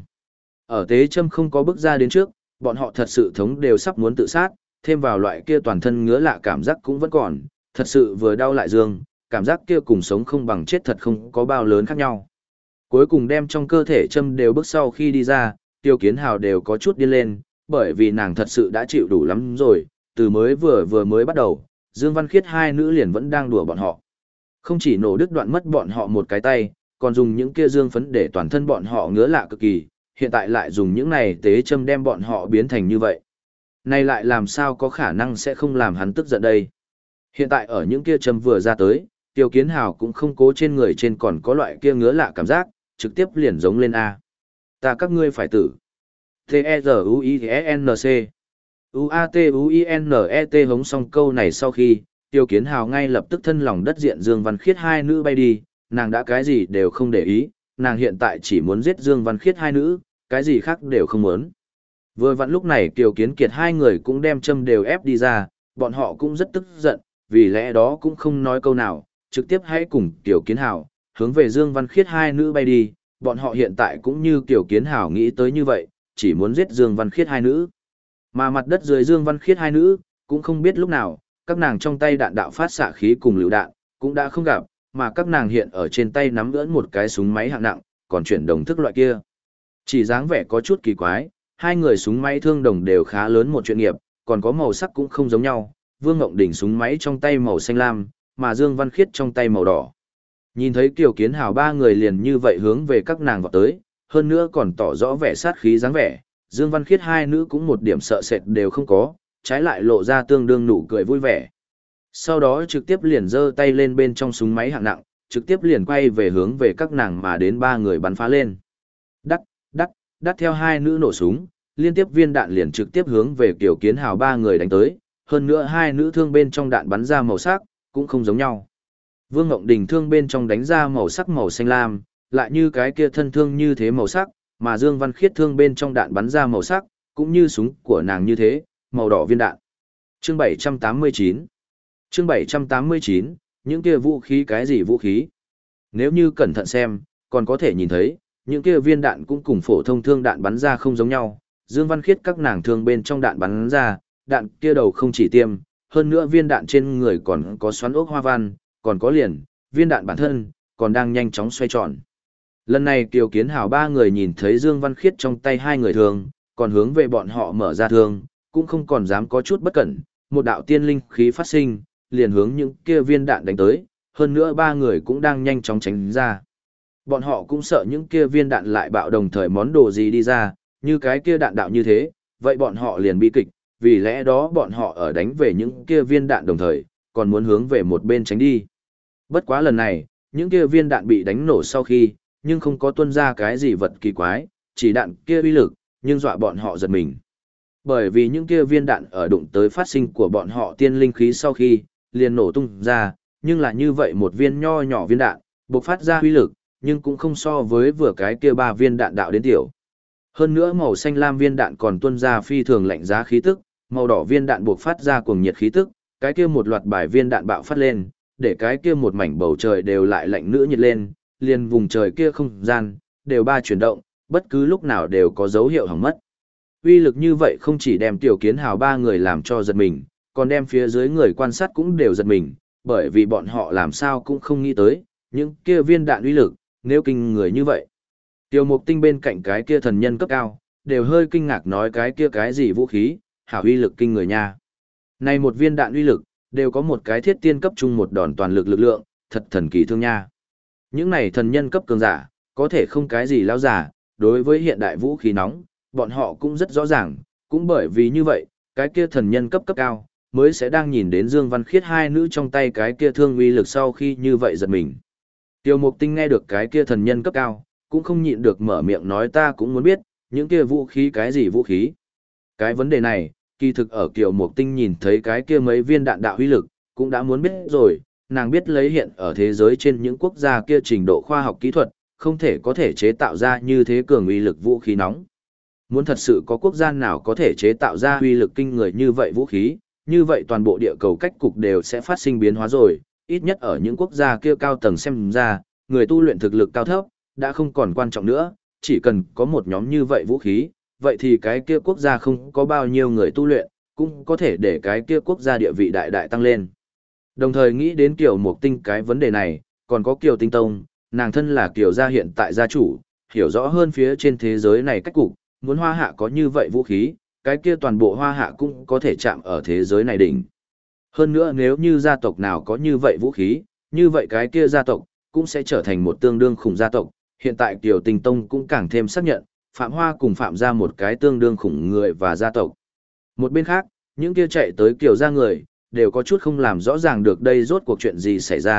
Ở tế châm không có bức ra đến trước, bọn họ thật sự thống đều sắp muốn tự sát, thêm vào loại kia toàn thân ngứa lạ cảm giác cũng vẫn còn, thật sự vừa đau lại dương, cảm giác kia cùng sống không bằng chết thật không có bao lớn khác nhau. Cuối cùng đem trong cơ thể châm đều bước sau khi đi ra, Tiêu Kiến Hào đều có chút điên lên, bởi vì nàng thật sự đã chịu đủ lắm rồi, từ vừa mới bắt đầu, Dương Văn Khiết hai nữ liền vẫn đang đùa bọn họ. Không chỉ nổ đứt đoạn mất bọn họ một cái tay, còn dùng những kia dương phấn để toàn thân bọn họ ngứa lạ cực kỳ, hiện tại lại dùng những này tế châm đem bọn họ biến thành như vậy. Này lại làm sao có khả năng sẽ không làm hắn tức giận đây. Hiện tại ở những kia châm vừa ra tới, Tiêu Kiến Hào cũng không cố trên người trên còn có loại kia ngứa lạ cảm giác, trực tiếp liền giống lên A. Ta các ngươi phải tử. T-E-Z-U-I-E-N-C U-A-T-U-I-N-E-T hống xong câu này sau khi, Tiêu Kiến Hào ngay lập tức thân lòng đất diện Dương Văn Khiết hai nữ bay đi, nàng đã cái gì đều không để ý, nàng hiện tại chỉ muốn giết Dương Văn Khiết hai nữ, cái gì khác đều không muốn. Vừa vặn lúc này Tiêu Kiến Kiệt hai người cũng đem châm đều ép đi ra, bọn họ cũng rất tức giận, vì lẽ đó cũng không nói câu nào, trực tiếp hãy cùng Tiêu Kiến Hào, hướng về Dương Văn Khiết hai nữ bay đi, bọn họ hiện tại cũng như Tiêu Kiến Hào nghĩ tới như vậy, chỉ muốn giết Dương Văn Khiết hai nữ. Mà mặt đất dưới Dương Văn Khiết hai nữ, cũng không biết lúc nào, các nàng trong tay đạn đạo phát xạ khí cùng lựu đạn, cũng đã không gặp, mà các nàng hiện ở trên tay nắm ưỡn một cái súng máy hạng nặng, còn chuyển đồng thức loại kia. Chỉ dáng vẻ có chút kỳ quái, hai người súng máy thương đồng đều khá lớn một chuyện nghiệp, còn có màu sắc cũng không giống nhau, Vương Ngộng Đình súng máy trong tay màu xanh lam, mà Dương Văn Khiết trong tay màu đỏ. Nhìn thấy Kiều Kiến Hào ba người liền như vậy hướng về các nàng vọt tới, hơn nữa còn tỏ rõ vẻ sát khí dáng vẻ, Dương Văn Khiết hai nữ cũng một điểm sợ sệt đều không có, trái lại lộ ra tương đương nụ cười vui vẻ. Sau đó trực tiếp liền giơ tay lên bên trong súng máy hạng nặng, trực tiếp liền quay về hướng về các nàng mà đến ba người bắn phá lên. Đắc, đắc, đắc theo hai nữ nổ súng, liên tiếp viên đạn liền trực tiếp hướng về Kiều Kiến Hào ba người đánh tới, hơn nữa hai nữ thương bên trong đạn bắn ra màu sắc, cũng không giống nhau. Vương Ngộng Đình thương bên trong đánh ra màu sắc màu xanh lam, lại như cái kia thân thương như thế màu sắc, mà Dương Văn Khiết thương bên trong đạn bắn ra màu sắc, cũng như súng của nàng như thế, màu đỏ viên đạn. Chương 789 Chương 789, những kia vũ khí cái gì vũ khí? Nếu như cẩn thận xem, còn có thể nhìn thấy, những kia viên đạn cũng cùng phổ thông thương đạn bắn ra không giống nhau. Dương Văn Khiết các nàng thương bên trong đạn bắn ra, đạn kia đầu không chỉ tiêm, hơn nữa viên đạn trên người còn có xoắn ốc hoa văn, còn có liền, viên đạn bản thân, còn đang nhanh chóng xoay tròn. Lần này Kiều Kiến Hào ba người nhìn thấy Dương Văn Khiết trong tay hai người thương, còn hướng về bọn họ mở ra thương, cũng không còn dám có chút bất cẩn, một đạo tiên linh khí phát sinh, liền hướng những kia viên đạn đánh tới, hơn nữa ba người cũng đang nhanh chóng tránh ra. Bọn họ cũng sợ những kia viên đạn lại bạo đồng thời món đồ gì đi ra, như cái kia đạn đạo như thế, vậy bọn họ liền bi kịch, vì lẽ đó bọn họ ở đánh về những kia viên đạn đồng thời, còn muốn hướng về một bên tránh đi. Bất quá lần này, những kia viên đạn bị đánh nổ sau khi, nhưng không có tuôn ra cái gì vật kỳ quái, chỉ đạn kia uy lực, nhưng dọa bọn họ giật mình. Bởi vì những kia viên đạn ở đụng tới phát sinh của bọn họ tiên linh khí sau khi, liền nổ tung ra, nhưng là như vậy một viên nho nhỏ viên đạn, bộc phát ra uy lực, nhưng cũng không so với vừa cái kia ba viên đạn đạo đến tiểu. Hơn nữa màu xanh lam viên đạn còn tuôn ra phi thường lạnh giá khí tức, màu đỏ viên đạn bộc phát ra cuồng nhiệt khí tức, cái kia một loạt bài viên đạn bạo phát lên, để cái kia một mảnh bầu trời đều lại lạnh nữa nhiệt lên, liền vùng trời kia không gian, đều ba chuyển động, bất cứ lúc nào đều có dấu hiệu hỏng mất. Uy lực như vậy không chỉ đem Tiểu Kiến Hào ba người làm cho giật mình, còn đem phía dưới người quan sát cũng đều giật mình, bởi vì bọn họ làm sao cũng không nghĩ tới, những kia viên đạn uy lực, nếu kinh người như vậy. Tiêu Mục Tinh bên cạnh cái kia thần nhân cấp cao, đều hơi kinh ngạc nói cái kia cái gì vũ khí, hảo uy lực kinh người nha. Này một viên đạn uy lực, đều có một cái thiết tiên cấp chung một đòn toàn lực lực lượng, thật thần kỳ thương nha. Những này thần nhân cấp cường giả, có thể không cái gì lão giả, đối với hiện đại vũ khí nóng, bọn họ cũng rất rõ ràng, cũng bởi vì như vậy, cái kia thần nhân cấp cấp cao, mới sẽ đang nhìn đến Dương Văn Khiết hai nữ trong tay cái kia thương uy lực sau khi như vậy giật mình. Tiêu Mục Tinh nghe được cái kia thần nhân cấp cao, cũng không nhịn được mở miệng nói ta cũng muốn biết, những kia vũ khí cái gì vũ khí. Cái vấn đề này, kỳ thực ở Kiều Mục Tinh nhìn thấy cái kia mấy viên đạn đạo uy lực, cũng đã muốn biết rồi, nàng biết lấy hiện ở thế giới trên những quốc gia kia trình độ khoa học kỹ thuật, không thể có thể chế tạo ra như thế cường uy lực vũ khí nóng. Muốn thật sự có quốc gia nào có thể chế tạo ra uy lực kinh người như vậy vũ khí, như vậy toàn bộ địa cầu cách cục đều sẽ phát sinh biến hóa rồi, ít nhất ở những quốc gia kia cao tầng xem ra, người tu luyện thực lực cao thấp, đã không còn quan trọng nữa, chỉ cần có một nhóm như vậy vũ khí, vậy thì cái kia quốc gia không có bao nhiêu người tu luyện, cũng có thể để cái kia quốc gia địa vị đại đại tăng lên. Đồng thời nghĩ đến Kiều Mục Tinh cái vấn đề này, còn có Kiều Tinh Tông, nàng thân là Kiều gia hiện tại gia chủ, hiểu rõ hơn phía trên thế giới này cách cục, muốn Hoa Hạ có như vậy vũ khí, cái kia toàn bộ Hoa Hạ cũng có thể chạm ở thế giới này đỉnh. Hơn nữa nếu như gia tộc nào có như vậy vũ khí, như vậy cái kia gia tộc cũng sẽ trở thành một tương đương khủng gia tộc. Hiện tại Kiều Tinh Tông cũng càng thêm xác nhận, Phạm Hoa cùng Phạm ra một cái tương đương khủng người và gia tộc. Một bên khác, những kia chạy tới Kiều gia người, đều có chút không làm rõ ràng được đây rốt cuộc chuyện gì xảy ra,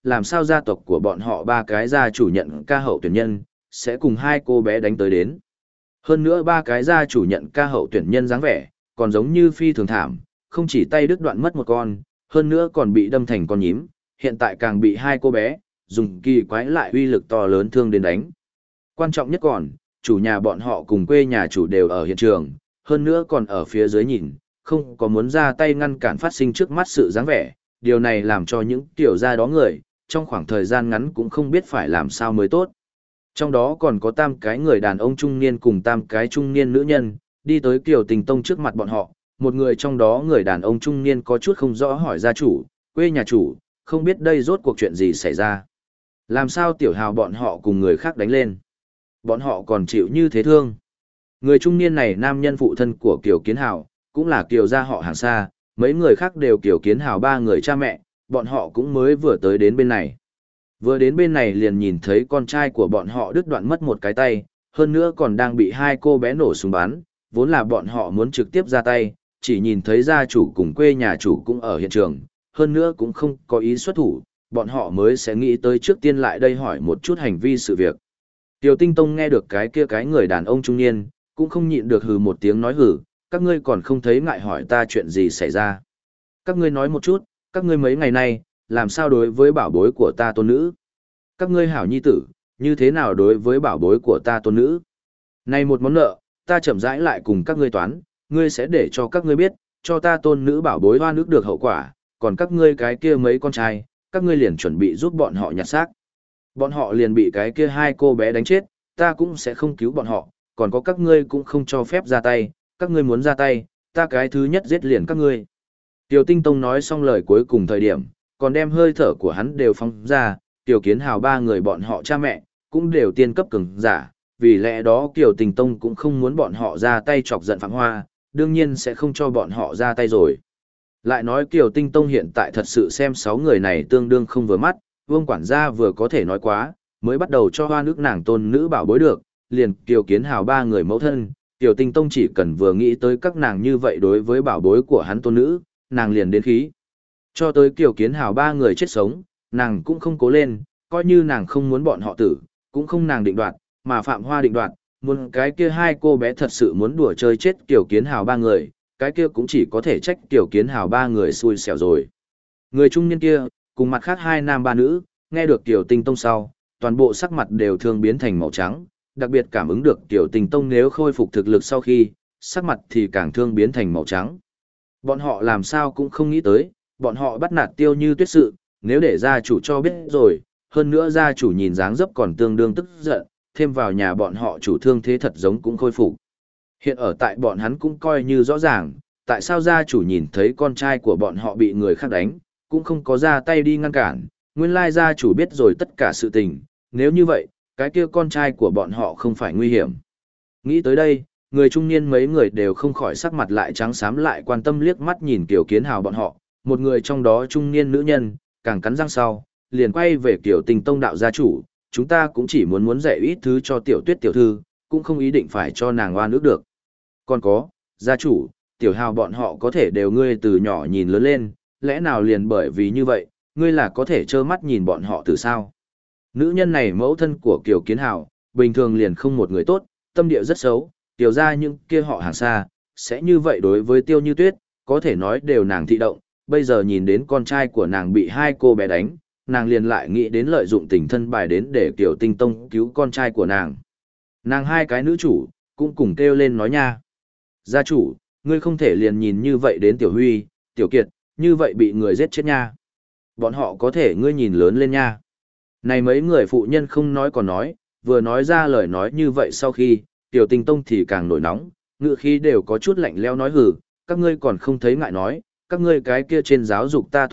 làm sao gia tộc của bọn họ ba cái gia chủ nhận ca hậu tuyển nhân, sẽ cùng hai cô bé đánh tới đến. Hơn nữa ba cái gia chủ nhận ca hậu tuyển nhân dáng vẻ, còn giống như phi thường thảm, không chỉ tay đứt đoạn mất một con, hơn nữa còn bị đâm thành con nhím, hiện tại càng bị hai cô bé, dùng kỳ quái lại uy lực to lớn thương đến đánh. Quan trọng nhất còn, chủ nhà bọn họ cùng quê nhà chủ đều ở hiện trường, hơn nữa còn ở phía dưới nhìn, không có muốn ra tay ngăn cản phát sinh trước mắt sự dáng vẻ, điều này làm cho những tiểu gia đó người, trong khoảng thời gian ngắn cũng không biết phải làm sao mới tốt. Trong đó còn có tam cái người đàn ông trung niên cùng tam cái trung niên nữ nhân, đi tới Kiều Tình Tông trước mặt bọn họ, một người trong đó người đàn ông trung niên có chút không rõ hỏi gia chủ, quê nhà chủ, không biết đây rốt cuộc chuyện gì xảy ra. Làm sao tiểu hào bọn họ cùng người khác đánh lên. Bọn họ còn chịu như thế thương. Người trung niên này nam nhân phụ thân của Kiều Kiến Hào, cũng là Kiều gia họ hàng xa, mấy người khác đều Kiều Kiến Hào ba người cha mẹ, bọn họ cũng mới vừa tới đến bên này. Vừa đến bên này liền nhìn thấy con trai của bọn họ đứt đoạn mất một cái tay, hơn nữa còn đang bị hai cô bé nổ súng bắn, vốn là bọn họ muốn trực tiếp ra tay, chỉ nhìn thấy gia chủ cùng quê nhà chủ cũng ở hiện trường, hơn nữa cũng không có ý xuất thủ, bọn họ mới sẽ nghĩ tới trước tiên lại đây hỏi một chút hành vi sự việc. Tiểu Tinh Tông nghe được cái người đàn ông trung niên, cũng không nhịn được hừ một tiếng nói hừ, các ngươi còn không thấy ngại hỏi ta chuyện gì xảy ra. Các ngươi nói một chút, các ngươi mấy ngày nay, làm sao đối với bảo bối của ta tôn nữ? Các ngươi hảo nhi tử, như thế nào đối với bảo bối của ta tôn nữ? Này một món nợ, ta chậm rãi lại cùng các ngươi toán, ngươi sẽ để cho các ngươi biết, cho ta tôn nữ bảo bối hoa nước được hậu quả, còn các ngươi cái kia mấy con trai, các ngươi liền chuẩn bị giúp bọn họ nhặt xác. Bọn họ liền bị cái kia hai cô bé đánh chết, ta cũng sẽ không cứu bọn họ, còn có các ngươi cũng không cho phép ra tay, các ngươi muốn ra tay, ta cái thứ nhất giết liền các ngươi. Tiểu Tinh Tông nói xong lời cuối cùng thời điểm, còn đem hơi thở của hắn đều phóng ra, Tiểu Kiến Hào ba người bọn họ cha mẹ, cũng đều tiên cấp cường giả, vì lẽ đó Tiểu Tinh Tông cũng không muốn bọn họ ra tay chọc giận Phạm Hoa, đương nhiên sẽ không cho bọn họ ra tay rồi. Lại nói Tiểu Tinh Tông hiện tại thật sự xem 6 người này tương đương không vừa mắt, Vương quản gia vừa có thể nói quá, mới bắt đầu cho hoa nước nàng tôn nữ bảo bối được, liền Tiểu Kiến Hào ba người mẫu thân, Tiểu Tinh Tông chỉ cần vừa nghĩ tới các nàng như vậy đối với bảo bối của hắn tôn nữ, nàng liền đến khí. Cho tới Tiểu Kiến Hào ba người chết sống, nàng cũng không cố lên, coi như nàng không muốn bọn họ tử, cũng không nàng định đoạt, mà Phạm Hoa định đoạt, muốn cái kia hai cô bé thật sự muốn đùa chơi chết Tiểu Kiến Hào ba người, cái kia cũng chỉ có thể trách Tiểu Kiến Hào ba người xui xẻo rồi. Người trung niên kia, cùng mặt khác hai nam ba nữ, nghe được Tiểu Tinh Tông sau, toàn bộ sắc mặt đều thường biến thành màu trắng, đặc biệt cảm ứng được Tiểu Tinh Tông nếu khôi phục thực lực sau khi, sắc mặt thì càng thương biến thành màu trắng. Bọn họ làm sao cũng không nghĩ tới, bọn họ bắt nạt Tiêu Như Tuyết sự, nếu để gia chủ cho biết rồi, hơn nữa gia chủ nhìn dáng dấp còn tương đương tức giận, thêm vào nhà bọn họ chủ thương thế thật giống cũng khôi phục. Hiện ở tại bọn hắn cũng coi như rõ ràng, tại sao gia chủ nhìn thấy con trai của bọn họ bị người khác đánh, cũng không có ra tay đi ngăn cản, nguyên lai gia chủ biết rồi tất cả sự tình, nếu như vậy, cái kia con trai của bọn họ không phải nguy hiểm. Nghĩ tới đây, người trung niên mấy người đều không khỏi sắc mặt lại trắng xám lại quan tâm liếc mắt nhìn Kiều Kiến Hào bọn họ, một người trong đó trung niên nữ nhân, càng cắn răng sau, liền quay về Kiều Tình Tông đạo gia chủ, chúng ta cũng chỉ muốn dạy ít thứ cho Tiểu Tuyết tiểu thư, cũng không ý định phải cho nàng oan ức được. Còn có, gia chủ, Tiểu Hào bọn họ có thể đều ngươi từ nhỏ nhìn lớn lên, lẽ nào liền bởi vì như vậy, ngươi là có thể trơ mắt nhìn bọn họ từ sao? Nữ nhân này mẫu thân của Kiều Kiến Hào, bình thường liền không một người tốt, tâm địa rất xấu, tiểu ra những kia họ hàng xa, sẽ như vậy đối với Tiêu Như Tuyết, có thể nói đều nàng thị động, bây giờ nhìn đến con trai của nàng bị hai cô bé đánh, nàng liền lại nghĩ đến lợi dụng tình thân bài đến để Kiều Tinh Tông cứu con trai của nàng. Nàng hai cái nữ chủ, cũng cùng kêu lên nói nha. Gia chủ, ngươi không thể liền nhìn như vậy đến Tiểu Huy, Tiểu Kiệt, như vậy bị người giết chết nha. Bọn họ có thể ngươi nhìn lớn lên nha. Này mấy người phụ nhân không nói còn nói, vừa nói ra lời nói như vậy sau khi, Tiểu Tinh Tông thì càng nổi nóng, ngựa khí đều có chút lạnh lẽo nói hừ, các ngươi còn không thấy ngại nói, các ngươi cái kia trên giáo dục ta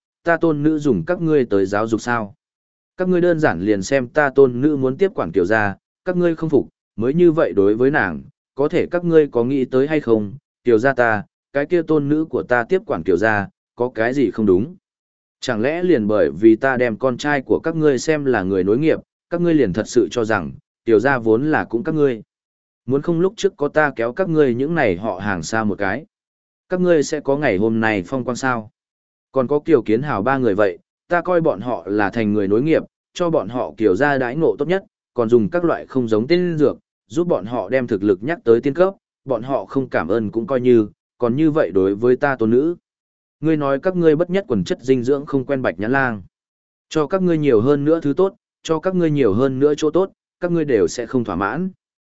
tôn nữ dùng các ngươi tới giáo dục sao. Các ngươi đơn giản liền xem ta tôn nữ muốn tiếp quản Kiều gia, các ngươi không phục, mới như vậy đối với nàng, có thể các ngươi có nghĩ tới hay không, Kiều gia ta, cái kia tôn nữ của ta tiếp quản Kiều gia, có cái gì không đúng. Chẳng lẽ liền bởi vì ta đem con trai của các ngươi xem là người nối nghiệp, các ngươi liền thật sự cho rằng, Kiều gia vốn là cũng các ngươi. Muốn không lúc trước có ta kéo các ngươi những này họ hàng xa một cái. Các ngươi sẽ có ngày hôm nay phong quang sao. Còn có Kiều Kiến Hào ba người vậy, ta coi bọn họ là thành người nối nghiệp, cho bọn họ kiểu ra đãi ngộ tốt nhất, còn dùng các loại không giống tên dược, giúp bọn họ đem thực lực nhắc tới tiên cấp, bọn họ không cảm ơn cũng coi như, còn như vậy đối với ta tôn nữ. Ngươi nói các ngươi bất nhất quần chất dinh dưỡng không quen Bạch Nhãn Lang. Cho các ngươi nhiều hơn nữa thứ tốt, cho các ngươi nhiều hơn nữa chỗ tốt, các ngươi đều sẽ không thỏa mãn.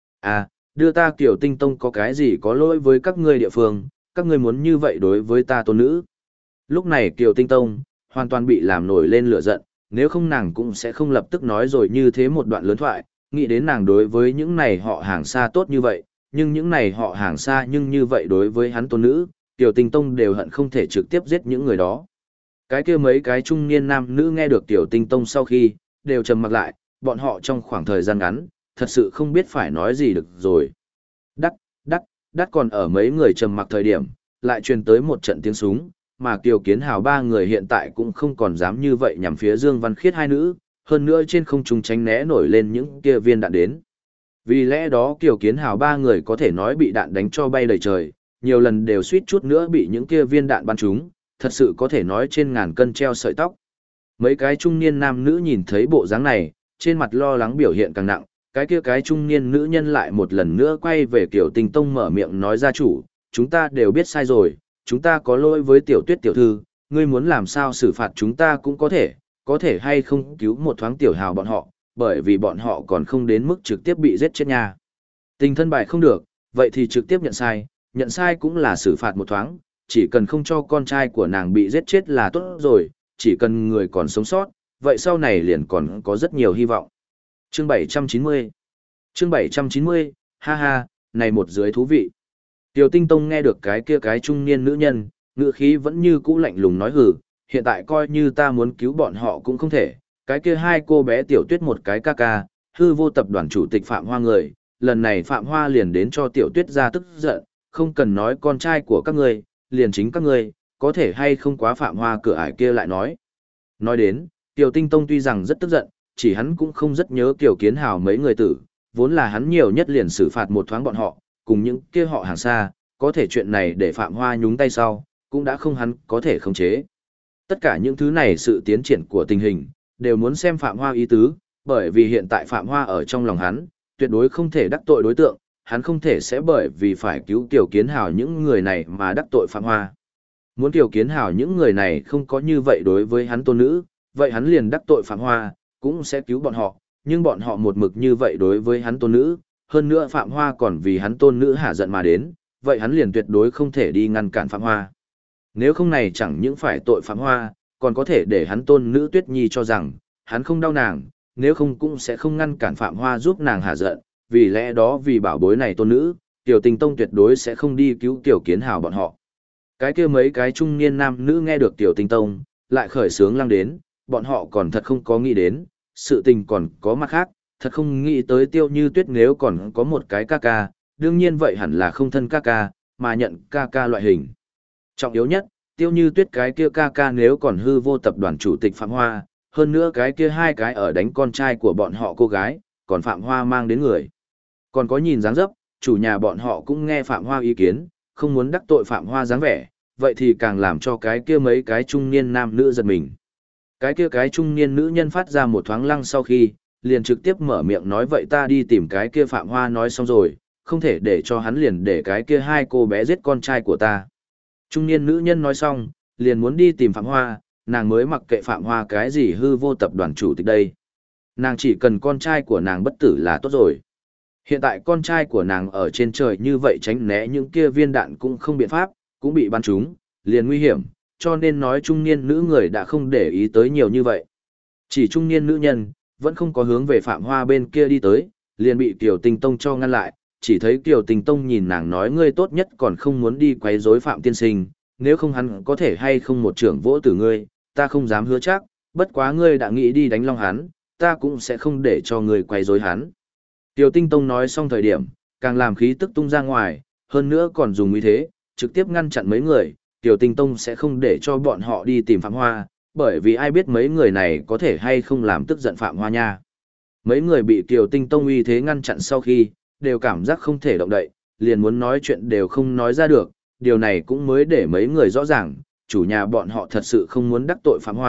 À, đưa ta Kiều Tinh Tông có cái gì có lỗi với các ngươi địa phương, các ngươi muốn như vậy đối với ta tôn nữ. Lúc này Kiều Tinh Tông hoàn toàn bị làm nổi lên lửa giận, nếu không nàng cũng sẽ không lập tức nói rồi như thế một đoạn lớn thoại, nghĩ đến nàng đối với những này họ hàng xa tốt như vậy, nhưng những này họ hàng xa nhưng như vậy đối với hắn tôn nữ, Kiều Tinh Tông đều hận không thể trực tiếp giết những người đó. Cái kia mấy cái trung niên nam nữ nghe được Kiều Tinh Tông sau khi, đều trầm mặc lại, bọn họ trong khoảng thời gian ngắn, thật sự không biết phải nói gì được rồi. Đắt, đắt còn ở mấy người trầm mặc thời điểm, lại truyền tới một trận tiếng súng, mà Kiều Kiến Hào ba người hiện tại cũng không còn dám như vậy nhằm phía Dương Văn Khiết hai nữ, hơn nữa trên không trung tránh né nổi lên những kia viên đạn đến. Vì lẽ đó Kiều Kiến Hào ba người có thể nói bị đạn đánh cho bay đầy trời, nhiều lần đều suýt chút nữa bị những kia viên đạn bắn trúng, thật sự có thể nói trên ngàn cân treo sợi tóc. Mấy cái trung niên nam nữ nhìn thấy bộ dáng này, trên mặt lo lắng biểu hiện càng nặng, cái trung niên nữ nhân lại một lần nữa quay về Kiều Tinh Tông mở miệng nói gia chủ, chúng ta đều biết sai rồi, chúng ta có lỗi với Tiểu Tuyết tiểu thư, ngươi muốn làm sao xử phạt chúng ta cũng có thể hay không cứu một thoáng Tiểu Hào bọn họ, bởi vì bọn họ còn không đến mức trực tiếp bị giết chết nha. Tình thân bại không được, vậy thì trực tiếp nhận sai cũng là xử phạt một thoáng, chỉ cần không cho con trai của nàng bị giết chết là tốt rồi, chỉ cần người còn sống sót, vậy sau này liền còn có rất nhiều hy vọng. Chương 790 Chương 790, ha ha, này một dưới thú vị. Tiểu Tinh Tông nghe được cái trung niên nữ nhân, ngữ khí vẫn như cũ lạnh lùng nói hừ, hiện tại coi như ta muốn cứu bọn họ cũng không thể, cái kia hai cô bé Tiểu Tuyết một cái ca ca, hư vô tập đoàn chủ tịch Phạm Hoa người, lần này Phạm Hoa liền đến cho Tiểu Tuyết ra tức giận, không cần nói con trai của các ngươi, liền chính các ngươi, có thể hay không quá Phạm Hoa cửa ải kia lại nói. Nói đến, Tiểu Tinh Tông tuy rằng rất tức giận, chỉ hắn cũng không rất nhớ Kiều Kiến Hào mấy người tử, vốn là hắn nhiều nhất liền xử phạt một thoáng bọn họ, cùng những kia họ hàng xa, có thể chuyện này để Phạm Hoa nhúng tay sau, cũng đã không hắn có thể khống chế. Tất cả những thứ này sự tiến triển của tình hình, đều muốn xem Phạm Hoa ý tứ, bởi vì hiện tại Phạm Hoa ở trong lòng hắn, tuyệt đối không thể đắc tội đối tượng, hắn không thể sẽ bởi vì phải cứu Kiều Kiến Hào những người này mà đắc tội Phạm Hoa. Muốn Kiều Kiến Hào những người này không có như vậy đối với hắn tôn nữ, vậy hắn liền đắc tội Phạm Hoa, cũng sẽ cứu bọn họ, nhưng bọn họ một mực như vậy đối với hắn tôn nữ, hơn nữa Phạm Hoa còn vì hắn tôn nữ hả giận mà đến, vậy hắn liền tuyệt đối không thể đi ngăn cản Phạm Hoa. Nếu không này chẳng những phải tội Phạm Hoa, còn có thể để hắn tôn nữ Tuyết Nhi cho rằng, hắn không đau nàng, nếu không cũng sẽ không ngăn cản Phạm Hoa giúp nàng hả giận, vì lẽ đó vì bảo bối này tôn nữ, Tiểu Tinh Tông tuyệt đối sẽ không đi cứu Tiểu Kiến Hào bọn họ. Cái kia mấy cái trung niên nam nữ nghe được Tiểu Tinh Tông, lại khởi sướng lăng đến, bọn họ còn thật không có nghĩ đến, sự tình còn có mặt khác, thật không nghĩ tới Tiêu Như Tuyết nếu còn có một cái ca ca, đương nhiên vậy hẳn là không thân ca ca, mà nhận ca ca loại hình. Trọng yếu nhất, Tiêu Như Tuyết cái kia ca ca nếu còn hư vô tập đoàn chủ tịch Phạm Hoa, hơn nữa cái kia hai cái ở đánh con trai của bọn họ cô gái, còn Phạm Hoa mang đến người. Còn có nhìn dáng dấp, chủ nhà bọn họ cũng nghe Phạm Hoa ý kiến, không muốn đắc tội Phạm Hoa dáng vẻ, vậy thì càng làm cho cái kia mấy cái trung niên nam nữ giật mình. Cái kia cái trung niên nữ nhân phát ra một thoáng lăng sau khi, liền trực tiếp mở miệng nói vậy ta đi tìm cái kia Phạm Hoa nói xong rồi, không thể để cho hắn liền để cái kia hai cô bé giết con trai của ta. Trung niên nữ nhân nói xong, liền muốn đi tìm Phạm Hoa, nàng mới mặc kệ Phạm Hoa cái gì hư vô tập đoàn chủ tịch đây. Nàng chỉ cần con trai của nàng bất tử là tốt rồi. Hiện tại con trai của nàng ở trên trời như vậy tránh né những kia viên đạn cũng không biện pháp, cũng bị bắn trúng, liền nguy hiểm, cho nên nói trung niên nữ người đã không để ý tới nhiều như vậy. Chỉ trung niên nữ nhân, vẫn không có hướng về Phạm Hoa bên kia đi tới, liền bị Kiều Tinh Tông cho ngăn lại, chỉ thấy Kiều Tinh Tông nhìn nàng nói ngươi tốt nhất còn không muốn đi quấy rối Phạm tiên sinh, nếu không hắn có thể hay không một trưởng vỗ tử ngươi, ta không dám hứa chắc, bất quá ngươi đã nghĩ đi đánh long hắn, ta cũng sẽ không để cho ngươi quấy rối hắn. Kiều Tinh Tông nói xong thời điểm, càng làm khí tức tung ra ngoài, hơn nữa còn dùng uy thế, trực tiếp ngăn chặn mấy người, Kiều Tinh Tông sẽ không để cho bọn họ đi tìm Phạm Hoa, bởi vì ai biết mấy người này có thể hay không làm tức giận Phạm Hoa nha. Mấy người bị Kiều Tinh Tông uy thế ngăn chặn sau khi, đều cảm giác không thể động đậy, liền muốn nói chuyện đều không nói ra được, điều này cũng mới để mấy người rõ ràng, chủ nhà bọn họ thật sự không muốn đắc tội Phạm Hoa,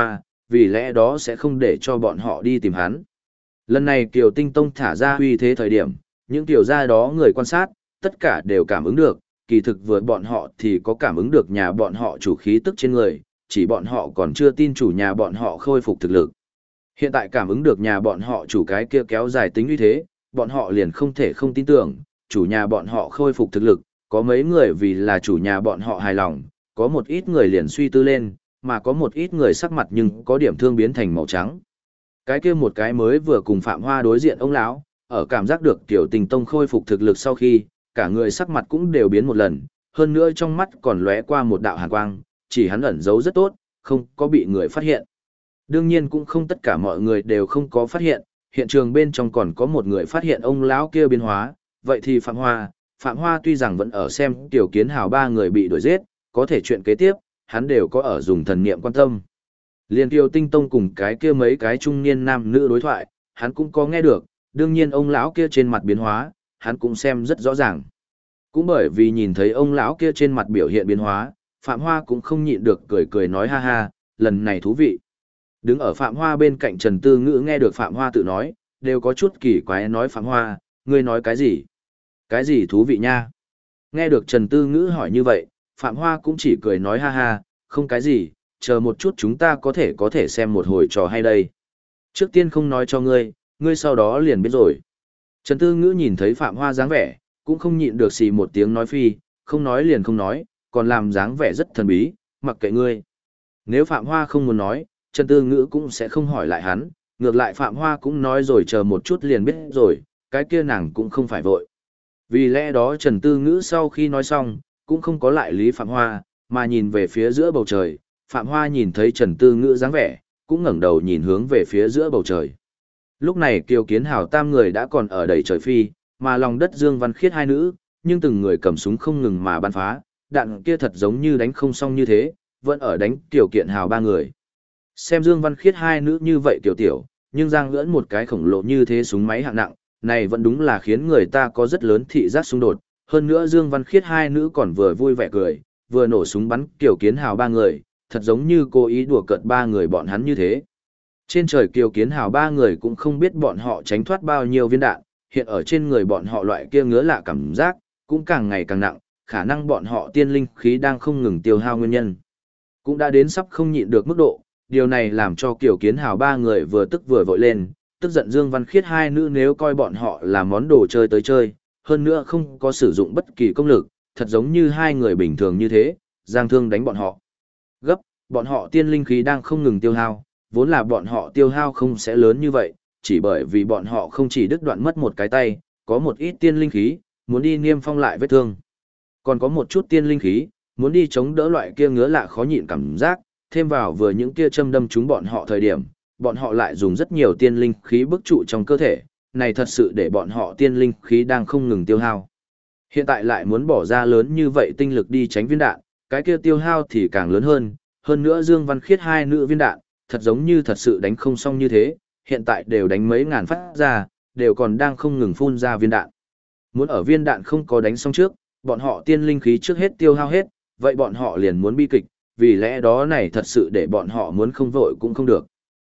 vì lẽ đó sẽ không để cho bọn họ đi tìm hắn. Lần này Kiều Tinh Tông thả ra uy thế thời điểm, những tiểu gia đó người quan sát, tất cả đều cảm ứng được, kỳ thực vừa bọn họ thì có cảm ứng được nhà bọn họ chủ khí tức trên người, chỉ bọn họ còn chưa tin chủ nhà bọn họ khôi phục thực lực. Hiện tại cảm ứng được nhà bọn họ chủ cái kia kéo dài tính uy thế, bọn họ liền không thể không tin tưởng, chủ nhà bọn họ khôi phục thực lực, có mấy người vì là chủ nhà bọn họ hài lòng, có một ít người liền suy tư lên, mà có một ít người sắc mặt nhưng có điểm thương biến thành màu trắng. Cái kia một cái mới vừa cùng Phạm Hoa đối diện ông lão, ở cảm giác được Tiểu Tình Tông khôi phục thực lực sau khi, cả người sắc mặt cũng đều biến một lần, hơn nữa trong mắt còn lóe qua một đạo hàn quang, chỉ hắn ẩn giấu rất tốt, không có bị người phát hiện. Đương nhiên cũng không tất cả mọi người đều không có phát hiện, hiện trường bên trong còn có một người phát hiện ông lão kia biến hóa, vậy thì Phạm Hoa tuy rằng vẫn ở xem Tiểu Kiến Hào ba người bị đuổi giết, có thể chuyện kế tiếp, hắn đều có ở dùng thần niệm quan tâm. Liên Kiều Tinh Tông cùng cái kia mấy cái trung niên nam nữ đối thoại, hắn cũng có nghe được, đương nhiên ông lão kia trên mặt biến hóa, hắn cũng xem rất rõ ràng. Cũng bởi vì nhìn thấy ông lão kia trên mặt biểu hiện biến hóa, Phạm Hoa cũng không nhịn được cười cười nói ha ha, lần này thú vị. Đứng ở Phạm Hoa bên cạnh Trần Tư Ngữ nghe được Phạm Hoa tự nói, đều có chút kỳ quái nói Phạm Hoa, ngươi nói cái gì? Cái gì thú vị nha? Nghe được Trần Tư Ngữ hỏi như vậy, Phạm Hoa cũng chỉ cười nói ha ha, không cái gì, chờ một chút chúng ta có thể xem một hồi trò hay đây. Trước tiên không nói cho ngươi, ngươi sau đó liền biết rồi. Trần Tư Ngữ nhìn thấy Phạm Hoa dáng vẻ, cũng không nhịn được xì một tiếng nói phi, không nói liền không nói, còn làm dáng vẻ rất thần bí, mặc kệ ngươi. Nếu Phạm Hoa không muốn nói, Trần Tư Ngữ cũng sẽ không hỏi lại hắn, ngược lại Phạm Hoa cũng nói rồi chờ một chút liền biết rồi, cái kia nàng cũng không phải vội. Vì lẽ đó Trần Tư Ngữ sau khi nói xong, cũng không có lại lý Phạm Hoa, mà nhìn về phía giữa bầu trời, Phạm Hoa nhìn thấy Trần Tư Ngữ dáng vẻ, cũng ngẩng đầu nhìn hướng về phía giữa bầu trời. Lúc này Kiều Kiến Hào tam người đã còn ở đầy trời phi, mà lòng đất Dương Văn Khiết hai nữ, nhưng từng người cầm súng không ngừng mà bắn phá, đạn kia thật giống như đánh không xong như thế, vẫn ở đánh Kiều Kiện Hào ba người. Xem Dương Văn Khiết hai nữ như vậy tiểu tiểu, nhưng giang lưỡn một cái khổng lồ như thế súng máy hạng nặng, này vẫn đúng là khiến người ta có rất lớn thị giác xung đột. Hơn nữa Dương Văn Khiết hai nữ còn vừa vui vẻ cười, vừa nổ súng bắn Kiều Kiến Hào ba người, thật giống như cố ý đùa cợt ba người bọn hắn như thế. Trên trời Kiều Kiến Hào ba người cũng không biết bọn họ tránh thoát bao nhiêu viên đạn, hiện ở trên người bọn họ loại kia ngứa lạ cảm giác, cũng càng ngày càng nặng, khả năng bọn họ tiên linh khí đang không ngừng tiêu hao nguyên nhân. Cũng đã đến sắp không nhịn được mức độ, điều này làm cho Kiều Kiến Hào ba người vừa tức vừa vội lên, tức giận Dương Văn Khiết hai nữ nếu coi bọn họ là món đồ chơi tới chơi, hơn nữa không có sử dụng bất kỳ công lực, thật giống như hai người bình thường như thế, giang thương đánh bọn họ. Gấp, bọn họ tiên linh khí đang không ngừng tiêu hao, vốn là bọn họ tiêu hao không sẽ lớn như vậy, chỉ bởi vì bọn họ không chỉ đứt đoạn mất một cái tay, có một ít tiên linh khí, muốn đi niêm phong lại vết thương. Còn có một chút tiên linh khí, muốn đi chống đỡ loại kia ngứa lạ khó nhịn cảm giác, thêm vào vừa những kia châm đâm chúng bọn họ thời điểm, bọn họ lại dùng rất nhiều tiên linh khí bức trụ trong cơ thể, này thật sự để bọn họ tiên linh khí đang không ngừng tiêu hao. Hiện tại lại muốn bỏ ra lớn như vậy tinh lực đi tránh viên đạn, cái kia tiêu hao thì càng lớn hơn nữa Dương Văn Khiết hai nữ viên đạn, thật giống như thật sự đánh không xong như thế, hiện tại đều đánh mấy ngàn phát ra, đều còn đang không ngừng phun ra viên đạn. Muốn ở viên đạn không có đánh xong trước, bọn họ tiên linh khí trước hết tiêu hao hết, vậy bọn họ liền muốn bi kịch, vì lẽ đó này thật sự để bọn họ muốn không vội cũng không được.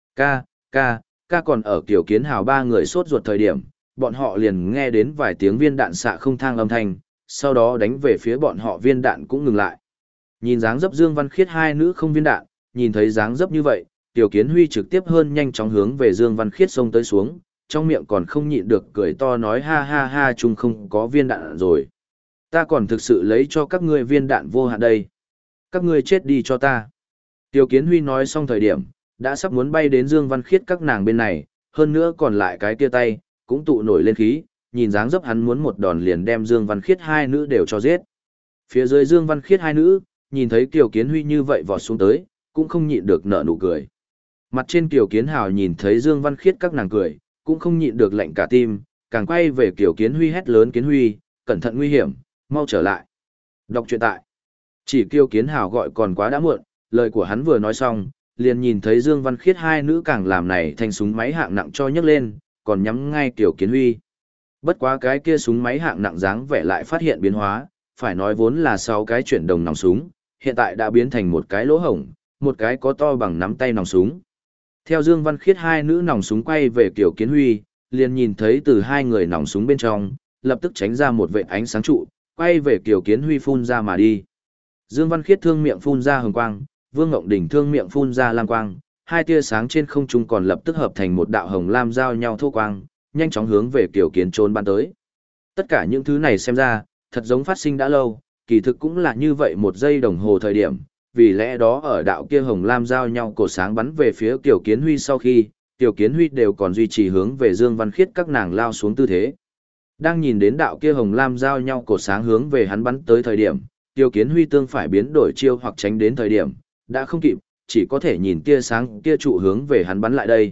Ca còn ở Kiều Kiến Hào ba người sốt ruột thời điểm, bọn họ liền nghe đến vài tiếng viên đạn xạ không thang âm thanh, sau đó đánh về phía bọn họ viên đạn cũng ngừng lại. Nhìn dáng dấp Dương Văn Khiết hai nữ không viên đạn, nhìn thấy dáng dấp như vậy, Tiểu Kiến Huy trực tiếp hơn nhanh chóng hướng về Dương Văn Khiết xông tới xuống, trong miệng còn không nhịn được cười to nói ha ha ha chung không có viên đạn rồi. Ta còn thực sự lấy cho các ngươi viên đạn vô hạn đây. Các ngươi chết đi cho ta. Tiểu Kiến Huy nói xong thời điểm, đã sắp muốn bay đến Dương Văn Khiết các nàng bên này, hơn nữa còn lại cái tia tay, cũng tụ nổi lên khí, nhìn dáng dấp hắn muốn một đòn liền đem Dương Văn Khiết hai nữ đều cho giết. Phía dưới Dương Văn Khiết hai nữ, nhìn thấy Tiểu Kiến Huy như vậy vọt xuống tới, cũng không nhịn được nở nụ cười. Mặt trên Kiều Kiến Hào nhìn thấy Dương Văn Khiết các nàng cười, cũng không nhịn được lạnh cả tim, càng quay về Kiều Kiến Huy hét lớn Kiến Huy, cẩn thận nguy hiểm, mau trở lại. Đọc truyện tại. Chỉ Kiều Kiến Hào gọi còn quá đã muộn, lời của hắn vừa nói xong, liền nhìn thấy Dương Văn Khiết hai nữ càng làm này thành súng máy hạng nặng cho nhấc lên, còn nhắm ngay Kiều Kiến Huy. Bất quá cái kia súng máy hạng nặng dáng vẻ lại phát hiện biến hóa, phải nói vốn là 6 cái chuyển động nòng súng, hiện tại đã biến thành một cái lỗ hổng, một cái có to bằng nắm tay nòng súng. Theo Dương Văn Khiết hai nữ nòng súng quay về Kiều Kiến Huy, liền nhìn thấy từ hai người nòng súng bên trong, lập tức tránh ra một vệt ánh sáng trụ, quay về Kiều Kiến Huy phun ra mà đi. Dương Văn Khiết thương miệng phun ra hồng quang, Vương Ngộng Đình thương miệng phun ra lam quang, hai tia sáng trên không trung còn lập tức hợp thành một đạo hồng lam giao nhau thô quang, nhanh chóng hướng về Kiều Kiến trốn bắn tới. Tất cả những thứ này xem ra, thật giống phát sinh đã lâu, kỳ thực cũng là như vậy một giây đồng hồ thời điểm, vì lẽ đó ở đạo kia hồng lam giao nhau cổ sáng bắn về phía Kiều Kiến Huy sau khi, Kiều Kiến Huy đều còn duy trì hướng về Dương Văn Khiết các nàng lao xuống tư thế. Đang nhìn đến đạo kia hồng lam giao nhau cổ sáng hướng về hắn bắn tới thời điểm, Kiều Kiến Huy tương phải biến đổi chiêu hoặc tránh đến thời điểm, đã không kịp, chỉ có thể nhìn tia sáng kia trụ hướng về hắn bắn lại đây.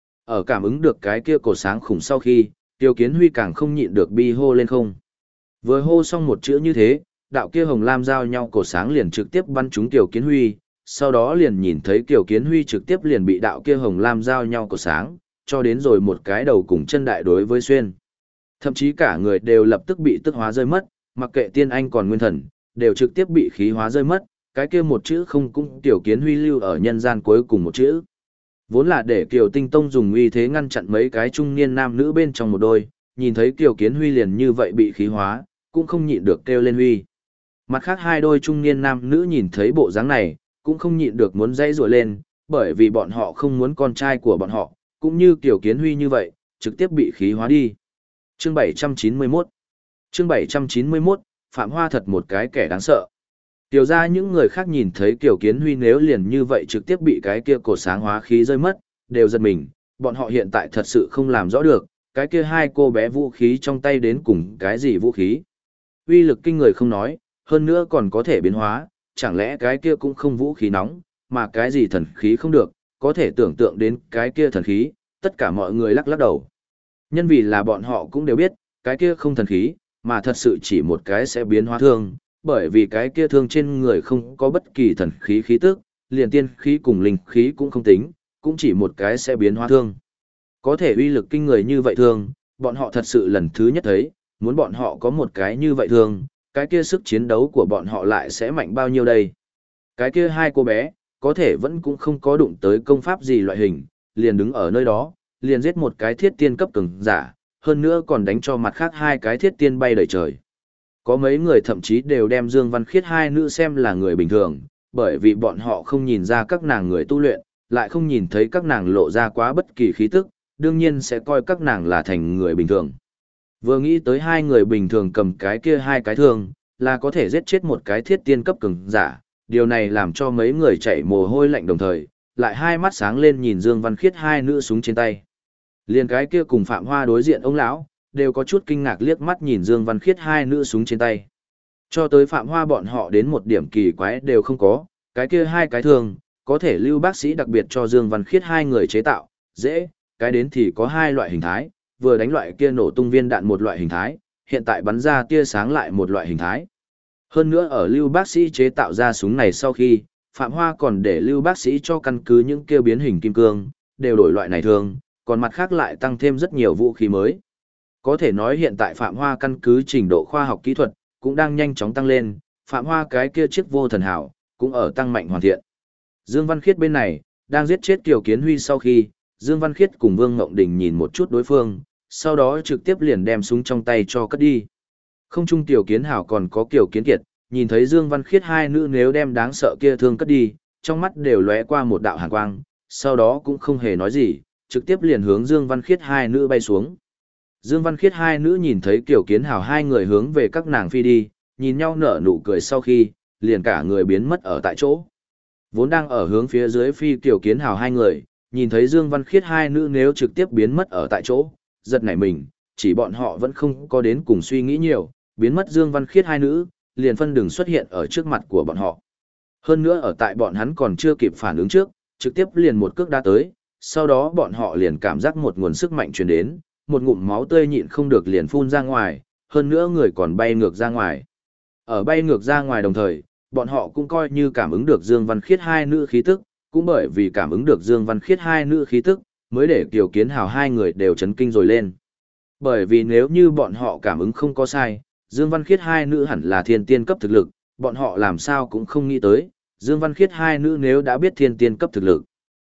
Ở cảm ứng được cái kia cổ sáng khủng sau khi, Kiều Kiến Huy càng không nhịn được bi hô lên không. Vừa hô xong một chữ như thế, đạo kia hồng lam giao nhau cổ sáng liền trực tiếp bắn trúng Kiều Kiến Huy, sau đó liền nhìn thấy Kiều Kiến Huy trực tiếp liền bị đạo kia hồng lam giao nhau cổ sáng, cho đến rồi một cái đầu cùng chân đại đối với xuyên. Thậm chí cả người đều lập tức bị tức hóa rơi mất, mặc kệ tiên anh còn nguyên thần, đều trực tiếp bị khí hóa rơi mất, cái kia một chữ không cũng Kiều Kiến Huy lưu ở nhân gian cuối cùng một chữ. Vốn là để Kiều Tinh Tông dùng uy thế ngăn chặn mấy cái trung niên nam nữ bên trong một đôi, nhìn thấy Kiều Kiến Huy liền như vậy bị khí hóa, cũng không nhịn được kêu lên huy. Mặt khác hai đôi trung niên nam nữ nhìn thấy bộ dáng này, cũng không nhịn được muốn dãy rủa lên, bởi vì bọn họ không muốn con trai của bọn họ, cũng như Kiều Kiến Huy như vậy, trực tiếp bị khí hóa đi. Chương 791 Chương 791, Phạm Hoa thật một cái kẻ đáng sợ. Tiểu ra những người khác nhìn thấy Kiều Kiến Huy nếu liền như vậy trực tiếp bị cái kia cột sáng hóa khí rơi mất, đều giật mình, bọn họ hiện tại thật sự không làm rõ được, cái kia hai cô bé vũ khí trong tay đến cùng cái gì vũ khí. Uy lực kinh người không nói, hơn nữa còn có thể biến hóa, chẳng lẽ cái kia cũng không vũ khí nóng, mà cái gì thần khí không được, có thể tưởng tượng đến cái kia thần khí, tất cả mọi người lắc lắc đầu. Nhân vì là bọn họ cũng đều biết, cái kia không thần khí, mà thật sự chỉ một cái sẽ biến hóa thương, bởi vì cái kia thương trên người không có bất kỳ thần khí khí tức, liền tiên khí cùng linh khí cũng không tính, cũng chỉ một cái sẽ biến hóa thương. Có thể uy lực kinh người như vậy thương, bọn họ thật sự lần thứ nhất thấy, muốn bọn họ có một cái như vậy thương, cái kia sức chiến đấu của bọn họ lại sẽ mạnh bao nhiêu đây. Cái kia hai cô bé, có thể vẫn cũng không có đụng tới công pháp gì loại hình, liền đứng ở nơi đó, liền giết một cái thiết tiên cấp cường giả, hơn nữa còn đánh cho mặt khác hai cái thiết tiên bay đầy trời. Có mấy người thậm chí đều đem Dương Văn Khiết hai nữ xem là người bình thường, bởi vì bọn họ không nhìn ra các nàng người tu luyện, lại không nhìn thấy các nàng lộ ra quá bất kỳ khí tức, đương nhiên sẽ coi các nàng là thành người bình thường. Vừa nghĩ tới hai người bình thường cầm cái kia hai cái thương, là có thể giết chết một cái thiết tiên cấp cường giả, điều này làm cho mấy người chảy mồ hôi lạnh đồng thời, lại hai mắt sáng lên nhìn Dương Văn Khiết hai nữ súng trên tay. Liền cái kia cùng Phạm Hoa đối diện ông lão, đều có chút kinh ngạc liếc mắt nhìn Dương Văn Khiết hai nữ súng trên tay. Cho tới Phạm Hoa bọn họ đến một điểm kỳ quái đều không có, cái kia hai cái thương, có thể lưu bác sĩ đặc biệt cho Dương Văn Khiết hai người chế tạo, dễ, cái đến thì có hai loại hình thái, vừa đánh loại kia nổ tung viên đạn một loại hình thái, hiện tại bắn ra tia sáng lại một loại hình thái. Hơn nữa ở lưu bác sĩ chế tạo ra súng này sau khi, Phạm Hoa còn để lưu bác sĩ cho căn cứ những kia biến hình kim cương, đều đổi loại này thương, còn mặt khác lại tăng thêm rất nhiều vũ khí mới. Có thể nói hiện tại Phạm Hoa căn cứ trình độ khoa học kỹ thuật, cũng đang nhanh chóng tăng lên, Phạm Hoa cái kia chiếc vô thần hảo, cũng ở tăng mạnh hoàn thiện. Dương Văn Khiết bên này, đang giết chết Kiều Kiến Huy sau khi, Dương Văn Khiết cùng Vương Ngộng Đình nhìn một chút đối phương, sau đó trực tiếp liền đem súng trong tay cho cất đi. Không chung Tiểu Kiến Hảo còn có Kiều Kiến Kiệt, nhìn thấy Dương Văn Khiết hai nữ nếu đem đáng sợ kia thương cất đi, trong mắt đều lóe qua một đạo hàn quang, sau đó cũng không hề nói gì, trực tiếp liền hướng Dương Văn Khiết hai nữ bay xuống. Dương Văn Khiết hai nữ nhìn thấy Kiều Kiến Hảo hai người hướng về các nàng phi đi, nhìn nhau nở nụ cười sau khi, liền cả người biến mất ở tại chỗ. Vốn đang ở hướng phía dưới phi Kiều Kiến Hảo hai người, nhìn thấy Dương Văn Khiết hai nữ nếu trực tiếp biến mất ở tại chỗ, giật nảy mình, chỉ bọn họ vẫn không có đến cùng suy nghĩ nhiều, biến mất Dương Văn Khiết hai nữ, liền phân đường xuất hiện ở trước mặt của bọn họ. Hơn nữa ở tại bọn hắn còn chưa kịp phản ứng trước, trực tiếp liền một cước đá tới, sau đó bọn họ liền cảm giác một nguồn sức mạnh truyền đến, một ngụm máu tươi nhịn không được liền phun ra ngoài, hơn nữa người còn bay ngược ra ngoài. Ở bay ngược ra ngoài đồng thời, bọn họ cũng coi như cảm ứng được Dương Văn Khiết hai nữ khí tức, cũng bởi vì cảm ứng được Dương Văn Khiết hai nữ khí tức, mới để Kiều Kiến Hào hai người đều chấn kinh rồi lên. Bởi vì nếu như bọn họ cảm ứng không có sai, Dương Văn Khiết hai nữ hẳn là thiên tiên cấp thực lực, bọn họ làm sao cũng không nghĩ tới, Dương Văn Khiết hai nữ nếu đã biết thiên tiên cấp thực lực.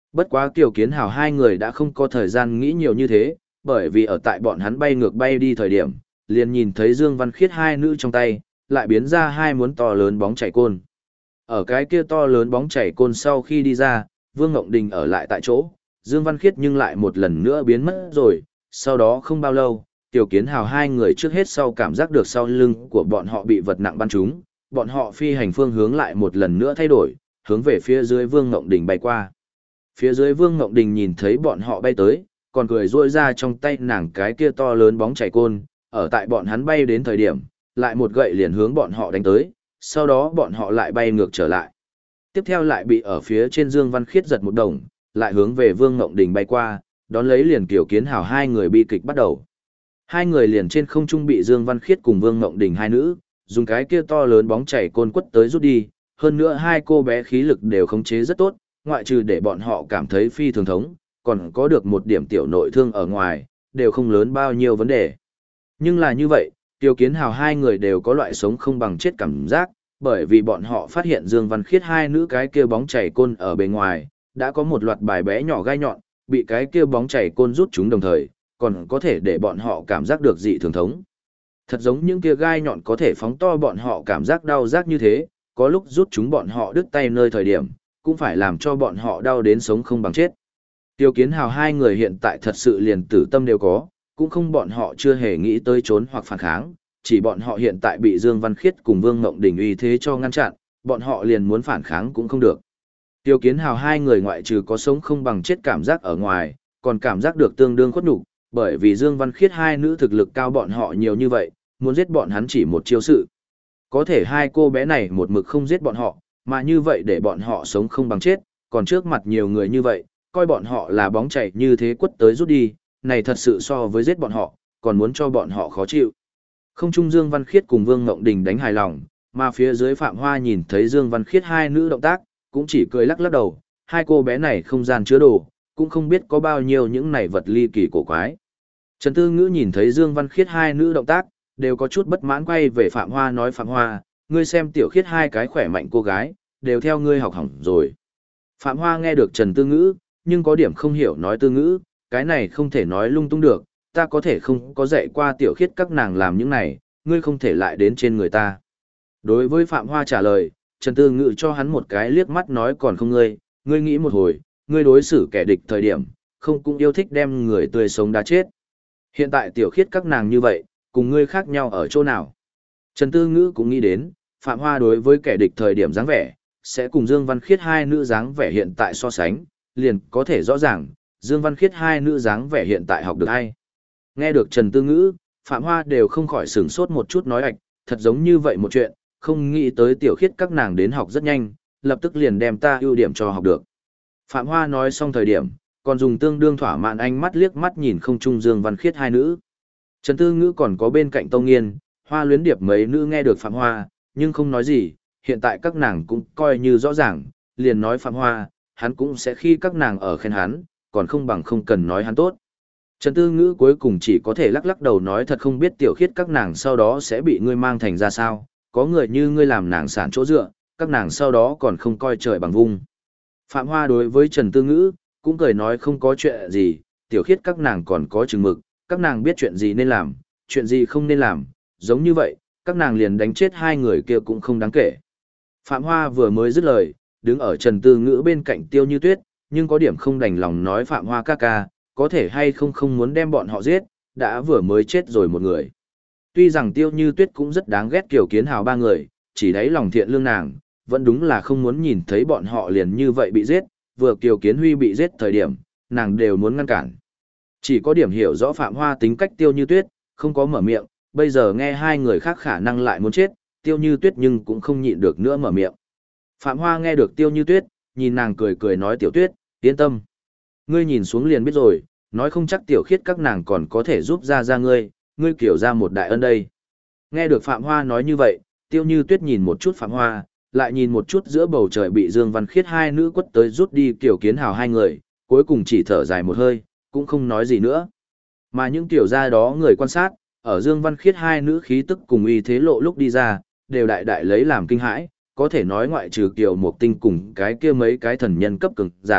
Bất quá Kiều Kiến Hào hai người đã không có thời gian nghĩ nhiều như thế, bởi vì ở tại bọn hắn bay ngược bay đi thời điểm, liền nhìn thấy Dương Văn Khiết hai nữ trong tay, lại biến ra hai muốn to lớn bóng chảy côn. Ở cái kia to lớn bóng chảy côn sau khi đi ra, Vương Ngộng Đình ở lại tại chỗ, Dương Văn Khiết nhưng lại một lần nữa biến mất rồi, sau đó không bao lâu, Tiểu Kiến Hào hai người trước hết sau cảm giác được sau lưng của bọn họ bị vật nặng bắn trúng, bọn họ phi hành phương hướng lại một lần nữa thay đổi, hướng về phía dưới Vương Ngộng Đình bay qua. Phía dưới Vương Ngộng Đình nhìn thấy bọn họ bay tới, còn cười rôi ra trong tay nàng cái kia to lớn bóng chảy côn, ở tại bọn hắn bay đến thời điểm, lại một gậy liền hướng bọn họ đánh tới, sau đó bọn họ lại bay ngược trở lại. Tiếp theo lại bị ở phía trên Dương Văn Khiết giật một đồng, lại hướng về Vương Ngộng Đình bay qua, đón lấy liền Kiều Kiến Hào hai người bi kịch bắt đầu. Hai người liền trên không trung bị Dương Văn Khiết cùng Vương Ngộng Đình hai nữ, dùng cái kia to lớn bóng chảy côn quất tới rút đi, hơn nữa hai cô bé khí lực đều khống chế rất tốt, ngoại trừ để bọn họ cảm thấy phi thường thống, còn có được một điểm tiểu nội thương ở ngoài, đều không lớn bao nhiêu vấn đề. Nhưng là như vậy, Kiều Kiến Hào hai người đều có loại sống không bằng chết cảm giác, bởi vì bọn họ phát hiện Dương Văn Khiết hai nữ cái kia bóng chảy côn ở bên ngoài, đã có một loạt bài bé nhỏ gai nhọn, bị cái kia bóng chảy côn rút chúng đồng thời, còn có thể để bọn họ cảm giác được dị thường thống. Thật giống những kia gai nhọn có thể phóng to bọn họ cảm giác đau rát như thế, có lúc rút chúng bọn họ đứt tay nơi thời điểm, cũng phải làm cho bọn họ đau đến sống không bằng chết. Tiêu Kiến Hào hai người hiện tại thật sự liền tử tâm đều có, cũng không bọn họ chưa hề nghĩ tới trốn hoặc phản kháng, chỉ bọn họ hiện tại bị Dương Văn Khiết cùng Vương Ngộng Đình uy thế cho ngăn chặn, bọn họ liền muốn phản kháng cũng không được. Tiêu Kiến Hào hai người ngoại trừ có sống không bằng chết cảm giác ở ngoài, còn cảm giác được tương đương khuất nhục, bởi vì Dương Văn Khiết hai nữ thực lực cao bọn họ nhiều như vậy, muốn giết bọn hắn chỉ một chiêu sự. Có thể hai cô bé này một mực không giết bọn họ, mà như vậy để bọn họ sống không bằng chết, còn trước mặt nhiều người như vậy, coi bọn họ là bóng chảy như thế quất tới rút đi, này thật sự so với giết bọn họ, còn muốn cho bọn họ khó chịu. Không trung Dương Văn Khiết cùng Vương Ngộng Đình đánh hài lòng, mà phía dưới Phạm Hoa nhìn thấy Dương Văn Khiết hai nữ động tác, cũng chỉ cười lắc lắc đầu, hai cô bé này không gian chứa đồ, cũng không biết có bao nhiêu những này vật ly kỳ cổ quái. Trần Tư Ngữ nhìn thấy Dương Văn Khiết hai nữ động tác, đều có chút bất mãn quay về Phạm Hoa nói Phạm Hoa, ngươi xem Tiểu Khiết hai cái khỏe mạnh cô gái, đều theo ngươi học hỏng rồi. Phạm Hoa nghe được Trần Tư Ngữ, nhưng có điểm không hiểu nói Tư Ngữ, cái này không thể nói lung tung được, ta có thể không có dạy qua Tiểu Khiết các nàng làm những này, ngươi không thể lại đến trên người ta. Đối với Phạm Hoa trả lời, Trần Tư Ngữ cho hắn một cái liếc mắt nói còn không ngươi nghĩ một hồi, ngươi đối xử kẻ địch thời điểm, không cũng yêu thích đem người tươi sống đá chết. Hiện tại Tiểu Khiết các nàng như vậy, cùng ngươi khác nhau ở chỗ nào? Trần Tư Ngữ cũng nghĩ đến, Phạm Hoa đối với kẻ địch thời điểm dáng vẻ, sẽ cùng Dương Văn Khiết hai nữ dáng vẻ hiện tại so sánh, liền có thể rõ ràng, Dương Văn Khiết hai nữ dáng vẻ hiện tại học được hay. Nghe được Trần Tư Ngữ, Phạm Hoa đều không khỏi sửng sốt một chút nói ạch, thật giống như vậy một chuyện, không nghĩ tới Tiểu Khiết các nàng đến học rất nhanh, lập tức liền đem ta ưu điểm cho học được. Phạm Hoa nói xong thời điểm, còn dùng tương đương thỏa mãn ánh mắt liếc mắt nhìn không trung Dương Văn Khiết hai nữ. Trần Tư Ngữ còn có bên cạnh Tông Nghiên, Hoa Luyến Điệp mấy nữ nghe được Phạm Hoa, nhưng không nói gì, hiện tại các nàng cũng coi như rõ ràng, liền nói Phạm Hoa, hắn cũng sẽ khi các nàng ở khen hắn, còn không bằng không cần nói hắn tốt. Trần Tư Ngữ cuối cùng chỉ có thể lắc lắc đầu nói thật không biết Tiểu Khiết các nàng sau đó sẽ bị ngươi mang thành ra sao, có người như ngươi làm nàng sản chỗ dựa, các nàng sau đó còn không coi trời bằng vung. Phạm Hoa đối với Trần Tư Ngữ, cũng cười nói không có chuyện gì, Tiểu Khiết các nàng còn có chừng mực, các nàng biết chuyện gì nên làm, chuyện gì không nên làm, giống như vậy, các nàng liền đánh chết hai người kia cũng không đáng kể. Phạm Hoa vừa mới dứt lời, đứng ở Trần Tư Ngữ bên cạnh Tiêu Như Tuyết, nhưng có điểm không đành lòng nói Phạm Hoa ca ca, có thể hay không muốn đem bọn họ giết, đã vừa mới chết rồi một người. Tuy rằng Tiêu Như Tuyết cũng rất đáng ghét Kiều Kiến Hào ba người, chỉ đáy lòng thiện lương nàng, vẫn đúng là không muốn nhìn thấy bọn họ liền như vậy bị giết, vừa Kiều Kiến Huy bị giết thời điểm, nàng đều muốn ngăn cản. Chỉ có điểm hiểu rõ Phạm Hoa tính cách Tiêu Như Tuyết, không có mở miệng, bây giờ nghe hai người khác khả năng lại muốn chết, Tiêu Như Tuyết nhưng cũng không nhịn được nữa mở miệng. Phạm Hoa nghe được Tiêu Như Tuyết, nhìn nàng cười cười nói Tiểu Tuyết, yên tâm. Ngươi nhìn xuống liền biết rồi, nói không chắc Tiểu Khiết các nàng còn có thể giúp ra ngươi kiểu ra một đại ân đây. Nghe được Phạm Hoa nói như vậy, Tiêu Như Tuyết nhìn một chút Phạm Hoa, lại nhìn một chút giữa bầu trời bị Dương Văn Khiết hai nữ quất tới rút đi Kiều Kiến Hào hai người, cuối cùng chỉ thở dài một hơi, cũng không nói gì nữa. Mà những tiểu gia đó người quan sát, ở Dương Văn Khiết hai nữ khí tức cùng uy thế lộ lúc đi ra, đều đại đại lấy làm kinh hãi, có thể nói ngoại trừ Kiều Mộc Tinh cùng cái kia mấy cái thần nhân cấp cường giả,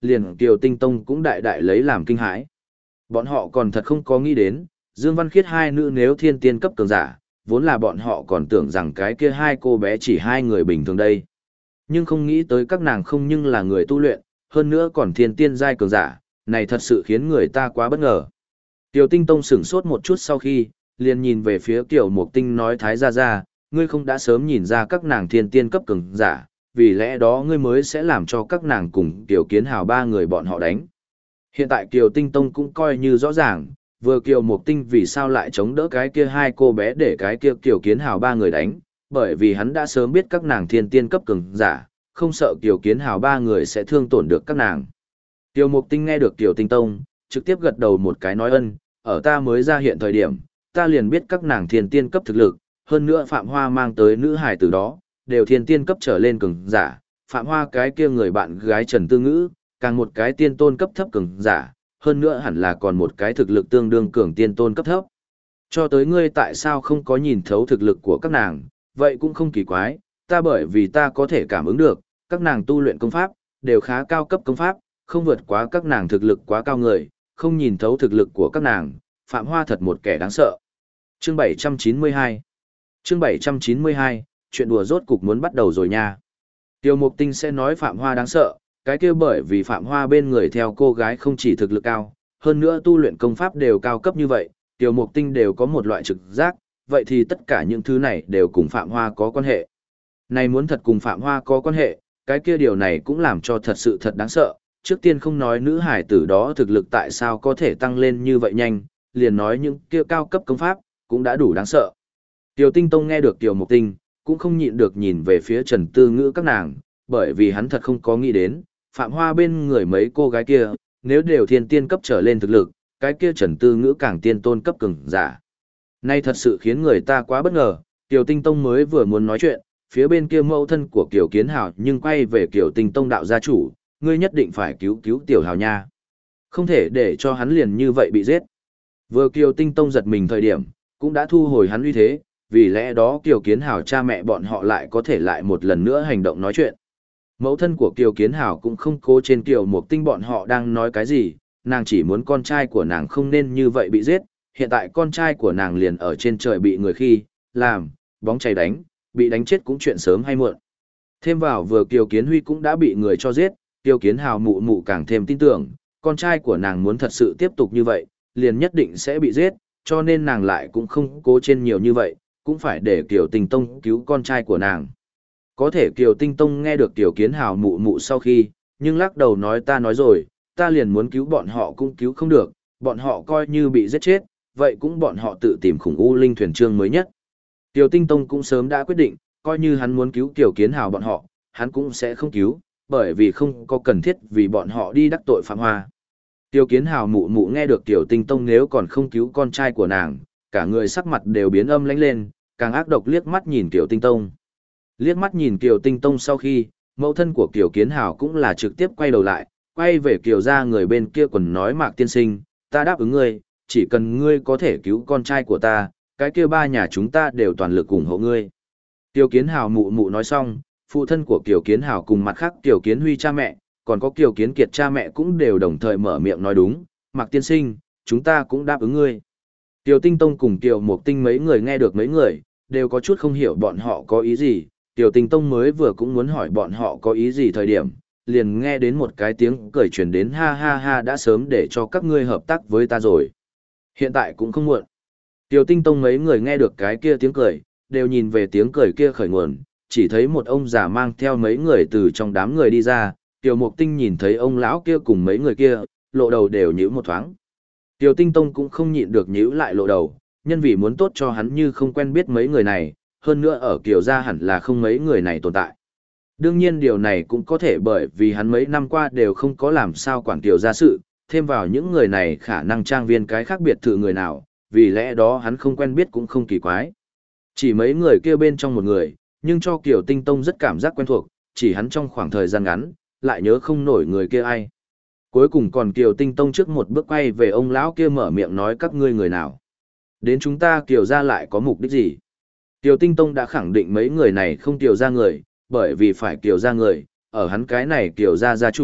liền Kiều Tinh Tông cũng đại đại lấy làm kinh hãi. Bọn họ còn thật không có nghĩ đến, Dương Văn Khiết hai nữ nếu thiên tiên cấp cường giả, vốn là bọn họ còn tưởng rằng cái kia hai cô bé chỉ hai người bình thường đây. Nhưng không nghĩ tới các nàng không nhưng là người tu luyện, hơn nữa còn thiên tiên giai cường giả, này thật sự khiến người ta quá bất ngờ. Kiều Tinh Tông sửng sốt một chút sau khi, liền nhìn về phía Kiều Mộc Tinh nói Thái gia gia, ngươi không đã sớm nhìn ra các nàng thiên tiên cấp cường giả, vì lẽ đó ngươi mới sẽ làm cho các nàng cùng Kiều Kiến Hào ba người bọn họ đánh. Hiện tại Kiều Tinh Tông cũng coi như rõ ràng, vừa Kiều Mộc Tinh vì sao lại chống đỡ cái kia hai cô bé để cái kia Kiều Kiến Hào ba người đánh, bởi vì hắn đã sớm biết các nàng thiên tiên cấp cường giả, không sợ Kiều Kiến Hào ba người sẽ thương tổn được các nàng. Kiều Mộc Tinh nghe được Kiều Tinh Tông, trực tiếp gật đầu một cái nói ân, ở ta mới ra hiện thời điểm, ta liền biết các nàng thiên tiên cấp thực lực, hơn nữa Phạm Hoa mang tới nữ hài từ đó, đều thiên tiên cấp trở lên cường giả, Phạm Hoa cái kia người bạn gái Trần Tư Ngữ, càng một cái tiên tôn cấp thấp cường giả, hơn nữa hẳn là còn một cái thực lực tương đương cường tiên tôn cấp thấp. Cho tới ngươi tại sao không có nhìn thấu thực lực của các nàng, vậy cũng không kỳ quái, ta bởi vì ta có thể cảm ứng được, các nàng tu luyện công pháp, đều khá cao cấp công pháp, không vượt quá các nàng thực lực quá cao người, không nhìn thấu thực lực của các nàng, Phạm Hoa thật một kẻ đáng sợ. Chương 792 Chương 792, chuyện đùa rốt cục muốn bắt đầu rồi nha. Tiêu Mộc Tinh sẽ nói Phạm Hoa đáng sợ, cái kia bởi vì Phạm Hoa bên người theo cô gái không chỉ thực lực cao, hơn nữa tu luyện công pháp đều cao cấp như vậy, Tiêu Mộc Tinh đều có một loại trực giác, vậy thì tất cả những thứ này đều cùng Phạm Hoa có quan hệ. Này muốn thật cùng Phạm Hoa có quan hệ, cái kia điều này cũng làm cho thật sự thật đáng sợ, trước tiên không nói nữ hải tử đó thực lực tại sao có thể tăng lên như vậy nhanh, liền nói những kia cao cấp công pháp, cũng đã đủ đáng sợ. Tiêu Tinh Tông nghe được Tiêu Mộc Tinh, cũng không nhịn được nhìn về phía Trần Tư Ngữ các nàng, bởi vì hắn thật không có nghĩ đến, Phạm Hoa bên người mấy cô gái kia, nếu đều thiên tiên cấp trở lên thực lực, cái kia Trần Tư Ngữ càng tiên tôn cấp cường giả. Nay thật sự khiến người ta quá bất ngờ, Tiêu Tinh Tông mới vừa muốn nói chuyện, phía bên kia mẫu thân của Kiều Kiến Hào nhưng quay về Kiều Tinh Tông đạo gia chủ, ngươi nhất định phải cứu cứu Tiểu Hào nha. Không thể để cho hắn liền như vậy bị giết. Vừa Kiều Tinh Tông giật mình thời điểm, cũng đã thu hồi hắn uy thế, vì lẽ đó Kiều Kiến Hào cha mẹ bọn họ lại có thể lại một lần nữa hành động nói chuyện. Mẫu thân của Kiều Kiến Hào cũng không cố trên Kiều Mộc Tinh bọn họ đang nói cái gì, nàng chỉ muốn con trai của nàng không nên như vậy bị giết, hiện tại con trai của nàng liền ở trên trời bị người khi, làm, bóng chày đánh, bị đánh chết cũng chuyện sớm hay muộn. Thêm vào vừa Kiều Kiến Huy cũng đã bị người cho giết, Kiều Kiến Hào mụ mụ càng thêm tin tưởng, con trai của nàng muốn thật sự tiếp tục như vậy, liền nhất định sẽ bị giết, cho nên nàng lại cũng không cố trên nhiều như vậy, cũng phải để Kiều Tinh Tông cứu con trai của nàng. Có thể Kiều Tinh Tông nghe được Kiều Kiến Hào mụ mụ sau khi, nhưng lắc đầu nói ta nói rồi, ta liền muốn cứu bọn họ cũng cứu không được, bọn họ coi như bị giết chết, vậy cũng bọn họ tự tìm khủng u linh thuyền trương mới nhất. Kiều Tinh Tông cũng sớm đã quyết định, coi như hắn muốn cứu Kiều Kiến Hào bọn họ, hắn cũng sẽ không cứu, bởi vì không có cần thiết vì bọn họ đi đắc tội Phạm Hoa. Kiều Kiến Hào mụ mụ nghe được Kiều Tinh Tông nếu còn không cứu con trai của nàng, cả người sắc mặt đều biến âm lãnh lên, càng ác độc liếc mắt nhìn Kiều Tinh Tông. Liếc mắt nhìn Kiều Tinh Tông sau khi, mẫu thân của Kiều Kiến Hào cũng là trực tiếp quay đầu lại, quay về Kiều gia người bên kia quần nói Mạc tiên sinh, ta đáp ứng ngươi, chỉ cần ngươi có thể cứu con trai của ta, cái kia ba nhà chúng ta đều toàn lực ủng hộ ngươi. Kiều Kiến Hào mụ mụ nói xong, phụ thân của Kiều Kiến Hào cùng mặt khác Kiều Kiến Huy cha mẹ, còn có Kiều Kiến Kiệt cha mẹ cũng đều đồng thời mở miệng nói đúng, Mạc tiên sinh, chúng ta cũng đáp ứng ngươi. Kiều Tinh Tông cùng Kiều Mộc Tinh mấy người nghe được mấy người, đều có chút không hiểu bọn họ có ý gì, Kiều Tinh Tông mới vừa cũng muốn hỏi bọn họ có ý gì thời điểm, liền nghe đến một cái tiếng cười truyền đến ha ha ha đã sớm để cho các ngươi hợp tác với ta rồi. Hiện tại cũng không muộn. Kiều Tinh Tông mấy người nghe được cái kia tiếng cười, đều nhìn về tiếng cười kia khởi nguồn, chỉ thấy một ông già mang theo mấy người từ trong đám người đi ra, Kiều Mộc Tinh nhìn thấy ông lão kia cùng mấy người kia, lộ đầu đều nhíu một thoáng. Kiều Tinh Tông cũng không nhịn được nhíu lại lộ đầu, nhân vì muốn tốt cho hắn như không quen biết mấy người này, hơn nữa ở Kiều gia hẳn là không mấy người này tồn tại. Đương nhiên điều này cũng có thể bởi vì hắn mấy năm qua đều không có làm sao quản Kiều gia sự, thêm vào những người này khả năng trang viên cái khác biệt thự người nào, vì lẽ đó hắn không quen biết cũng không kỳ quái. Chỉ mấy người kia bên trong một người, nhưng cho Kiều Tinh Tông rất cảm giác quen thuộc, chỉ hắn trong khoảng thời gian ngắn, lại nhớ không nổi người kia ai. Cuối cùng còn Kiều Tinh Tông trước một bước quay về ông lão kia mở miệng nói các ngươi người nào. Đến chúng ta Kiều gia lại có mục đích gì? Kiều Tinh Tông đã khẳng định mấy người này không Kiều gia người, bởi vì phải Kiều gia người, ở hắn cái này Kiều gia gia chủ,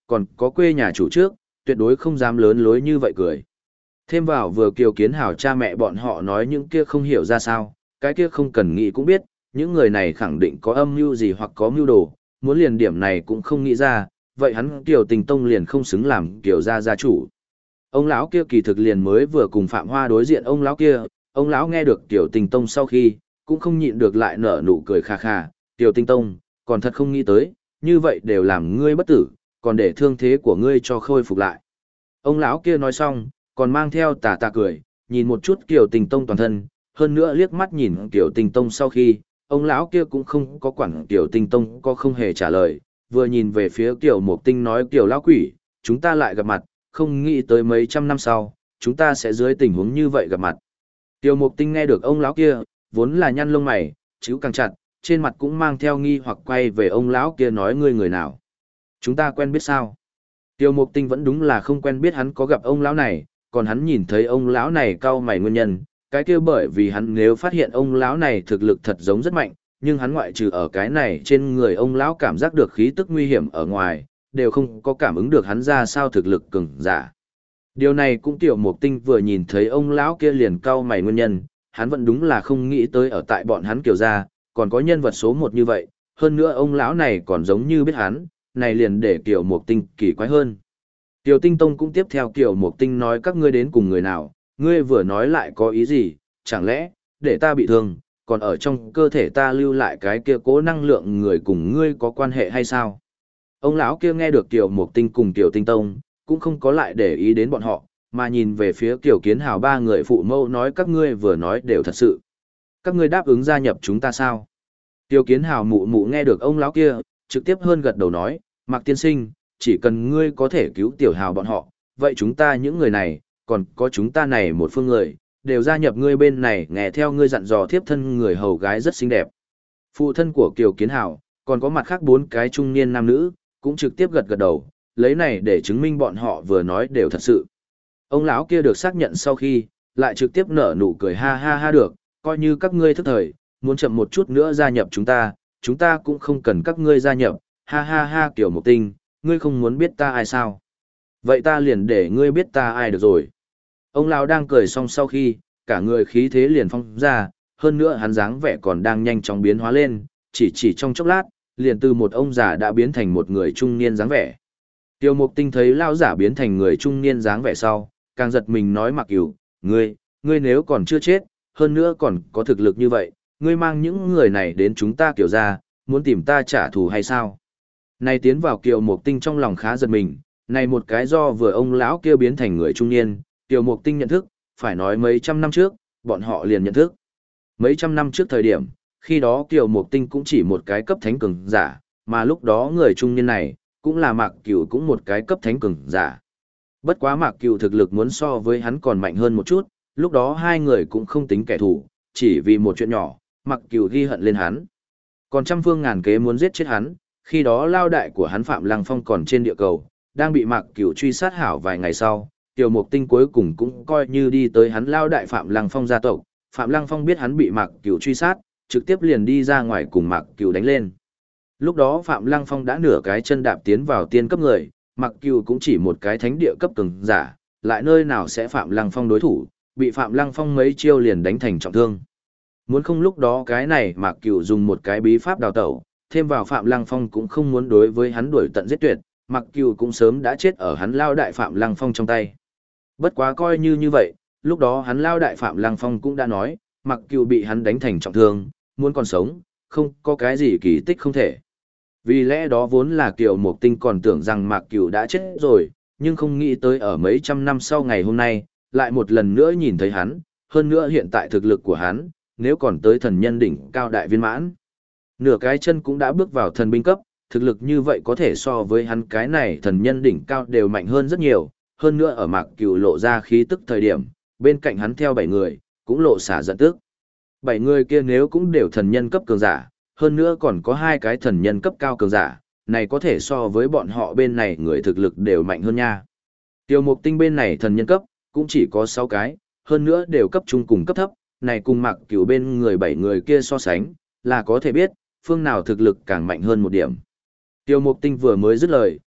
còn có quê nhà chủ trước, tuyệt đối không dám lớn lối như vậy cười. Thêm vào vừa Kiều Kiến Hào cha mẹ bọn họ nói những kia không hiểu ra sao, cái kia không cần nghĩ cũng biết, những người này khẳng định có âm mưu gì hoặc có mưu đồ, muốn liền điểm này cũng không nghĩ ra, vậy hắn Kiều Tình Tông liền không xứng làm Kiều gia chủ. Ông lão kia kỳ thực liền mới vừa cùng Phạm Hoa đối diện ông lão nghe được Kiều Tình Tông sau khi, cũng không nhịn được lại nở nụ cười khà khà, Kiều Tình Tông, còn thật không nghĩ tới, như vậy đều làm ngươi bất tử, còn để thương thế của ngươi cho khôi phục lại. Ông lão kia nói xong, còn mang theo tà tà cười, nhìn một chút Kiều Tình Tông toàn thân, hơn nữa liếc mắt nhìn Kiều Tình Tông sau khi, ông lão kia cũng không có quản Kiều Tình Tông có không hề trả lời, vừa nhìn về phía Kiều Mộc Tinh nói Kiều lão quỷ, chúng ta lại gặp mặt, không nghĩ tới mấy trăm năm sau, chúng ta sẽ dưới tình huống như vậy gặp mặt. Kiều Mộc Tinh nghe được ông lão kia, vốn là nhăn lông mày, chíu càng chặt, trên mặt cũng mang theo nghi hoặc quay về ông lão kia nói ngươi người nào. Chúng ta quen biết sao? Kiều Mộc Tinh vẫn đúng là không quen biết hắn có gặp ông lão này, còn hắn nhìn thấy ông lão này cau mày nguyên nhân, cái kia bởi vì hắn nếu phát hiện ông lão này thực lực thật giống rất mạnh, nhưng hắn ngoại trừ ở cái này trên người ông lão cảm giác được khí tức nguy hiểm ở ngoài, đều không có cảm ứng được hắn ra sao thực lực cường giả. Điều này cũng Tiểu Mộc Tinh vừa nhìn thấy ông lão kia liền cau mày nguyên nhân, hắn vẫn đúng là không nghĩ tới ở tại bọn hắn Kiều gia, còn có nhân vật số một như vậy, hơn nữa ông lão này còn giống như biết hắn, này liền để Tiểu Mộc Tinh kỳ quái hơn. Tiểu Tinh Tông cũng tiếp theo Tiểu Mộc Tinh nói các ngươi đến cùng người nào, ngươi vừa nói lại có ý gì, chẳng lẽ, để ta bị thương, còn ở trong cơ thể ta lưu lại cái kia cố năng lượng người cùng ngươi có quan hệ hay sao? Ông lão kia nghe được Tiểu Mộc Tinh cùng Tiểu Tinh Tông, cũng không có lại để ý đến bọn họ, mà nhìn về phía Tiểu Kiến Hào ba người phụ mẫu nói các ngươi vừa nói đều thật sự. Các ngươi đáp ứng gia nhập chúng ta sao? Tiểu Kiến Hào mụ mụ nghe được ông lão kia, trực tiếp hơn gật đầu nói, Mạc tiên sinh, chỉ cần ngươi có thể cứu Tiểu Hào bọn họ, vậy chúng ta những người này, còn có chúng ta này một phương người, đều gia nhập ngươi bên này nghe theo ngươi dặn dò thiếp thân người hầu gái rất xinh đẹp. Phụ thân của Kiều Kiến Hào, còn có mặt khác 4 cái trung niên nam nữ, cũng trực tiếp gật gật đầu, lấy này để chứng minh bọn họ vừa nói đều thật sự. Ông lão kia được xác nhận sau khi, lại trực tiếp nở nụ cười ha ha ha được, coi như các ngươi thức thời, muốn chậm một chút nữa gia nhập chúng ta cũng không cần các ngươi gia nhập, ha ha ha Kiều Mộc Tinh, ngươi không muốn biết ta ai sao? Vậy ta liền để ngươi biết ta ai được rồi. Ông lão đang cười xong sau khi, cả người khí thế liền phong ra, hơn nữa hắn dáng vẻ còn đang nhanh chóng biến hóa lên, chỉ trong chốc lát, liền từ một ông già đã biến thành một người trung niên dáng vẻ. Tiêu Mộc Tinh thấy lão giả biến thành người trung niên dáng vẻ sau, càng giật mình nói Mạc Cửu, ngươi nếu còn chưa chết, hơn nữa còn có thực lực như vậy, ngươi mang những người này đến chúng ta Kiều gia, muốn tìm ta trả thù hay sao? Này tiến vào Kiều Mộc Tinh trong lòng khá giật mình, này một cái do vừa ông lão kia biến thành người trung niên, Kiều Mộc Tinh nhận thức, phải nói mấy trăm năm trước, bọn họ liền nhận thức. Mấy trăm năm trước thời điểm, khi đó Kiều Mộc Tinh cũng chỉ một cái cấp thánh cường giả, mà lúc đó người trung niên này, cũng là Mạc Cửu cũng một cái cấp thánh cường giả. Bất quá Mạc Cửu thực lực muốn so với hắn còn mạnh hơn một chút, lúc đó hai người cũng không tính kẻ thù, chỉ vì một chuyện nhỏ, Mạc Cửu ghi hận lên hắn. Còn trăm phương ngàn kế muốn giết chết hắn, khi đó lao đại của hắn Phạm Lăng Phong còn trên địa cầu, đang bị Mạc Cửu truy sát hảo vài ngày sau, Kiều Mộc Tinh cuối cùng cũng coi như đi tới hắn lao đại Phạm Lăng Phong gia tộc. Phạm Lăng Phong biết hắn bị Mạc Cửu truy sát, trực tiếp liền đi ra ngoài cùng Mạc Cửu đánh lên. Lúc đó Phạm Lăng Phong đã nửa cái chân đạp tiến vào tiên cấp người, Mạc Cửu cũng chỉ một cái thánh địa cấp cường giả, lại nơi nào sẽ Phạm Lăng Phong đối thủ, bị Phạm Lăng Phong mấy chiêu liền đánh thành trọng thương. Muốn không lúc đó cái này Mạc Cửu dùng một cái bí pháp đào tẩu, thêm vào Phạm Lăng Phong cũng không muốn đối với hắn đuổi tận giết tuyệt, Mạc Cửu cũng sớm đã chết ở hắn lao đại Phạm Lăng Phong trong tay. Bất quá coi như vậy, lúc đó hắn lao đại Phạm Lăng Phong cũng đã nói, Mạc Cửu bị hắn đánh thành trọng thương, muốn còn sống, không có cái gì kỳ tích không thể. Vì lẽ đó vốn là Kiều Mộc Tinh còn tưởng rằng Mạc Cửu đã chết rồi, nhưng không nghĩ tới ở mấy trăm năm sau ngày hôm nay, lại một lần nữa nhìn thấy hắn, hơn nữa hiện tại thực lực của hắn, nếu còn tới thần nhân đỉnh cao đại viên mãn. Nửa cái chân cũng đã bước vào thần binh cấp, thực lực như vậy có thể so với hắn cái này thần nhân đỉnh cao đều mạnh hơn rất nhiều, hơn nữa ở Mạc Cửu lộ ra khí tức thời điểm, bên cạnh hắn theo 7 người, cũng lộ xả giận tức. 7 người kia nếu cũng đều thần nhân cấp cường giả, hơn nữa còn có 2 cái thần nhân cấp cao cường giả, này có thể so với bọn họ bên này người thực lực đều mạnh hơn nha. Tiêu Mộc Tinh bên này thần nhân cấp, cũng chỉ có 6 cái, hơn nữa đều cấp trung cùng cấp thấp, này cùng Mạc Cửu bên người 7 người kia so sánh, là có thể biết, phương nào thực lực càng mạnh hơn một điểm. Tiêu Mộc Tinh vừa mới dứt lời,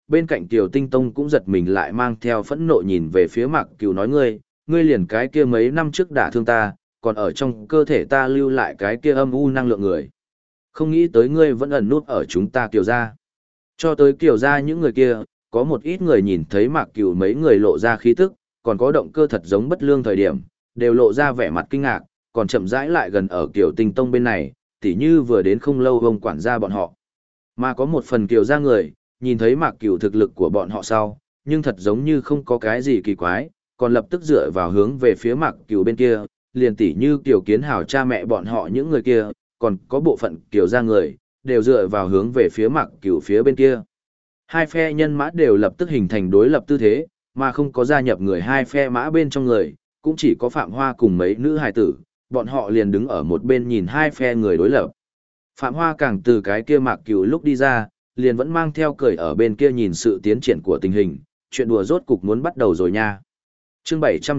bên cạnh Kiều Tinh Tông cũng giật mình lại mang theo phẫn nộ nhìn về phía Mạc Cửu nói ngươi liền cái kia mấy năm trước đả thương ta, còn ở trong cơ thể ta lưu lại cái kia âm u năng lượng người. Không nghĩ tới ngươi vẫn ẩn nút ở chúng ta Kiều gia. Cho tới Kiều gia những người kia, có một ít người nhìn thấy Mạc Cửu mấy người lộ ra khí tức, còn có động cơ thật giống bất lương thời điểm, đều lộ ra vẻ mặt kinh ngạc, còn chậm rãi lại gần ở Kiều Tinh Tông bên này, tỉ như vừa đến không lâu ông quản gia bọn họ. Mà có một phần Kiều gia người, nhìn thấy Mạc Cửu thực lực của bọn họ sau, nhưng thật giống như không có cái gì kỳ quái, còn lập tức dựa vào hướng về phía Mạc Cửu bên kia, liền tỉ như Kiều Kiến Hào cha mẹ bọn họ những người kia, còn có bộ phận Kiều gia người, đều dựa vào hướng về phía Mạc Cửu phía bên kia. Hai phe nhân mã đều lập tức hình thành đối lập tư thế, mà không có gia nhập người hai phe mã bên trong người, cũng chỉ có Phạm Hoa cùng mấy nữ hài tử, bọn họ liền đứng ở một bên nhìn hai phe người đối lập. Phạm Hoa càng từ cái kia Mạc Cửu lúc đi ra, liền vẫn mang theo cười ở bên kia nhìn sự tiến triển của tình hình, chuyện đùa rốt cục muốn bắt đầu rồi nha. Chương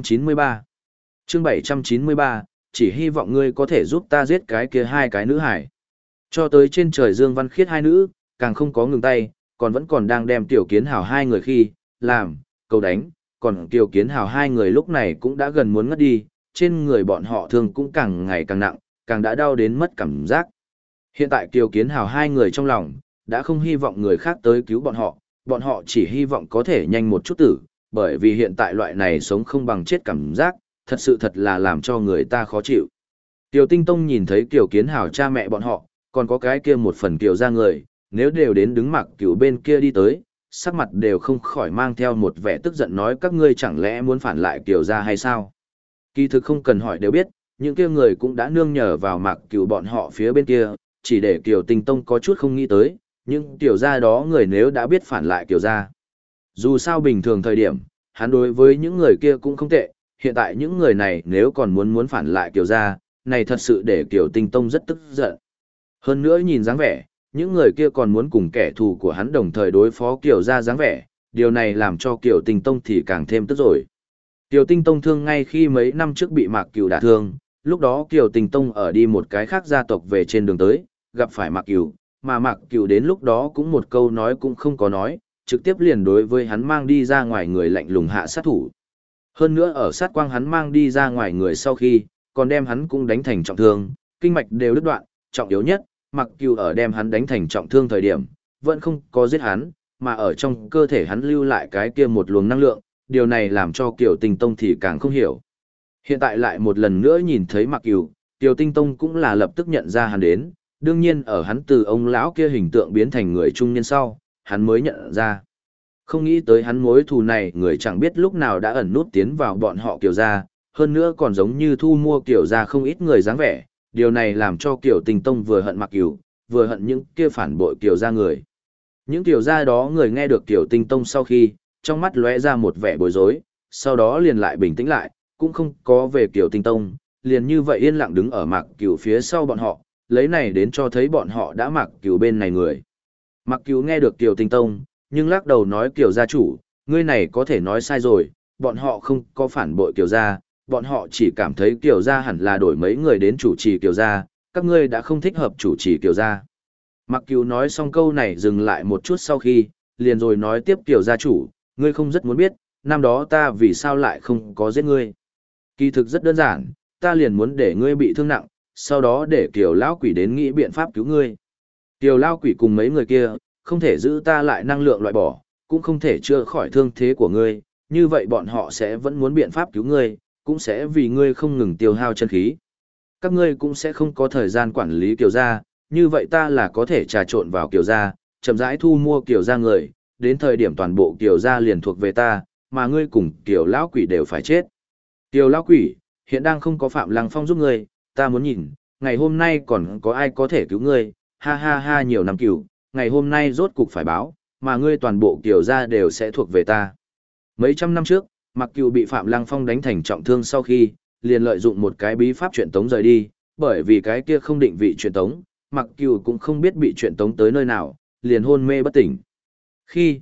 793 Chương 793, chỉ hy vọng ngươi có thể giúp ta giết cái kia hai cái nữ hải. Cho tới trên trời Dương Văn Khiết hai nữ, càng không có ngừng tay, còn vẫn còn đang đem Tiểu Kiến Hào hai người khi, làm, cầu đánh, còn Tiểu Kiến Hào hai người lúc này cũng đã gần muốn ngất đi, trên người bọn họ thương cũng càng ngày càng nặng, càng đã đau đến mất cảm giác. Hiện tại Tiểu Kiến Hào hai người trong lòng, đã không hy vọng người khác tới cứu bọn họ chỉ hy vọng có thể nhanh một chút tử, bởi vì hiện tại loại này sống không bằng chết cảm giác, thật là làm cho người ta khó chịu. Tiểu Tinh Tông nhìn thấy Kiều Kiến Hào cha mẹ bọn họ, còn có cái kia một phần Kiều gia người, nếu đều đến đứng Mạc Cửu bên kia đi tới, sắc mặt đều không khỏi mang theo một vẻ tức giận nói các ngươi chẳng lẽ muốn phản lại Kiều gia hay sao? Kỳ thực không cần hỏi đều biết, những kia người cũng đã nương nhờ vào Mạc Cửu bọn họ phía bên kia, chỉ để Kiều Tinh Tông có chút không nghĩ tới, nhưng Kiều gia đó người nếu đã biết phản lại Kiều gia. Dù sao bình thường thời điểm, hắn đối với những người kia cũng không tệ, hiện tại những người này nếu còn muốn phản lại Kiều gia, này thật sự để Kiều Tinh Tông rất tức giận. Hơn nữa nhìn dáng vẻ, những người kia còn muốn cùng kẻ thù của hắn đồng thời đối phó Kiều gia dáng vẻ, điều này làm cho Kiều Tinh Tông thì càng thêm tức rồi. Kiều Tinh Tông thương ngay khi mấy năm trước bị Mạc Cửu đả thương, lúc đó Kiều Tinh Tông ở đi một cái khác gia tộc về trên đường tới, gặp phải Mạc Cửu, mà Mạc Cửu đến lúc đó cũng một câu nói cũng không có nói, trực tiếp liền đối với hắn mang đi ra ngoài người lạnh lùng hạ sát thủ. Hơn nữa ở sát quang hắn mang đi ra ngoài người sau khi, còn đem hắn cũng đánh thành trọng thương, kinh mạch đều đứt đoạn, trọng yếu nhất, Mạc Cửu ở đem hắn đánh thành trọng thương thời điểm, vẫn không có giết hắn, mà ở trong cơ thể hắn lưu lại cái kia một luồng năng lượng, điều này làm cho Kiều Tinh Tông thì càng không hiểu. Hiện tại lại một lần nữa nhìn thấy Mạc Cửu, Kiều Tinh Tông cũng là lập tức nhận ra hắn đến, đương nhiên ở hắn từ ông lão kia hình tượng biến thành người trung niên sau, hắn mới nhận ra. Không nghĩ tới hắn mối thù này người chẳng biết lúc nào đã ẩn nút tiến vào bọn họ Kiều gia, hơn nữa còn giống như thu mua Kiều gia không ít người dáng vẻ, điều này làm cho Kiều Tinh Tông vừa hận Mạc Cửu, vừa hận những kia phản bội Kiều gia người. Những Kiều gia đó người nghe được Kiều Tinh Tông sau khi, trong mắt lóe ra một vẻ bối rối, sau đó liền lại bình tĩnh lại, cũng không có về Kiều Tinh Tông, liền như vậy yên lặng đứng ở Mạc Cửu phía sau bọn họ, lấy này đến cho thấy bọn họ đã Mạc Cửu bên này người. Mạc Cửu nghe được Kiều Tinh Tông, nhưng lắc đầu nói Kiều gia chủ, ngươi này có thể nói sai rồi, bọn họ không có phản bội Kiều gia, bọn họ chỉ cảm thấy Kiều gia hẳn là đổi mấy người đến chủ trì Kiều gia, các ngươi đã không thích hợp chủ trì Kiều gia. Mạc Cửu nói xong câu này dừng lại một chút sau khi, liền rồi nói tiếp Kiều gia chủ, ngươi không rất muốn biết, năm đó ta vì sao lại không có giết ngươi. Kỳ thực rất đơn giản, ta liền muốn để ngươi bị thương nặng, sau đó để Kiều lão quỷ đến nghĩ biện pháp cứu ngươi. Kiều lão quỷ cùng mấy người kia, không thể giữ ta lại năng lượng loại bỏ, cũng không thể chữa khỏi thương thế của ngươi, như vậy bọn họ sẽ vẫn muốn biện pháp cứu ngươi, cũng sẽ vì ngươi không ngừng tiêu hao chân khí. Các ngươi cũng sẽ không có thời gian quản lý Kiều gia, như vậy ta là có thể trà trộn vào Kiều gia, chậm rãi thu mua Kiều gia người, đến thời điểm toàn bộ Kiều gia liền thuộc về ta, mà ngươi cùng Kiều lão quỷ đều phải chết. Kiều lão quỷ, hiện đang không có Phạm Lăng Phong giúp ngươi, ta muốn nhìn, ngày hôm nay còn có ai có thể cứu ngươi, ha ha ha nhiều năm Kiều, ngày hôm nay rốt cục phải báo, mà ngươi toàn bộ Kiều gia đều sẽ thuộc về ta. Mấy trăm năm trước, Mạc Cửu bị Phạm Lăng Phong đánh thành trọng thương sau khi, liền lợi dụng một cái bí pháp truyền tống rời đi, bởi vì cái kia không định vị truyền tống, Mạc Cửu cũng không biết bị truyền tống tới nơi nào, liền hôn mê bất tỉnh. Khi,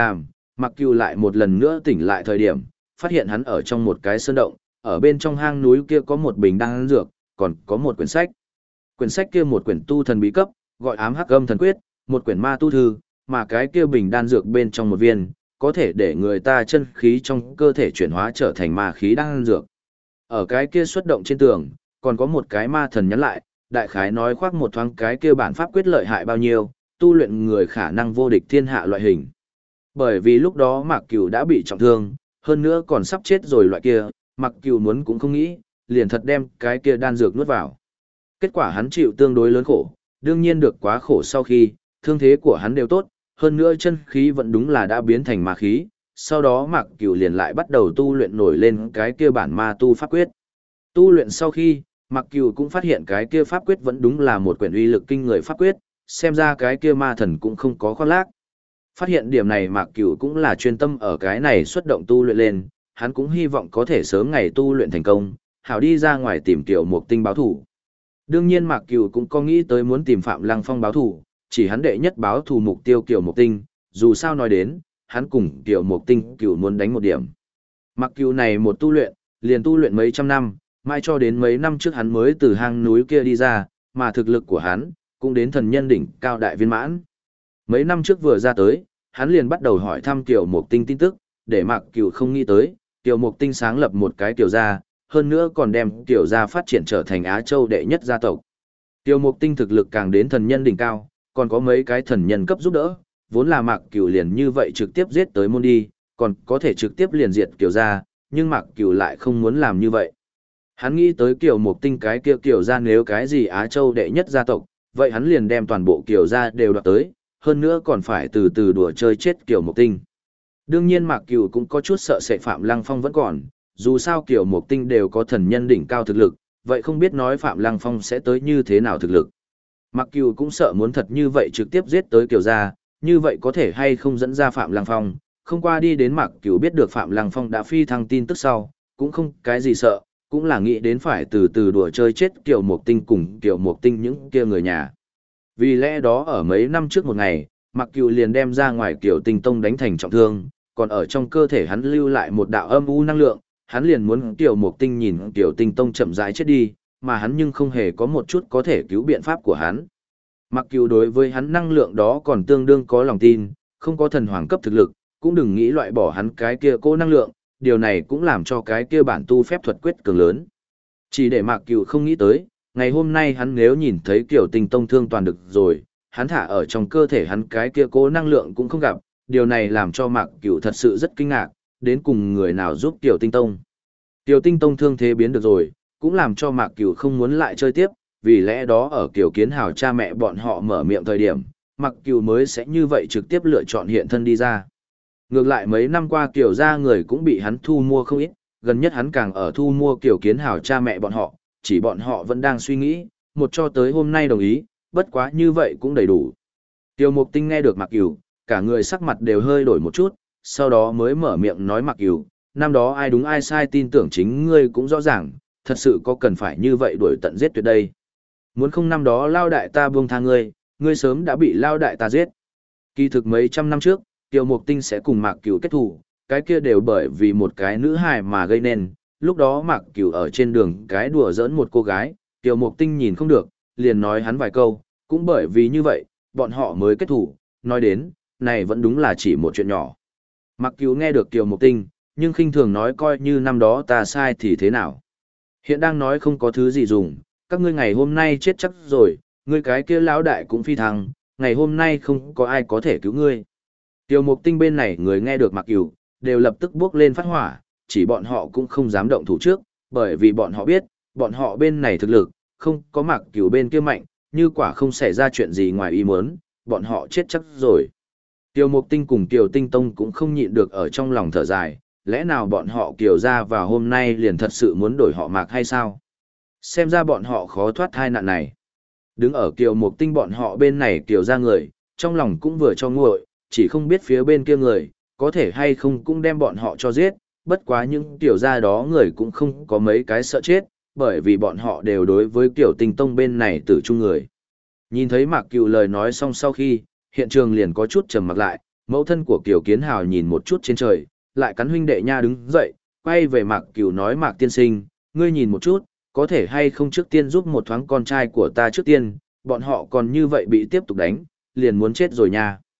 Mạc Cửu lại một lần nữa tỉnh lại thời điểm, phát hiện hắn ở trong một cái sơn động, ở bên trong hang núi kia có một bình đan dược, còn có một quyển sách. Quyển sách kia một quyển tu thần bí cấp, gọi Ám Hắc Âm Thần Quyết, một quyển ma tu thư, mà cái kia bình đan dược bên trong một viên, có thể để người ta chân khí trong cơ thể chuyển hóa trở thành ma khí đan dược. Ở cái kia xuất động trên tường, còn có một cái ma thần nhắn lại, đại khái nói khoác một thoáng cái kia bản pháp quyết lợi hại bao nhiêu, tu luyện người khả năng vô địch thiên hạ loại hình. Bởi vì lúc đó Mạc Cửu đã bị trọng thương, hơn nữa còn sắp chết rồi loại kia, Mạc Cửu muốn cũng không nghĩ, liền thật đem cái kia đan dược nuốt vào. Kết quả hắn chịu tương đối lớn khổ, đương nhiên được quá khổ sau khi, thương thế của hắn đều tốt, hơn nữa chân khí vẫn đúng là đã biến thành ma khí, sau đó Mạc Cửu liền lại bắt đầu tu luyện nổi lên cái kia bản ma tu pháp quyết. Tu luyện sau khi, Mạc Cửu cũng phát hiện cái kia pháp quyết vẫn đúng là một quyển uy lực kinh người pháp quyết, xem ra cái kia ma thần cũng không có khoác lác. Phát hiện điểm này Mạc Cửu cũng là chuyên tâm ở cái này xuất động tu luyện lên, hắn cũng hy vọng có thể sớm ngày tu luyện thành công, hảo đi ra ngoài tìm Tiểu Mục Tinh báo thủ. Đương nhiên Mạc Cửu cũng có nghĩ tới muốn tìm Phạm Lăng Phong báo thủ, chỉ hắn đệ nhất báo thù mục tiêu Tiểu Mục Tinh, dù sao nói đến, hắn cùng Tiểu Mục Tinh Cửu muốn đánh một điểm. Mạc Cửu này một tu luyện, liền tu luyện mấy trăm năm, mai cho đến mấy năm trước hắn mới từ hang núi kia đi ra, mà thực lực của hắn cũng đến thần nhân đỉnh cao đại viên mãn. Mấy năm trước vừa ra tới, hắn liền bắt đầu hỏi thăm Tiểu Mục Tinh tin tức, để Mạc Cửu không nghĩ tới, Tiểu Mục Tinh sáng lập một cái tiểu gia, hơn nữa còn đem tiểu gia phát triển trở thành Á Châu đệ nhất gia tộc. Tiểu Mục Tinh thực lực càng đến thần nhân đỉnh cao, còn có mấy cái thần nhân cấp giúp đỡ, vốn là Mạc Cửu liền như vậy trực tiếp giết tới môn đi, còn có thể trực tiếp liền diệt tiểu gia, nhưng Mạc Cửu lại không muốn làm như vậy. Hắn nghĩ tới Tiểu Mục Tinh cái kia tiểu gia nếu cái gì Á Châu đệ nhất gia tộc, vậy hắn liền đem toàn bộ tiểu gia đều đoạt tới, hơn nữa còn phải từ từ đùa chơi chết Tiểu Mục Tinh. Đương nhiên Mạc Cửu cũng có chút sợ sệt Phạm Lăng Phong vẫn còn, dù sao Tiểu Mục Tinh đều có thần nhân đỉnh cao thực lực, vậy không biết nói Phạm Lăng Phong sẽ tới như thế nào thực lực. Mạc Cửu cũng sợ muốn thật như vậy trực tiếp giết tới Kiều gia, như vậy có thể hay không dẫn ra Phạm Lăng Phong, không qua đi đến Mạc Cửu biết được Phạm Lăng Phong đã phi thăng tin tức sau, cũng không cái gì sợ, cũng là nghĩ đến phải từ từ đùa chơi chết Tiểu Mục Tinh cùng Tiểu Mục Tinh những kia người nhà. Vì lẽ đó ở mấy năm trước một ngày, Mạc Cửu liền đem ra ngoài Tiểu Tinh Tông đánh thành trọng thương, còn ở trong cơ thể hắn lưu lại một đạo âm u năng lượng, hắn liền muốn Tiểu Mục Tinh nhìn Tiểu Tinh Tông chậm rãi chết đi, mà hắn nhưng không hề có một chút có thể cứu biện pháp của hắn. Mặc dù đối với hắn năng lượng đó còn tương đương có lòng tin, không có thần hoàng cấp thực lực, cũng đừng nghĩ loại bỏ hắn cái kia cố năng lượng, điều này cũng làm cho cái kia bản tu phép thuật quyết cường lớn. Chỉ để Mạc Cửu không nghĩ tới, ngày hôm nay hắn nếu nhìn thấy Tiểu Tinh Tông thương toàn được rồi, hắn thả ở trong cơ thể hắn cái kia cố năng lượng cũng không gặp, điều này làm cho Mạc Cửu thật sự rất kinh ngạc, đến cùng người nào giúp Tiểu Tinh Tông. Tiểu Tinh Tông thương thế biến được rồi, cũng làm cho Mạc Cửu không muốn lại chơi tiếp, vì lẽ đó ở Kiều Kiến Hào cha mẹ bọn họ mở miệng thời điểm, Mạc Cửu mới sẽ như vậy trực tiếp lựa chọn hiện thân đi ra. Ngược lại mấy năm qua Kiều gia người cũng bị hắn thu mua không ít, gần nhất hắn càng ở thu mua Kiều Kiến Hào cha mẹ bọn họ, chỉ bọn họ vẫn đang suy nghĩ, một cho tới hôm nay đồng ý, bất quá như vậy cũng đầy đủ. Tiêu Mục Tinh nghe được Mạc Cửu, cả người sắc mặt đều hơi đổi một chút, sau đó mới mở miệng nói Mạc Cửu, năm đó ai đúng ai sai tin tưởng chính ngươi cũng rõ ràng, thật sự có cần phải như vậy đuổi tận giết tuyệt đây. Muốn không năm đó lao đại ta buông tha ngươi, ngươi sớm đã bị lao đại ta giết. Kỳ thực mấy trăm năm trước, Tiêu Mục Tinh sẽ cùng Mạc Cửu kết thù, cái kia đều bởi vì một cái nữ hài mà gây nên, lúc đó Mạc Cửu ở trên đường cái đùa giỡn một cô gái, Tiêu Mục Tinh nhìn không được, liền nói hắn vài câu, cũng bởi vì như vậy, bọn họ mới kết thù, nói đến, này vẫn đúng là chỉ một chuyện nhỏ. Mạc Cửu nghe được Tiêu Mục Tinh, nhưng khinh thường nói coi như năm đó ta sai thì thế nào. Hiện đang nói không có thứ gì dùng, các ngươi ngày hôm nay chết chắc rồi, ngươi cái kia lão đại cũng phi thăng, ngày hôm nay không có ai có thể cứu ngươi. Tiêu Mục Tinh bên này người nghe được Mạc Cửu, đều lập tức bước lên phát hỏa, chỉ bọn họ cũng không dám động thủ trước, bởi vì bọn họ biết, bọn họ bên này thực lực, không có Mạc Cửu bên kia mạnh, như quả không xảy ra chuyện gì ngoài ý muốn, bọn họ chết chắc rồi. Tiêu Mục Tinh cùng Tiêu Tinh Tông cũng không nhịn được ở trong lòng thở dài, lẽ nào bọn họ Kiều ra vào hôm nay liền thật sự muốn đổi họ Mạc hay sao? Xem ra bọn họ khó thoát tai nạn này. Đứng ở Kiều Mục Tinh bọn họ bên này Kiều ra người, trong lòng cũng vừa cho nguội, chỉ không biết phía bên kia người, có thể hay không cũng đem bọn họ cho giết, bất quá những Kiều ra đó người cũng không có mấy cái sợ chết, bởi vì bọn họ đều đối với Kiều Tinh Tông bên này tử trung người. Nhìn thấy Mạc Cửu lời nói xong sau khi, hiện trường liền có chút trầm mặc lại, mẫu thân của Kiều Kiến Hào nhìn một chút trên trời, lại cắn huynh đệ nha đứng dậy, quay về Mạc Cửu nói Mạc tiên sinh, ngươi nhìn một chút, có thể hay không trước tiên giúp một thoáng con trai của ta trước tiên, bọn họ còn như vậy bị tiếp tục đánh, liền muốn chết rồi nha.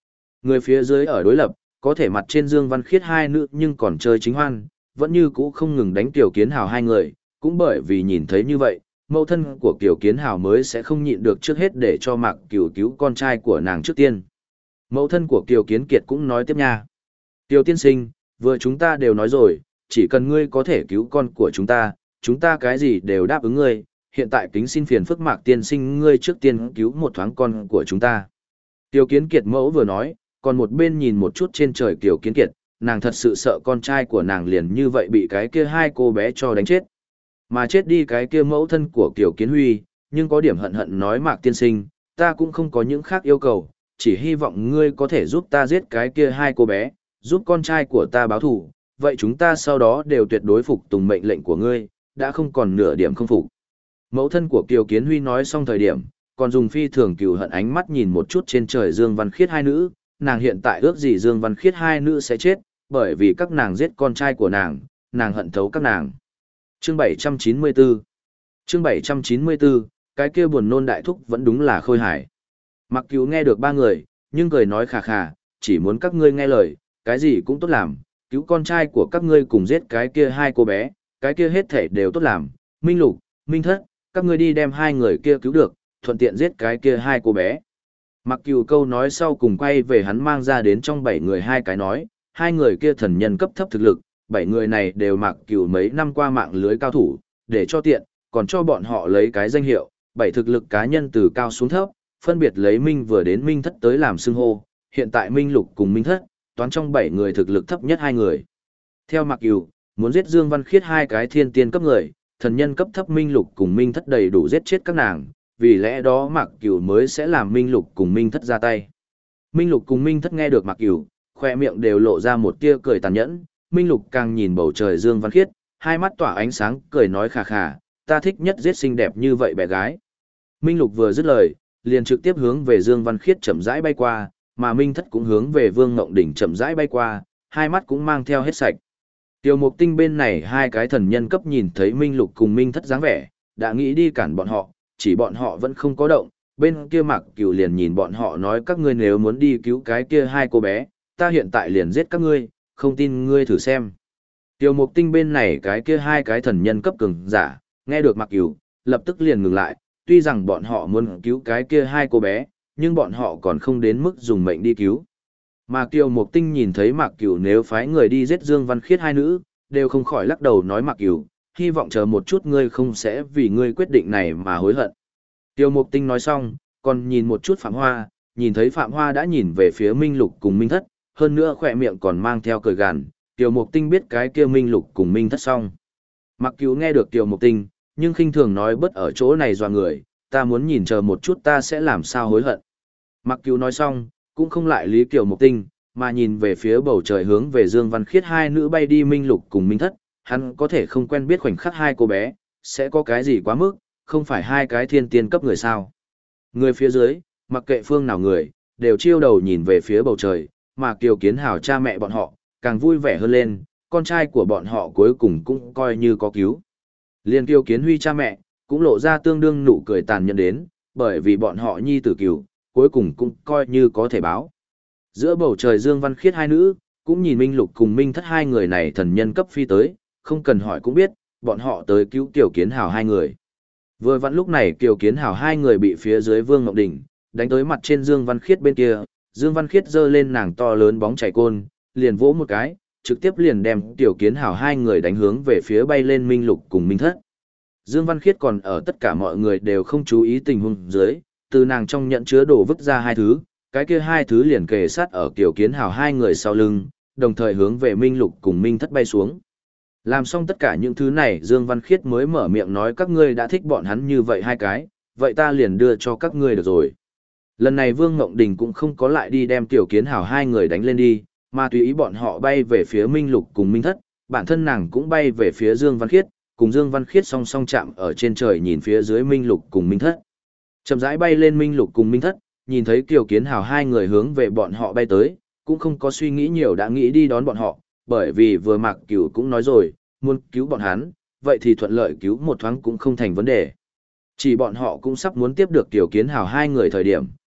Người phía dưới ở đối lập, có thể mặt trên Dương Văn Khiết hai nữ nhưng còn chơi chính hoan, vẫn như cũ không ngừng đánh Kiều Kiến Hào hai người, cũng bởi vì nhìn thấy như vậy, mẫu thân của Kiều Kiến Hào mới sẽ không nhịn được trước hết để cho Mạc Cửu cứu con trai của nàng trước tiên. Mẫu thân của Kiều Kiến Kiệt cũng nói tiếp nha. Kiều tiên sinh, vừa chúng ta đều nói rồi, chỉ cần ngươi có thể cứu con của chúng ta cái gì đều đáp ứng ngươi, hiện tại kính xin phiền phức Mạc tiên sinh ngươi trước tiên cứu một thoáng con của chúng ta. Kiều Kiến Kiệt mẫu vừa nói, còn một bên nhìn một chút trên trời Kiều Kiến Kiệt, nàng thật sự sợ con trai của nàng liền như vậy bị cái kia hai cô bé cho đánh chết. Mà chết đi cái kia mẫu thân của Kiều Kiến Huy, nhưng có điểm hận hận nói Mạc tiên sinh, ta cũng không có những khác yêu cầu, chỉ hy vọng ngươi có thể giúp ta giết cái kia hai cô bé, giúp con trai của ta báo thù, vậy chúng ta sau đó đều tuyệt đối phục tùng mệnh lệnh của ngươi, đã không còn nửa điểm không phục. Mẫu thân của Kiều Kiến Huy nói xong thời điểm, còn dùng phi thường cừu hận ánh mắt nhìn một chút trên trời Dương Văn Khiết hai nữ, nàng hiện tại ước gì Dương Văn Khiết hai nữ sẽ chết, bởi vì các nàng giết con trai của nàng hận thấu các nàng. Chương 794 Chương 794, cái kia buồn nôn đại thúc vẫn đúng là khôi hài. Mặc Cửu nghe được ba người, nhưng cười nói khà khà, chỉ muốn các ngươi nghe lời, cái gì cũng tốt làm, cứu con trai của các ngươi cùng giết cái kia hai cô bé, cái kia hết thể đều tốt làm, Minh Lục, Minh Thất, các ngươi đi đem hai người kia cứu được, thuận tiện giết cái kia hai cô bé. Mặc Cửu câu nói sau cùng quay về hắn mang ra đến trong 7 người hai cái nói, hai người kia thần nhân cấp thấp thực lực, 7 người này đều Mặc Cửu mấy năm qua mạng lưới cao thủ, để cho tiện, còn cho bọn họ lấy cái danh hiệu, 7 thực lực cá nhân từ cao xuống thấp, phân biệt lấy Minh vừa đến Minh Thất tới làm xưng hô, hiện tại Minh Lục cùng Minh Thất, toán trong 7 người thực lực thấp nhất hai người. Theo Mặc Cửu, muốn giết Dương Văn Khiết hai cái thiên tiên cấp người, thần nhân cấp thấp Minh Lục cùng Minh Thất đầy đủ giết chết các nàng, vì lẽ đó Mặc Cửu mới sẽ làm Minh Lục cùng Minh Thất ra tay. Minh Lục cùng Minh Thất nghe được Mặc Cửu, khoe miệng đều lộ ra một tia cười tàn nhẫn, Minh Lục càng nhìn bầu trời Dương Văn Khiết, hai mắt tỏa ánh sáng, cười nói khà khà, ta thích nhất giết xinh đẹp như vậy bé gái. Minh Lục vừa dứt lời, liền trực tiếp hướng về Dương Văn Khiết chậm rãi bay qua, mà Minh Thất cũng hướng về Vương Ngộng Đỉnh chậm rãi bay qua, hai mắt cũng mang theo hết sạch. Tiêu Mục Tinh bên này hai cái thần nhân cấp nhìn thấy Minh Lục cùng Minh Thất dáng vẻ, đã nghĩ đi cản bọn họ, chỉ bọn họ vẫn không có động, bên kia Mạc Cửu liền nhìn bọn họ nói các ngươi nếu muốn đi cứu cái kia hai cô bé, ta hiện tại liền giết các ngươi, không tin ngươi thử xem. Tiêu Mục Tinh bên này cái kia hai cái thần nhân cấp cường giả, nghe được Mạc Cửu, lập tức liền ngừng lại, tuy rằng bọn họ muốn cứu cái kia hai cô bé, nhưng bọn họ còn không đến mức dùng mệnh đi cứu. Mà Tiêu Mục Tinh nhìn thấy Mạc Cửu nếu phái người đi giết Dương Văn Khiết hai nữ, đều không khỏi lắc đầu nói Mạc Cửu, hy vọng chờ một chút ngươi không sẽ vì ngươi quyết định này mà hối hận. Tiêu Mục Tinh nói xong, còn nhìn một chút Phạm Hoa, nhìn thấy Phạm Hoa đã nhìn về phía Minh Lục cùng Minh Thất, hơn nữa khỏe miệng còn mang theo cười gằn, Tiêu Mục Tinh biết cái kia Minh Lục cùng Minh Thất xong. Mạc Cửu nghe được Tiêu Mục Tinh, nhưng khinh thường nói bất ở chỗ này dọa người, ta muốn nhìn chờ một chút ta sẽ làm sao hối hận. Mạc Cửu nói xong, cũng không lại lý Tiêu Mục Tinh, mà nhìn về phía bầu trời hướng về Dương Văn Khiết hai nữ bay đi Minh Lục cùng Minh Thất, hắn có thể không quen biết khoảnh khắc hai cô bé, sẽ có cái gì quá mức, không phải hai cái thiên tiên cấp người sao. Người phía dưới, mặc kệ phương nào người, đều chiêu đầu nhìn về phía bầu trời, mà Kiều Kiến Hào cha mẹ bọn họ, càng vui vẻ hơn lên, con trai của bọn họ cuối cùng cũng coi như có cứu. Liên Kiều Kiến Huy cha mẹ, cũng lộ ra tương đương nụ cười tàn nhẫn đến, bởi vì bọn họ nhi tử cửu, cuối cùng cũng coi như có thể báo. Giữa bầu trời Dương Văn Khiết hai nữ, cũng nhìn Minh Lục cùng Minh Thất hai người này thần nhân cấp phi tới, không cần hỏi cũng biết, bọn họ tới cứu Kiều Kiến Hào hai người. Vừa vặn lúc này Kiều Kiến Hào hai người bị phía dưới Vương Ngọc Đỉnh, đánh tới mặt trên Dương Văn Khiết bên kia, Dương Văn Khiết giơ lên nàng to lớn bóng chảy côn, liền vỗ một cái, trực tiếp liền đem Kiều Kiến Hào hai người đánh hướng về phía bay lên Minh Lục cùng Minh Thất. Dương Văn Khiết còn ở tất cả mọi người đều không chú ý tình huống dưới, từ nàng trong nhận chứa đồ vứt ra hai thứ, cái kia hai thứ liền kề sát ở Kiều Kiến Hào hai người sau lưng, đồng thời hướng về Minh Lục cùng Minh Thất bay xuống. Làm xong tất cả những thứ này Dương Văn Khiết mới mở miệng nói các ngươi đã thích bọn hắn như vậy hai cái, vậy ta liền đưa cho các ngươi được rồi. Lần này Vương Ngộng Đình cũng không có lại đi đem Kiều Kiến Hào hai người đánh lên đi, mà tùy ý bọn họ bay về phía Minh Lục cùng Minh Thất, bản thân nàng cũng bay về phía Dương Văn Khiết, cùng Dương Văn Khiết song song chạm ở trên trời nhìn phía dưới Minh Lục cùng Minh Thất. Chậm rãi bay lên Minh Lục cùng Minh Thất, nhìn thấy Kiều Kiến Hào hai người hướng về bọn họ bay tới, cũng không có suy nghĩ nhiều đã nghĩ đi đón bọn họ, bởi vì vừa Mạc Cửu cũng nói rồi, muốn cứu bọn hắn, vậy thì thuận lợi cứu một thoáng cũng không thành vấn đề. Chỉ bọn họ cũng sắp muốn tiếp được Kiều Kiến Hào hai người thời điểm,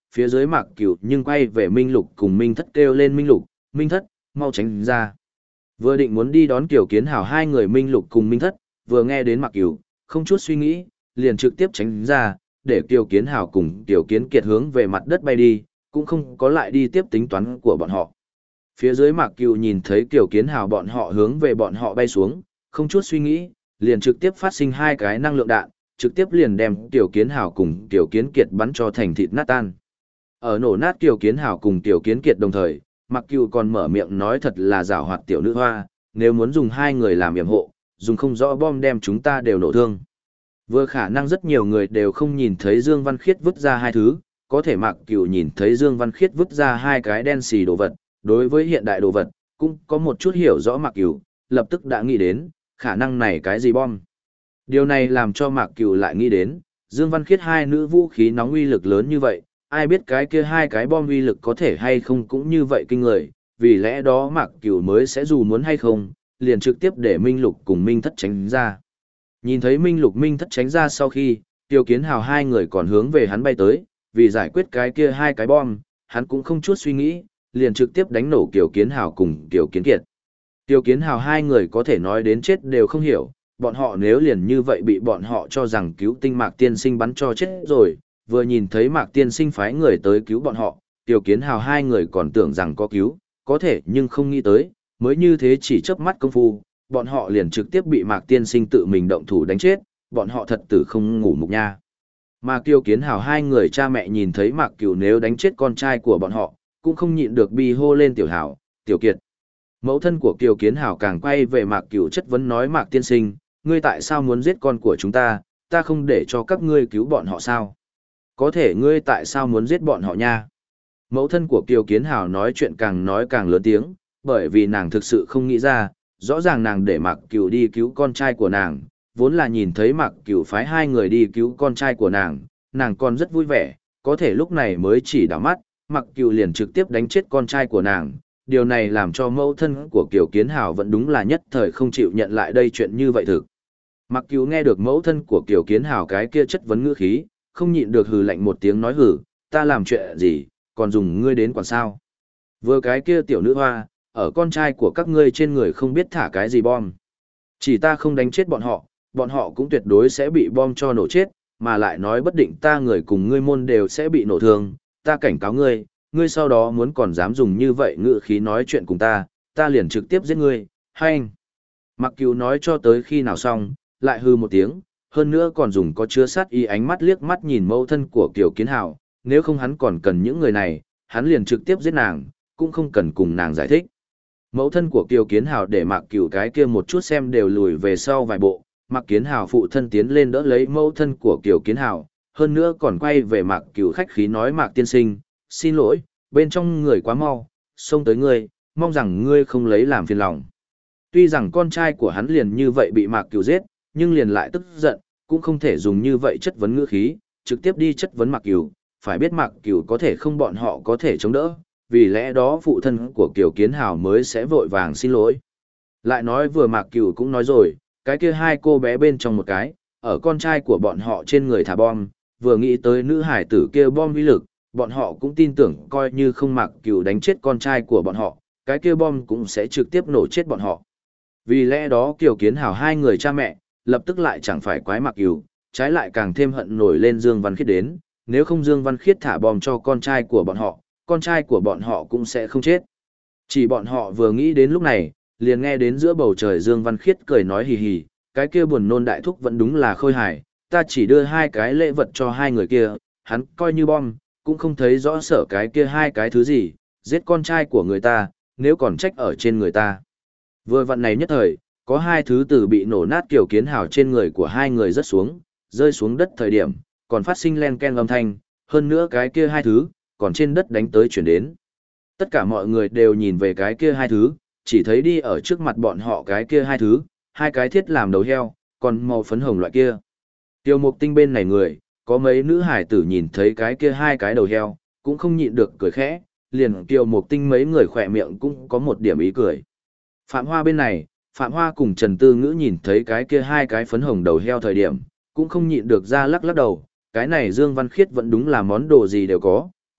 phía dưới Mạc Cửu nhưng quay về Minh Lục cùng Minh Thất kêu lên Minh Lục, Minh Thất, mau tránh ra. Vừa định muốn đi đón Kiều Kiến Hào hai người Minh Lục cùng Minh Thất, vừa nghe đến Mạc Cửu, không chút suy nghĩ, liền trực tiếp tránh ra, để Kiều Kiến Hào cùng Kiều Kiến Kiệt hướng về mặt đất bay đi, cũng không có lại đi tiếp tính toán của bọn họ. Phía dưới Mạc Cửu nhìn thấy Kiều Kiến Hào bọn họ hướng về bọn họ bay xuống, không chút suy nghĩ, liền trực tiếp phát sinh hai cái năng lượng đạn, trực tiếp liền đem Kiều Kiến Hào cùng Kiều Kiến Kiệt bắn cho thành thịt nát tan. Ở nổ nát Kiều Kiến Hào cùng Kiều Kiến Kiệt đồng thời, Mạc Cửu còn mở miệng nói thật là giảo hoạt tiểu nữ hoa, nếu muốn dùng hai người làm yểm hộ, dùng không rõ bom đem chúng ta đều nổ thương. Vừa khả năng rất nhiều người đều không nhìn thấy Dương Văn Khiết vứt ra hai thứ, có thể Mạc Cửu nhìn thấy Dương Văn Khiết vứt ra hai cái đen xì đồ vật, đối với hiện đại đồ vật, cũng có một chút hiểu rõ Mạc Cửu, lập tức đã nghĩ đến, khả năng này cái gì bom. Điều này làm cho Mạc Cửu lại nghĩ đến, Dương Văn Khiết hai nữ vũ khí nóng uy lực lớn như vậy, ai biết cái kia hai cái bom uy lực có thể hay không cũng như vậy kinh người, vì lẽ đó Mạc Cửu mới sẽ dù muốn hay không, liền trực tiếp để Minh Lục cùng Minh Thất tránh ra. Nhìn thấy Minh Lục Minh Thất tránh ra sau khi, Tiêu Kiến Hào hai người còn hướng về hắn bay tới, vì giải quyết cái kia hai cái bom, hắn cũng không chút suy nghĩ, liền trực tiếp đánh nổ Kiều Kiến Hào cùng Kiều Kiến Kiệt. Tiêu Kiến Hào hai người có thể nói đến chết đều không hiểu, bọn họ nếu liền như vậy bị bọn họ cho rằng cứu tinh Mạc Tiên Sinh bắn cho chết rồi, vừa nhìn thấy Mạc Tiên Sinh phái người tới cứu bọn họ, Tiêu Kiến Hào hai người còn tưởng rằng có cứu, có thể nhưng không nghĩ tới, mới như thế chỉ chớp mắt công phu, bọn họ liền trực tiếp bị Mạc Tiên Sinh tự mình động thủ đánh chết, bọn họ thật tử không ngủ mục nha. Mà Kiều Kiến Hào hai người cha mẹ nhìn thấy Mạc Cửu nếu đánh chết con trai của bọn họ, cũng không nhịn được bi hô lên Tiểu Hào, Tiểu Kiệt. Mẫu thân của Kiều Kiến Hào càng quay về Mạc Cửu chất vấn nói Mạc Tiên Sinh, ngươi tại sao muốn giết con của chúng ta không để cho các ngươi cứu bọn họ sao? Có thể ngươi tại sao muốn giết bọn họ nha? Mẫu thân của Kiều Kiến Hào nói chuyện càng nói càng lớn tiếng, bởi vì nàng thực sự không nghĩ ra, rõ ràng nàng để Mạc Cửu đi cứu con trai của nàng, vốn là nhìn thấy Mạc Cửu phái hai người đi cứu con trai của nàng còn rất vui vẻ, có thể lúc này mới chỉ đảo mắt, Mạc Cửu liền trực tiếp đánh chết con trai của nàng, điều này làm cho mẫu thân của Kiều Kiến Hào vẫn đúng là nhất thời không chịu nhận lại đây chuyện như vậy thực. Mạc Cửu nghe được mẫu thân của Kiều Kiến Hào cái kia chất vấn ngữ khí, không nhịn được hừ lạnh một tiếng nói hừ, ta làm chuyện gì, còn dùng ngươi đến quản sao? Vừa cái kia tiểu nữ hoa, ở con trai của các ngươi trên người không biết thả cái gì bom. Chỉ ta không đánh chết bọn họ cũng tuyệt đối sẽ bị bom cho nổ chết, mà lại nói bất định ta người cùng ngươi môn đều sẽ bị nổ thương, ta cảnh cáo ngươi, ngươi sau đó muốn còn dám dùng như vậy ngữ khí nói chuyện cùng ta liền trực tiếp giết ngươi, hay anh. Mặc Cửu nói cho tới khi nào xong, lại hư một tiếng, hơn nữa còn dùng có chứa sát ý ánh mắt liếc mắt nhìn mẫu thân của Kiều Kiến Hào, nếu không hắn còn cần những người này, hắn liền trực tiếp giết nàng, cũng không cần cùng nàng giải thích. Mẫu thân của Kiều Kiến Hào để Mạc Cửu cái kia một chút xem đều lùi về sau vài bộ, Mạc Kiến Hào phụ thân tiến lên đỡ lấy mẫu thân của Kiều Kiến Hào, hơn nữa còn quay về Mạc Cửu khách khí nói Mạc Tiên Sinh, xin lỗi, bên trong người quá mau, xông tới ngươi, mong rằng ngươi không lấy làm phiền lòng. Tuy rằng con trai của hắn liền như vậy bị Mạc Cửu giết, nhưng liền lại tức giận, cũng không thể dùng như vậy chất vấn ngữ khí, trực tiếp đi chất vấn Mạc Cửu, phải biết Mạc Cửu có thể không bọn họ có thể chống đỡ, vì lẽ đó phụ thân của Kiều Kiến Hào mới sẽ vội vàng xin lỗi. Lại nói vừa Mạc Cửu cũng nói rồi, cái kia hai cô bé bên trong một cái, ở con trai của bọn họ trên người thả bom, vừa nghĩ tới nữ hải tử kia bom uy lực, bọn họ cũng tin tưởng coi như không Mạc Cửu đánh chết con trai của bọn họ, cái kia bom cũng sẽ trực tiếp nổ chết bọn họ. Vì lẽ đó Kiều Kiến Hào hai người cha mẹ, lập tức lại chẳng phải quái Mạc Cửu, trái lại càng thêm hận nổi lên Dương Văn Khiết đến, nếu không Dương Văn Khiết thả bom cho con trai của bọn họ cũng sẽ không chết. Chỉ bọn họ vừa nghĩ đến lúc này, liền nghe đến giữa bầu trời Dương Văn Khiết cười nói hì hì, cái kia buồn nôn đại thúc vẫn đúng là khôi hài, ta chỉ đưa hai cái lễ vật cho hai người kia, hắn coi như bom, cũng không thấy rõ sở cái kia hai cái thứ gì, giết con trai của người ta, nếu còn trách ở trên người ta. Vừa vặn này nhất thời, có hai thứ từ bị nổ nát Kiều Kiến Hào trên người của hai người rớt xuống, rơi xuống đất thời điểm, còn phát sinh len ken âm thanh, hơn nữa cái kia hai thứ, còn trên đất đánh tới chuyển đến. Tất cả mọi người đều nhìn về cái kia hai thứ, chỉ thấy đi ở trước mặt bọn họ cái kia hai thứ, hai cái thiết làm đầu heo, còn màu phấn hồng loại kia. Tiêu Mục Tinh bên này người, có mấy nữ hải tử nhìn thấy cái kia hai cái đầu heo, cũng không nhịn được cười khẽ, liền Tiêu Mục Tinh mấy người khỏe miệng cũng có một điểm ý cười. Phạm Hoa bên này, Phạm Hoa cùng Trần Tư Ngữ nhìn thấy cái kia hai cái phấn hồng đầu heo thời điểm, cũng không nhịn được ra lắc lắc đầu, cái này Dương Văn Khiết vẫn đúng là món đồ gì đều có,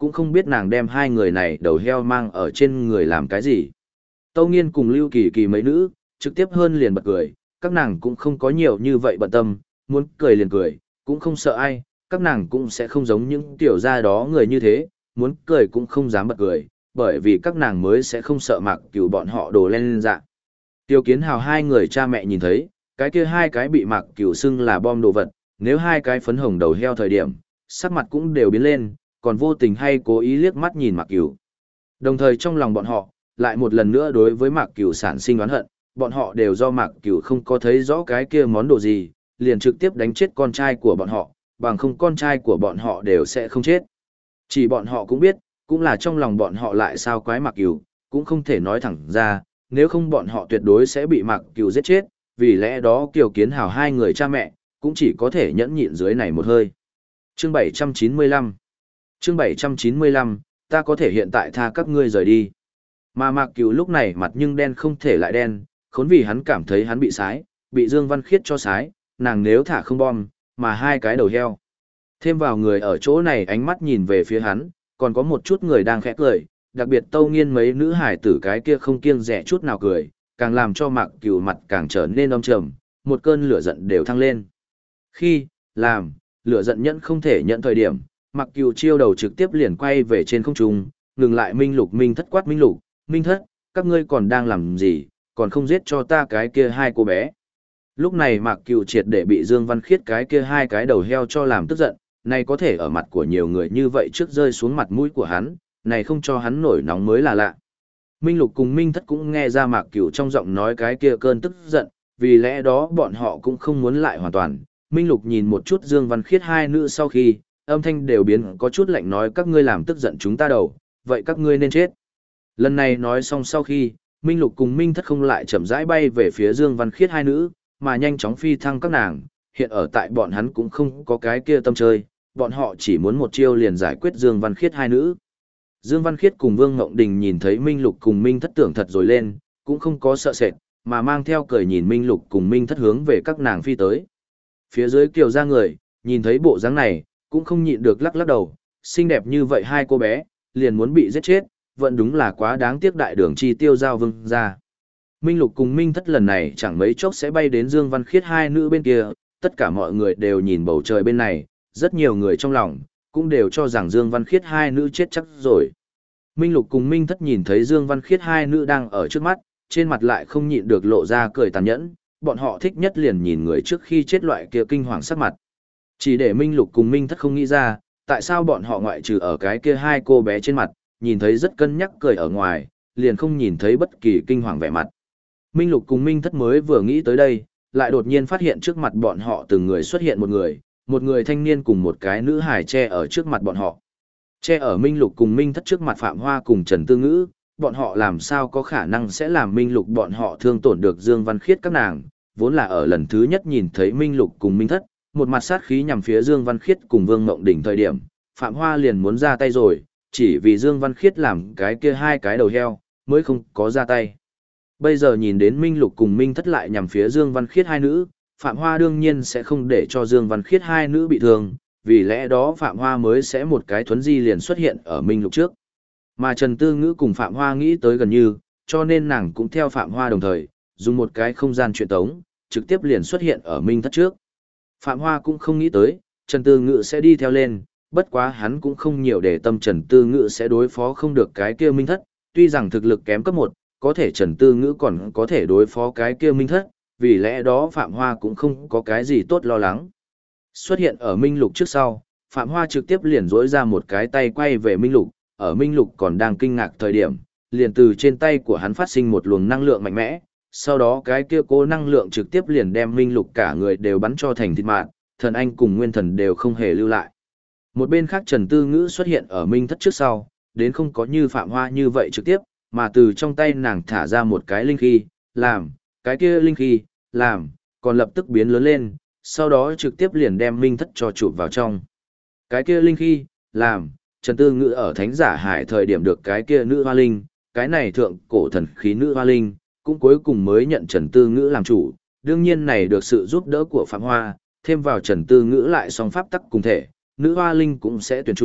cũng không biết nàng đem hai người này đầu heo mang ở trên người làm cái gì. Tâu Nghiên cùng Lưu Kỳ Kỳ mấy nữ, trực tiếp hơn liền bật cười, các nàng cũng không có nhiều như vậy bận tâm, muốn cười liền cười, cũng không sợ ai, các nàng cũng sẽ không giống những tiểu gia đó người như thế, muốn cười cũng không dám bật cười, bởi vì các nàng mới sẽ không sợ Mạc Cửu bọn họ đồ lên dạ. Tiêu Kiến Hào hai người cha mẹ nhìn thấy, cái kia hai cái bị Mạc Cửu xưng là bom đồ vật, nếu hai cái phấn hồng đầu heo thời điểm, sắc mặt cũng đều biến lên, còn vô tình hay cố ý liếc mắt nhìn Mạc Cửu. Đồng thời trong lòng bọn họ, lại một lần nữa đối với Mạc Cửu sản sinh oán hận, bọn họ đều do Mạc Cửu không có thấy rõ cái kia món đồ gì, liền trực tiếp đánh chết con trai của bọn họ, bằng không con trai của bọn họ đều sẽ không chết. Chỉ bọn họ cũng biết, cũng là trong lòng bọn họ lại sao quái Mạc Cửu, cũng không thể nói thẳng ra, nếu không bọn họ tuyệt đối sẽ bị Mạc Cửu giết chết, vì lẽ đó Kiều Kiến Hào hai người cha mẹ, cũng chỉ có thể nhẫn nhịn dưới này một hơi. Chương 795 Chương 795, ta có thể hiện tại tha các ngươi rời đi. Mà Mạc Cửu lúc này mặt nhưng đen không thể lại đen, khốn vì hắn cảm thấy hắn bị sái, bị Dương Văn Khiết cho sái, nàng nếu thả không bom, mà hai cái đầu heo. Thêm vào người ở chỗ này ánh mắt nhìn về phía hắn, còn có một chút người đang khẽ cười, đặc biệt Tâu Nghiên mấy nữ hải tử cái kia không kiêng dè chút nào cười, càng làm cho Mạc Cửu mặt càng trở nên âm trầm, một cơn lửa giận đều thăng lên. Khi, làm, lửa giận nhẫn không thể nhận thời điểm, Mạc Cửu chiêu đầu trực tiếp liền quay về trên không trung, ngừng lại Minh Lục Minh Thất quát Minh Lục, Minh Thất, các ngươi còn đang làm gì, còn không giết cho ta cái kia hai cô bé. Lúc này Mạc Cửu triệt để bị Dương Văn Khiết cái kia hai cái đầu heo cho làm tức giận, này có thể ở mặt của nhiều người như vậy trước rơi xuống mặt mũi của hắn, này không cho hắn nổi nóng mới là lạ. Minh Lục cùng Minh Thất cũng nghe ra Mạc Cửu trong giọng nói cái kia cơn tức giận, vì lẽ đó bọn họ cũng không muốn lại hoàn toàn. Minh Lục nhìn một chút Dương Văn Khiết hai nữ sau khi, âm thanh đều biến có chút lạnh nói các ngươi làm tức giận chúng ta đầu, vậy các ngươi nên chết. Lần này nói xong sau khi, Minh Lục cùng Minh Thất không lại chậm rãi bay về phía Dương Văn Khiết hai nữ, mà nhanh chóng phi thăng các nàng, hiện ở tại bọn hắn cũng không có cái kia tâm chơi, bọn họ chỉ muốn một chiêu liền giải quyết Dương Văn Khiết hai nữ. Dương Văn Khiết cùng Vương Ngộng Đình nhìn thấy Minh Lục cùng Minh Thất tưởng thật rồi lên, cũng không có sợ sệt, mà mang theo cười nhìn Minh Lục cùng Minh Thất hướng về các nàng phi tới. Phía dưới kiều ra người, nhìn thấy bộ dáng này, cũng không nhịn được lắc lắc đầu, xinh đẹp như vậy hai cô bé, liền muốn bị giết chết, vẫn đúng là quá đáng tiếc đại đường chi tiêu giao vương ra. Minh Lục cùng Minh Thất lần này chẳng mấy chốc sẽ bay đến Dương Văn Khiết hai nữ bên kia, tất cả mọi người đều nhìn bầu trời bên này, rất nhiều người trong lòng, cũng đều cho rằng Dương Văn Khiết hai nữ chết chắc rồi. Minh Lục cùng Minh Thất nhìn thấy Dương Văn Khiết hai nữ đang ở trước mắt, trên mặt lại không nhịn được lộ ra cười tàn nhẫn, bọn họ thích nhất liền nhìn người trước khi chết loại kia kinh hoàng sắc mặt. Chỉ để Minh Lục cùng Minh Thất không nghĩ ra, tại sao bọn họ ngoại trừ ở cái kia hai cô bé trên mặt, nhìn thấy rất cân nhắc cười ở ngoài, liền không nhìn thấy bất kỳ kinh hoàng vẻ mặt. Minh Lục cùng Minh Thất mới vừa nghĩ tới đây, lại đột nhiên phát hiện trước mặt bọn họ từng người xuất hiện một người thanh niên cùng một cái nữ hài che ở trước mặt bọn họ. Che ở Minh Lục cùng Minh Thất trước mặt Phạm Hoa cùng Trần Tư Ngữ, bọn họ làm sao có khả năng sẽ làm Minh Lục bọn họ thương tổn được Dương Văn Khiết các nàng, vốn là ở lần thứ nhất nhìn thấy Minh Lục cùng Minh Thất, một mặt sát khí nhằm phía Dương Văn Khiết cùng Vương Ngộng Đỉnh thời điểm, Phạm Hoa liền muốn ra tay rồi, chỉ vì Dương Văn Khiết làm cái kia hai cái đầu heo, mới không có ra tay. Bây giờ nhìn đến Minh Lục cùng Minh Thất lại nhằm phía Dương Văn Khiết hai nữ, Phạm Hoa đương nhiên sẽ không để cho Dương Văn Khiết hai nữ bị thương, vì lẽ đó Phạm Hoa mới sẽ một cái thuấn di liền xuất hiện ở Minh Lục trước. Mà Trần Tư Ngữ cùng Phạm Hoa nghĩ tới gần như, cho nên nàng cũng theo Phạm Hoa đồng thời, dùng một cái không gian truyền tống, trực tiếp liền xuất hiện ở Minh Thất trước. Phạm Hoa cũng không nghĩ tới, Trần Tư Ngữ sẽ đi theo lên, bất quá hắn cũng không nhiều để tâm Trần Tư Ngữ sẽ đối phó không được cái kia Minh Thất, tuy rằng thực lực kém cấp 1, có thể Trần Tư Ngữ còn có thể đối phó cái kia Minh Thất, vì lẽ đó Phạm Hoa cũng không có cái gì tốt lo lắng. Xuất hiện ở Minh Lục trước sau, Phạm Hoa trực tiếp liền rỗi ra một cái tay quay về Minh Lục, ở Minh Lục còn đang kinh ngạc thời điểm, liền từ trên tay của hắn phát sinh một luồng năng lượng mạnh mẽ, sau đó cái kia cố năng lượng trực tiếp liền đem Minh Lục cả người đều bắn cho thành thịt mạt, thần anh cùng nguyên thần đều không hề lưu lại. Một bên khác Trần Tư Ngữ xuất hiện ở Minh Thất trước sau, đến không có như Phạm Hoa như vậy trực tiếp, mà từ trong tay nàng thả ra một cái linh khí, làm, cái kia linh khí, làm, còn lập tức biến lớn lên, sau đó trực tiếp liền đem Minh Thất cho chụp vào trong. Cái kia linh khí, làm, Trần Tư Ngữ ở Thánh Giả Hải thời điểm được cái kia nữ hoa linh, cái này thượng cổ thần khí nữ hoa linh, cũng cuối cùng mới nhận Trần Tư Ngữ làm chủ, đương nhiên này được sự giúp đỡ của Phạm Hoa, thêm vào Trần Tư Ngữ lại song pháp tắc cùng thể, nữ hoa linh cũng sẽ tuyển chủ,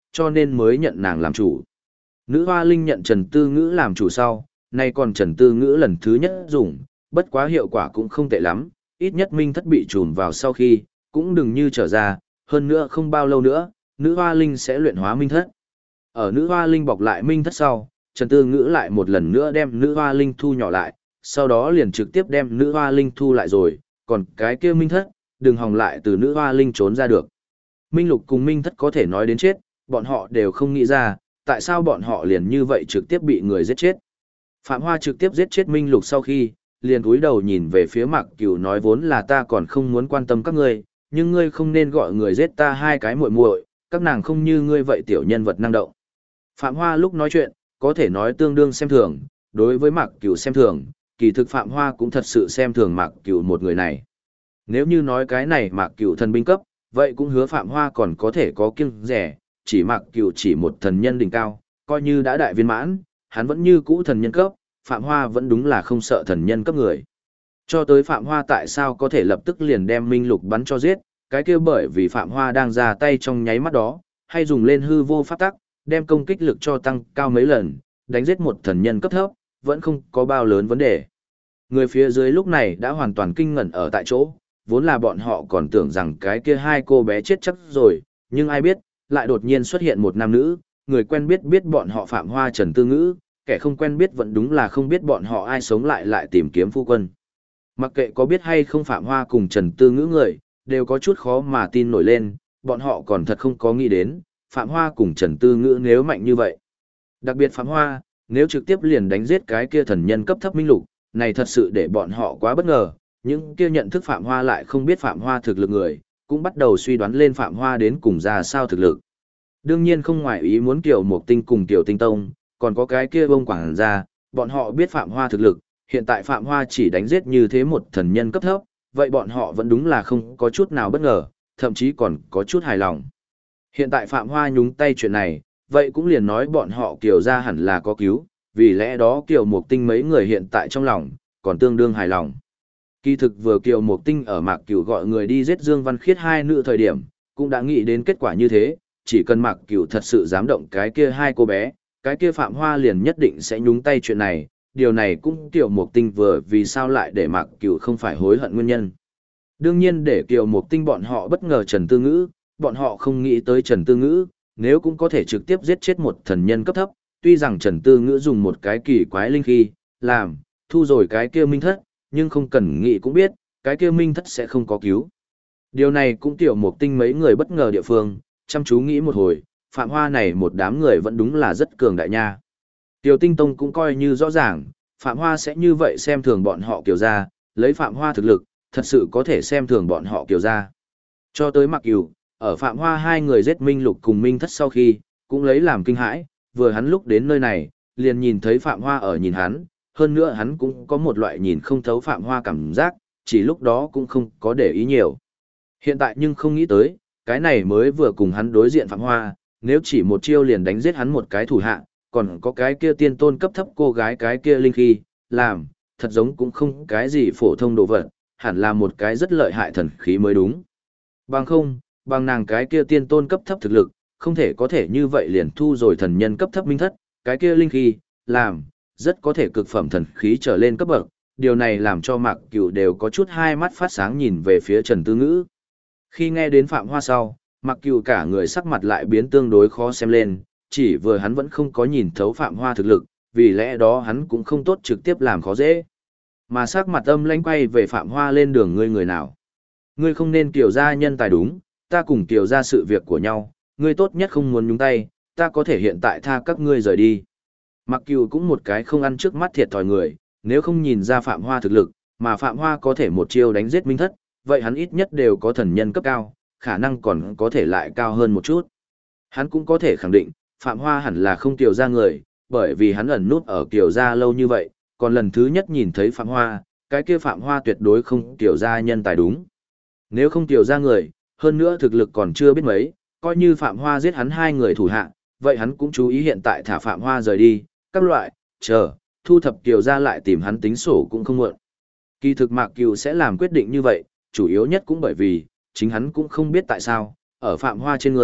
cho nên mới nhận nàng làm chủ. Nữ hoa linh nhận Trần Tư Ngữ làm chủ sau, nay còn Trần Tư Ngữ lần thứ nhất dùng, bất quá hiệu quả cũng không tệ lắm, ít nhất minh thất bị trùn vào sau khi, cũng đừng như trở ra, hơn nữa không bao lâu nữa, nữ hoa linh sẽ luyện hóa minh thất. Ở nữ hoa linh bọc lại minh thất sau, Trần Tư Ngữ lại một lần nữa đem nữ hoa linh thu nhỏ lại, sau đó liền trực tiếp đem nữ hoa linh thu lại rồi, còn cái kia minh thất, đừng hòng lại từ nữ hoa linh trốn ra được. Minh Lục cùng minh thất có thể nói đến chết, bọn họ đều không nghĩ ra, tại sao bọn họ liền như vậy trực tiếp bị người giết chết. Phạm Hoa trực tiếp giết chết Minh Lục sau khi, liền cúi đầu nhìn về phía Mạc Cửu nói vốn là ta còn không muốn quan tâm các ngươi, nhưng ngươi không nên gọi người giết ta hai cái muội muội, các nàng không như ngươi vậy tiểu nhân vật năng động. Phạm Hoa lúc nói chuyện, có thể nói tương đương xem thường, đối với Mạc Cửu xem thường, kỳ thực Phạm Hoa cũng thật sự xem thường Mạc Cửu một người này. Nếu như nói cái này Mạc Cửu thần binh cấp, vậy cũng hứa Phạm Hoa còn có thể có kiêng rẻ, chỉ Mạc Cửu chỉ một thần nhân đỉnh cao, coi như đã đại viên mãn, hắn vẫn như cũ thần nhân cấp, Phạm Hoa vẫn đúng là không sợ thần nhân cấp người. Cho tới Phạm Hoa tại sao có thể lập tức liền đem Minh Lục bắn cho giết, cái kia bởi vì Phạm Hoa đang ra tay trong nháy mắt đó, hay dùng lên hư vô pháp tắc, đem công kích lực cho tăng cao mấy lần, đánh giết một thần nhân cấp thấp, vẫn không có bao lớn vấn đề. Người phía dưới lúc này đã hoàn toàn kinh ngẩn ở tại chỗ, vốn là bọn họ còn tưởng rằng cái kia hai cô bé chết chắc rồi, nhưng ai biết, lại đột nhiên xuất hiện một nam nữ, người quen biết biết bọn họ Phạm Hoa Trần Tư Ngữ, kẻ không quen biết vẫn đúng là không biết bọn họ ai sống lại tìm kiếm phu quân. Mặc kệ có biết hay không Phạm Hoa cùng Trần Tư Ngữ người, đều có chút khó mà tin nổi lên, bọn họ còn thật không có nghĩ đến, Phạm Hoa cùng Trần Tư Ngữ nếu mạnh như vậy. Đặc biệt Phạm Hoa, nếu trực tiếp liền đánh giết cái kia thần nhân cấp thấp Minh Lục, này thật sự để bọn họ quá bất ngờ, những kia nhận thức Phạm Hoa lại không biết Phạm Hoa thực lực người, cũng bắt đầu suy đoán lên Phạm Hoa đến cùng ra sao thực lực. Đương nhiên không ngoài ý muốn Kiều Mộc Tinh cùng Tiểu Tinh Tông, còn có cái kia bông quảng ra, bọn họ biết Phạm Hoa thực lực, hiện tại Phạm Hoa chỉ đánh giết như thế một thần nhân cấp thấp, vậy bọn họ vẫn đúng là không có chút nào bất ngờ, thậm chí còn có chút hài lòng. Hiện tại Phạm Hoa nhúng tay chuyện này, vậy cũng liền nói bọn họ Kiều ra hẳn là có cứu, vì lẽ đó Kiều Mộc Tinh mấy người hiện tại trong lòng, còn tương đương hài lòng. Kỳ thực vừa Kiều Mộc Tinh ở Mạc Cửu gọi người đi giết Dương Văn Khiết hai nữ thời điểm, cũng đã nghĩ đến kết quả như thế, chỉ cần Mạc Cửu thật sự dám động cái kia hai cô bé, cái kia Phạm Hoa liền nhất định sẽ nhúng tay chuyện này, điều này cũng Kiều Mộc Tinh vừa vì sao lại để Mạc Cửu không phải hối hận nguyên nhân. Đương nhiên để Kiều Mộc Tinh bọn họ bất ngờ Trần Tư Ngữ, bọn họ không nghĩ tới Trần Tư Ngữ, nếu cũng có thể trực tiếp giết chết một thần nhân cấp thấp, tuy rằng Trần Tư Ngữ dùng một cái kỳ quái linh khí, làm, thu rồi cái kia minh thất, nhưng không cần nghĩ cũng biết, cái kia minh thất sẽ không có cứu. Điều này cũng Kiều Mộc Tinh mấy người bất ngờ địa phương, chăm chú nghĩ một hồi, Phạm Hoa này một đám người vẫn đúng là rất cường đại nha. Tiểu Tinh Tông cũng coi như rõ ràng, Phạm Hoa sẽ như vậy xem thường bọn họ Kiều gia, lấy Phạm Hoa thực lực, thật sự có thể xem thường bọn họ Kiều gia. Cho tới Mạc Cửu, ở Phạm Hoa hai người giết Minh Lục cùng Minh Thất sau khi, cũng lấy làm kinh hãi, vừa hắn lúc đến nơi này, liền nhìn thấy Phạm Hoa ở nhìn hắn, hơn nữa hắn cũng có một loại nhìn không thấu Phạm Hoa cảm giác, chỉ lúc đó cũng không có để ý nhiều. Hiện tại nhưng không nghĩ tới, cái này mới vừa cùng hắn đối diện Phạm Hoa, nếu chỉ một chiêu liền đánh giết hắn một cái thủ hạ, còn có cái kia tiên tôn cấp thấp cô gái cái kia linh khí, làm, thật giống cũng không cái gì phổ thông đồ vật, hẳn là một cái rất lợi hại thần khí mới đúng. Bằng không, bằng nàng cái kia tiên tôn cấp thấp thực lực, không thể có thể như vậy liền thu rồi thần nhân cấp thấp minh thất, cái kia linh khí, làm, rất có thể cực phẩm thần khí trở lên cấp bậc, điều này làm cho Mạc Cửu đều có chút hai mắt phát sáng nhìn về phía Trần Tư Ngữ. Khi nghe đến Phạm Hoa sau, Mạc Cửu cả người sắc mặt lại biến tương đối khó xem lên, chỉ vừa hắn vẫn không có nhìn thấu Phạm Hoa thực lực, vì lẽ đó hắn cũng không tốt trực tiếp làm khó dễ. Mà sắc mặt âm lãnh quay về Phạm Hoa lên đường ngươi người nào. Ngươi không nên Kiều gia nhân tài đúng, ta cùng Kiều gia sự việc của nhau, ngươi tốt nhất không muốn nhúng tay, ta có thể hiện tại tha các ngươi rời đi. Mạc Cửu cũng một cái không ăn trước mắt thiệt thòi người, nếu không nhìn ra Phạm Hoa thực lực, mà Phạm Hoa có thể một chiêu đánh giết Minh Thất, vậy hắn ít nhất đều có thần nhân cấp cao, khả năng còn có thể lại cao hơn một chút. Hắn cũng có thể khẳng định, Phạm Hoa hẳn là không Kiều gia người, bởi vì hắn ẩn nút ở Kiều gia lâu như vậy, còn lần thứ nhất nhìn thấy Phạm Hoa, cái kia Phạm Hoa tuyệt đối không Kiều gia nhân tài đúng. Nếu không Kiều gia người, hơn nữa thực lực còn chưa biết mấy, coi như Phạm Hoa giết hắn hai người thủ hạ, vậy hắn cũng chú ý hiện tại thả Phạm Hoa rời đi, các loại, chờ, thu thập Kiều gia lại tìm hắn tính sổ cũng không muộn. Kỳ thực Mạc Cửu sẽ làm quyết định như vậy, chủ yếu nhất cũng bởi vì, chính hắn cũng không biết tại sao, ở Phạm Hoa trên người,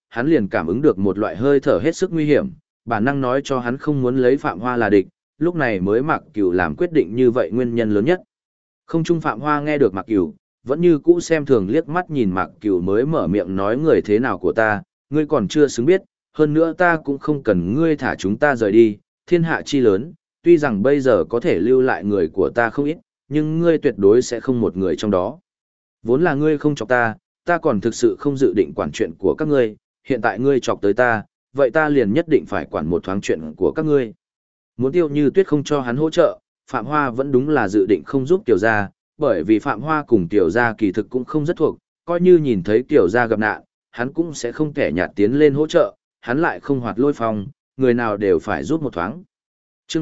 hắn liền cảm ứng được một loại hơi thở hết sức nguy hiểm, bản năng nói cho hắn không muốn lấy Phạm Hoa là địch, lúc này mới Mạc Cửu làm quyết định như vậy nguyên nhân lớn nhất. Không trung Phạm Hoa nghe được Mạc Cửu, vẫn như cũ xem thường liếc mắt nhìn Mạc Cửu mới mở miệng nói người thế nào của ta, ngươi còn chưa xứng biết, hơn nữa ta cũng không cần ngươi thả chúng ta rời đi, thiên hạ chi lớn, tuy rằng bây giờ có thể lưu lại người của ta không ít, nhưng ngươi tuyệt đối sẽ không một người trong đó. Vốn là ngươi không chọc ta, ta còn thực sự không dự định quản chuyện của các ngươi, hiện tại ngươi chọc tới ta, vậy ta liền nhất định phải quản một thoáng chuyện của các ngươi. Muốn Tiêu Như Tuyết không cho hắn hỗ trợ, Phạm Hoa vẫn đúng là dự định không giúp Tiểu Gia, bởi vì Phạm Hoa cùng Tiểu Gia kỳ thực cũng không rất thuộc, coi như nhìn thấy Tiểu Gia gặp nạn, hắn cũng sẽ không kẻ nhạt tiến lên hỗ trợ, hắn lại không hoạt lôi phong, người nào đều phải giúp một thoáng. Chương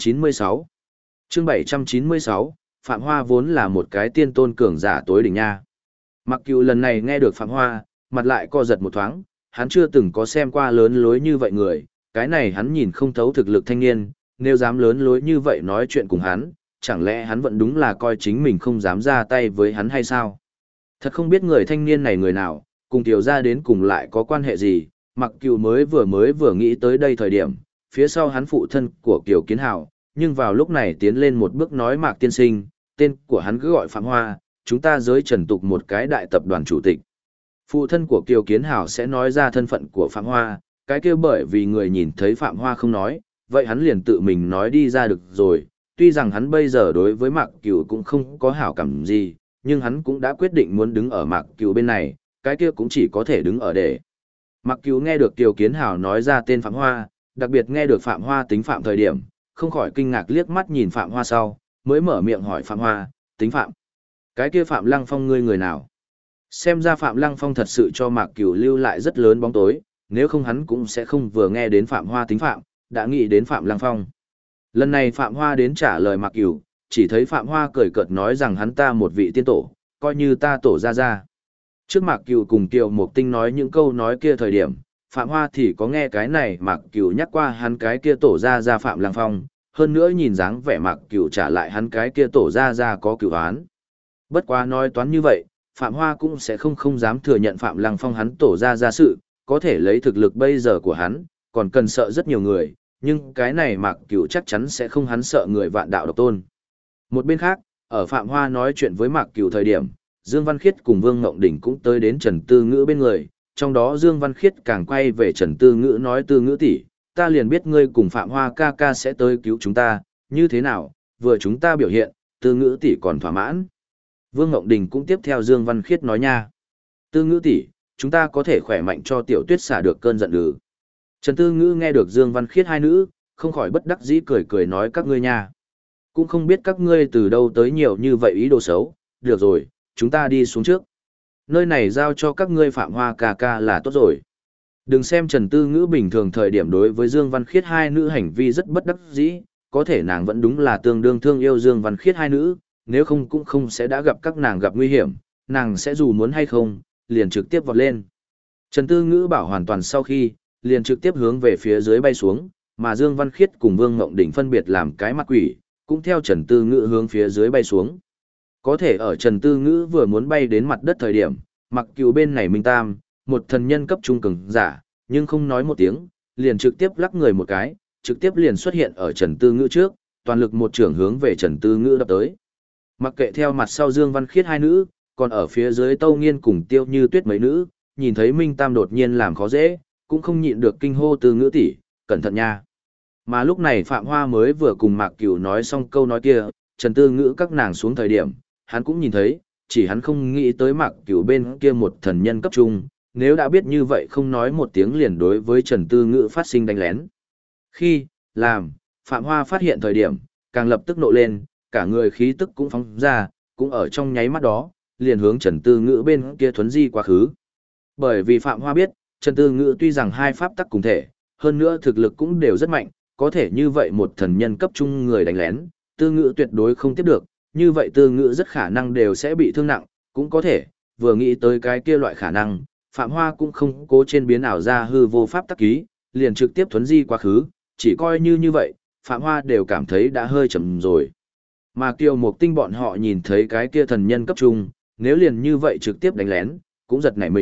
796 Chương 796, Phạm Hoa vốn là một cái tiên tôn cường giả tối đỉnh nha. Mặc Cửu lần này nghe được Phạm Hoa, mặt lại co giật một thoáng, hắn chưa từng có xem qua lớn lối như vậy người, cái này hắn nhìn không thấu thực lực thanh niên, nếu dám lớn lối như vậy nói chuyện cùng hắn, chẳng lẽ hắn vẫn đúng là coi chính mình không dám ra tay với hắn hay sao? Thật không biết người thanh niên này người nào, cùng Tiểu Gia đến cùng lại có quan hệ gì, Mặc Cửu mới vừa nghĩ tới đây thời điểm, phía sau hắn phụ thân của Kiều Kiến Hào, nhưng vào lúc này tiến lên một bước nói Mạc tiên sinh, tên của hắn cứ gọi Phạm Hoa, chúng ta giới trần tục một cái đại tập đoàn chủ tịch. Phụ thân của Kiều Kiến Hào sẽ nói ra thân phận của Phạm Hoa, cái kia bởi vì người nhìn thấy Phạm Hoa không nói, vậy hắn liền tự mình nói đi ra được rồi, tuy rằng hắn bây giờ đối với Mạc Cửu cũng không có hảo cảm gì, nhưng hắn cũng đã quyết định muốn đứng ở Mạc Cửu bên này, cái kia cũng chỉ có thể đứng ở để. Mạc Cửu nghe được Kiều Kiến Hào nói ra tên Phạm Hoa, đặc biệt nghe được Phạm Hoa tính Phạm thời điểm, không khỏi kinh ngạc liếc mắt nhìn Phạm Hoa sau, mới mở miệng hỏi Phạm Hoa, tính Phạm. Cái kia Phạm Lăng Phong ngươi người nào? Xem ra Phạm Lăng Phong thật sự cho Mạc Cửu lưu lại rất lớn bóng tối, nếu không hắn cũng sẽ không vừa nghe đến Phạm Hoa tính Phạm, đã nghĩ đến Phạm Lăng Phong. Lần này Phạm Hoa đến trả lời Mạc Cửu, chỉ thấy Phạm Hoa cười cợt nói rằng hắn ta một vị tiên tổ, coi như ta tổ ra ra. Trước Mạc Cửu cùng Kiều Mộc Tinh nói những câu nói kia thời điểm, Phạm Hoa thì có nghe cái này Mạc Cửu nhắc qua hắn cái kia tổ ra Phạm Lăng Phong, hơn nữa nhìn dáng vẻ Mạc Cửu trả lại hắn cái kia tổ ra có cửu án. Bất quá nói toán như vậy, Phạm Hoa cũng sẽ không dám thừa nhận Phạm Lăng Phong hắn tổ ra sự, có thể lấy thực lực bây giờ của hắn, còn cần sợ rất nhiều người, nhưng cái này Mạc Cửu chắc chắn sẽ không hắn sợ người vạn đạo độc tôn. Một bên khác, ở Phạm Hoa nói chuyện với Mạc Cửu thời điểm, Dương Văn Khiết cùng Vương Ngộng Đỉnh cũng tới đến Trần Tư Ngữ bên người, trong đó Dương Văn Khiết càng quay về Trần Tư Ngữ nói Tư Ngữ tỷ, ta liền biết ngươi cùng Phạm Hoa ca ca sẽ tới cứu chúng ta, như thế nào, vừa chúng ta biểu hiện, Tư Ngữ tỷ còn thỏa mãn. Vương Ngộng Đình cũng tiếp theo Dương Văn Khiết nói nha. Tư Ngữ tỷ, chúng ta có thể khỏe mạnh cho Tiểu Tuyết xả được cơn giận ư? Trần Tư Ngữ nghe được Dương Văn Khiết hai nữ, không khỏi bất đắc dĩ cười nói các ngươi nha. Cũng không biết các ngươi từ đâu tới nhiều như vậy ý đồ xấu, được rồi, chúng ta đi xuống trước. Nơi này giao cho các ngươi Phạm Hoa ca ca là tốt rồi. Đừng xem Trần Tư Ngữ bình thường thời điểm đối với Dương Văn Khiết hai nữ hành vi rất bất đắc dĩ, có thể nàng vẫn đúng là tương đương thương yêu Dương Văn Khiết hai nữ, nếu không cũng không sẽ đã gặp các nàng gặp nguy hiểm, nàng sẽ dù muốn hay không, liền trực tiếp vọt lên. Trần Tư Ngữ bảo hoàn toàn sau khi, liền trực tiếp hướng về phía dưới bay xuống, mà Dương Văn Khiết cùng Vương Ngộng Đỉnh phân biệt làm cái mặt quỷ, cũng theo Trần Tư Ngữ hướng phía dưới bay xuống. Có thể ở Trần Tư Ngữ vừa muốn bay đến mặt đất thời điểm, Mặc Cửu bên này Minh Tam, một thần nhân cấp trung cường giả, nhưng không nói một tiếng, liền trực tiếp lắc người một cái, trực tiếp liền xuất hiện ở Trần Tư Ngữ trước, toàn lực một chưởng hướng về Trần Tư Ngữ đập tới. Mặc kệ theo mặt sau Dương Văn Khiết hai nữ, còn ở phía dưới Tâu Nghiên cùng Tiêu Như Tuyết mấy nữ, nhìn thấy Minh Tam đột nhiên làm khó dễ, cũng không nhịn được kinh hô Tư Ngữ tỷ, cẩn thận nha. Mà lúc này Phạm Hoa mới vừa cùng Mạc Cửu nói xong câu nói kia, Trần Tư Ngữ các nàng xuống thời điểm, hắn cũng nhìn thấy, chỉ hắn không nghĩ tới Mạc Cửu bên kia một thần nhân cấp trung, nếu đã biết như vậy không nói một tiếng liền đối với Trần Tư Ngữ phát sinh đánh lén. Khi, làm, Phạm Hoa phát hiện thời điểm, càng lập tức nộ lên, cả người khí tức cũng phóng ra, cũng ở trong nháy mắt đó, liền hướng Trần Tư Ngữ bên kia thuấn di quá khứ. Bởi vì Phạm Hoa biết, Trần Tư Ngữ tuy rằng hai pháp tắc cùng thể, hơn nữa thực lực cũng đều rất mạnh, có thể như vậy một thần nhân cấp trung người đánh lén, Tư Ngữ tuyệt đối không tiếp được, như vậy Tư Ngữ rất khả năng đều sẽ bị thương nặng, cũng có thể, vừa nghĩ tới cái kia loại khả năng, Phạm Hoa cũng không cố trên biến ảo ra hư vô pháp tắc ký, liền trực tiếp thuấn di quá khứ, chỉ coi như vậy, Phạm Hoa đều cảm thấy đã hơi chậm rồi. Mà Kiều Mộc Tinh bọn họ nhìn thấy cái kia thần nhân cấp trung, nếu liền như vậy trực tiếp đánh lén, cũng giật nảy mình,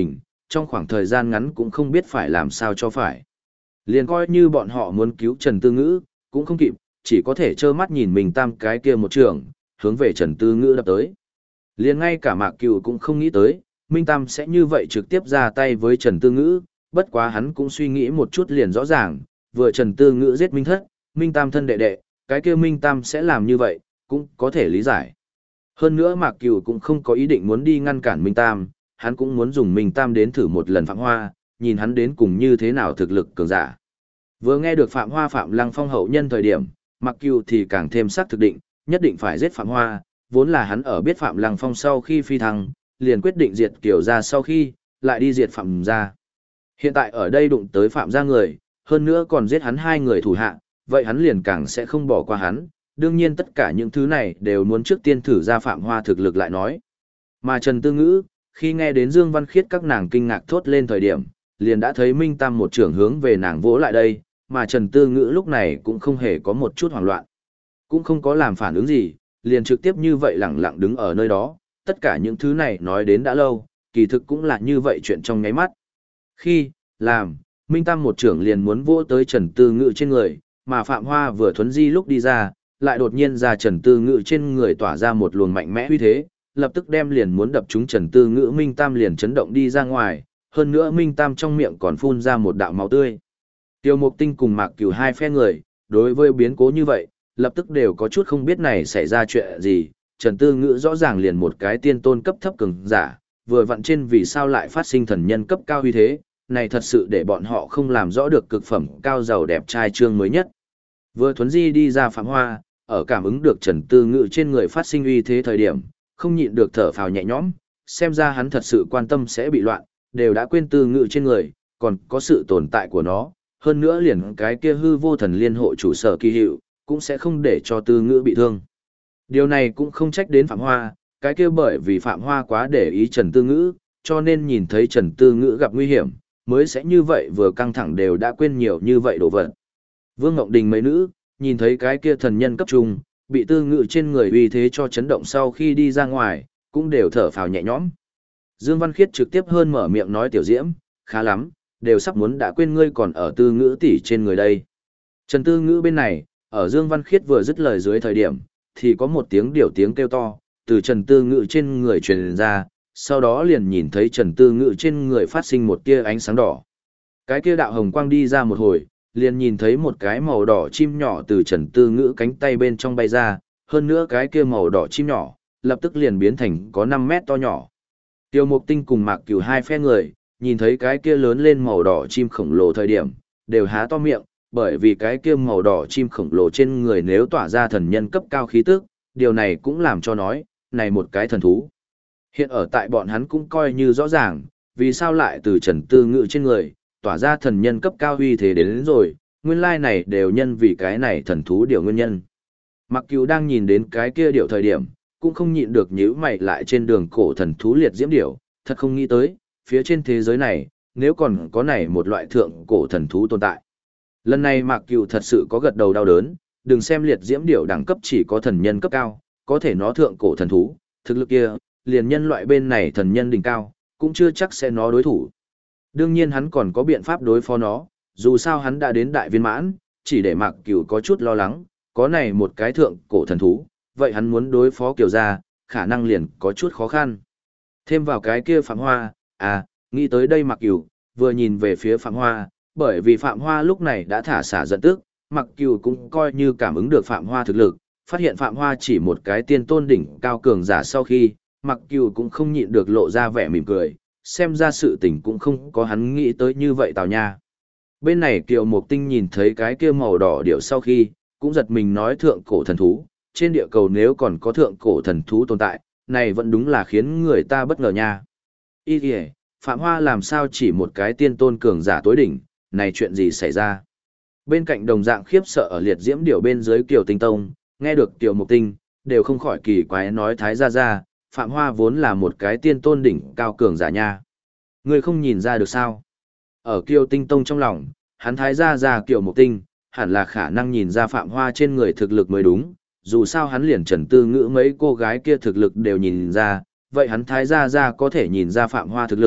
trong khoảng thời gian ngắn cũng không biết phải làm sao cho phải. Liền coi như bọn họ muốn cứu Trần Tư Ngữ, cũng không kịp, chỉ có thể trơ mắt nhìn mình tam cái kia một trường, hướng về Trần Tư Ngữ đập tới. Liền ngay cả Mạc Cửu cũng không nghĩ tới, Minh Tam sẽ như vậy trực tiếp ra tay với Trần Tư Ngữ, bất quá hắn cũng suy nghĩ một chút liền rõ ràng, vừa Trần Tư Ngữ giết Minh Thất, Minh Tam thân đệ đệ, cái kia Minh Tam sẽ làm như vậy, cũng có thể lý giải. Hơn nữa Mạc Cửu cũng không có ý định muốn đi ngăn cản Minh Tam, hắn cũng muốn dùng Minh Tam đến thử một lần Phạm Hoa, nhìn hắn đến cùng như thế nào thực lực cường giả. Vừa nghe được Phạm Hoa Phạm Lăng Phong hậu nhân thời điểm, Mạc Cửu thì càng thêm xác thực định, nhất định phải giết Phạm Hoa, vốn là hắn ở biết Phạm Lăng Phong sau khi phi thăng, liền quyết định diệt Kiều gia sau khi, lại đi diệt Phạm gia. Hiện tại ở đây đụng tới Phạm gia người, hơn nữa còn giết hắn hai người thủ hạ, vậy hắn liền càng sẽ không bỏ qua hắn, đương nhiên tất cả những thứ này đều muốn trước tiên thử ra Phạm Hoa thực lực lại nói. Mà Trần Tư Ngữ, khi nghe đến Dương Văn Khiết các nàng kinh ngạc thốt lên thời điểm, liền đã thấy Minh Tam một trưởng hướng về nàng vỗ lại đây, mà Trần Tư Ngữ lúc này cũng không hề có một chút hoảng loạn. Cũng không có làm phản ứng gì, liền trực tiếp như vậy lẳng lặng đứng ở nơi đó, tất cả những thứ này nói đến đã lâu, kỳ thực cũng là như vậy chuyện trong nháy mắt. Khi, làm, Minh Tam một trưởng liền muốn vỗ tới Trần Tư Ngữ trên người, mà Phạm Hoa vừa thuấn di lúc đi ra, lại đột nhiên ra Trần Tư Ngữ trên người tỏa ra một luồng mạnh mẽ uy thế, lập tức đem liền muốn đập trúng Trần Tư Ngữ Minh Tam liền chấn động đi ra ngoài, hơn nữa Minh Tam trong miệng còn phun ra một đạo máu tươi. Tiêu Mục Tinh cùng Mạc Cửu hai phe người, đối với biến cố như vậy, lập tức đều có chút không biết này xảy ra chuyện gì, Trần Tư Ngữ rõ ràng liền một cái tiên tôn cấp thấp cường giả, vừa vặn trên vì sao lại phát sinh thần nhân cấp cao uy thế, này thật sự để bọn họ không làm rõ được cực phẩm cao giàu đẹp trai chương mới nhất. Vừa thuấn di đi ra Phạm Hoa, ở cảm ứng được Trần Tư Ngữ trên người phát sinh uy thế thời điểm, không nhịn được thở phào nhẹ nhõm, xem ra hắn thật sự quan tâm sẽ bị loạn, đều đã quên Tư Ngữ trên người, còn có sự tồn tại của nó, hơn nữa liền cái kia hư vô thần liên hộ chủ sở kỳ hiệu, cũng sẽ không để cho Tư Ngữ bị thương. Điều này cũng không trách đến Phạm Hoa, cái kia bởi vì Phạm Hoa quá để ý Trần Tư Ngữ, cho nên nhìn thấy Trần Tư Ngữ gặp nguy hiểm, mới sẽ như vậy vừa căng thẳng đều đã quên nhiều như vậy đồ vật. Vương Ngộng Đình mấy nữ, nhìn thấy cái kia thần nhân cấp trung, bị Tư Ngữ trên người uy thế cho chấn động sau khi đi ra ngoài, cũng đều thở phào nhẹ nhõm. Dương Văn Khiết trực tiếp hơn mở miệng nói Tiểu Diễm, khá lắm, đều sắp muốn đã quên ngươi còn ở Tư Ngữ tỷ trên người đây. Trần Tư Ngữ bên này, ở Dương Văn Khiết vừa dứt lời dưới thời điểm, thì có một tiếng tiếng kêu to, từ Trần Tư Ngữ trên người truyền ra, sau đó liền nhìn thấy Trần Tư Ngữ trên người phát sinh một tia ánh sáng đỏ. Cái kia đạo hồng quang đi ra một hồi, liền nhìn thấy một cái màu đỏ chim nhỏ từ Trần Tư Ngữ cánh tay bên trong bay ra, hơn nữa cái kia màu đỏ chim nhỏ, lập tức liền biến thành có 5 mét to nhỏ. Tiêu Mục Tinh cùng Mạc Cửu hai phe người, nhìn thấy cái kia lớn lên màu đỏ chim khổng lồ thời điểm, đều há to miệng, bởi vì cái kia màu đỏ chim khổng lồ trên người nếu tỏa ra thần nhân cấp cao khí tức, điều này cũng làm cho nói, này một cái thần thú. Hiện ở tại bọn hắn cũng coi như rõ ràng, vì sao lại từ Trần Tư Ngữ trên người, tỏa ra thần nhân cấp cao uy thế đến rồi, nguyên lai này đều nhân vì cái này thần thú điều nguyên nhân. Mặc Cửu đang nhìn đến cái kia điệu thời điểm, cũng không nhịn được nhíu mày lại trên đường cổ thần thú liệt diễm điểu, thật không nghĩ tới, phía trên thế giới này, nếu còn có này một loại thượng cổ thần thú tồn tại. Lần này Mạc Cửu thật sự có gật đầu đau đớn, đừng xem liệt diễm điểu đẳng cấp chỉ có thần nhân cấp cao, có thể nó thượng cổ thần thú, thực lực kia, liền nhân loại bên này thần nhân đỉnh cao, cũng chưa chắc sẽ nó đối thủ. Đương nhiên hắn còn có biện pháp đối phó nó, dù sao hắn đã đến đại viên mãn, chỉ để Mạc Cửu có chút lo lắng, có này một cái thượng cổ thần thú, vậy hắn muốn đối phó Kiều gia, khả năng liền có chút khó khăn. Thêm vào cái kia Phạm Hoa, nghĩ tới đây Mạc Cửu, vừa nhìn về phía Phạm Hoa, bởi vì Phạm Hoa lúc này đã thả xả giận tức, Mạc Cửu cũng coi như cảm ứng được Phạm Hoa thực lực, phát hiện Phạm Hoa chỉ một cái tiên tôn đỉnh cao cường giả sau khi, Mạc Cửu cũng không nhịn được lộ ra vẻ mỉm cười, xem ra sự tình cũng không có hắn nghĩ tới như vậy tào nha. Bên này Kiều Mục Tinh nhìn thấy cái kia màu đỏ điệu sau khi, cũng giật mình nói thượng cổ thần thú, trên địa cầu nếu còn có thượng cổ thần thú tồn tại, này vẫn đúng là khiến người ta bất ngờ nha. Ý kìa, Phạm Hoa làm sao chỉ một cái tiên tôn cường giả tối đỉnh, này chuyện gì xảy ra? Bên cạnh đồng dạng khiếp sợ ở liệt diễm điểu bên dưới Kiều Tinh Tông, nghe được Kiều Mục Tinh, đều không khỏi kỳ quái nói thái ra, Phạm Hoa vốn là một cái tiên tôn đỉnh cao cường giả nha. Người không nhìn ra được sao? Ở Kiều Tinh Tông trong lòng, hắn thái ra Kiều Mục Tinh, hẳn là khả năng nhìn ra Phạm Hoa trên người thực lực mới đúng, dù sao hắn liền Trần Tư Ngữ mấy cô gái kia thực lực đều nhìn ra, vậy hắn thái ra có thể nhìn ra Phạm Hoa thực lực,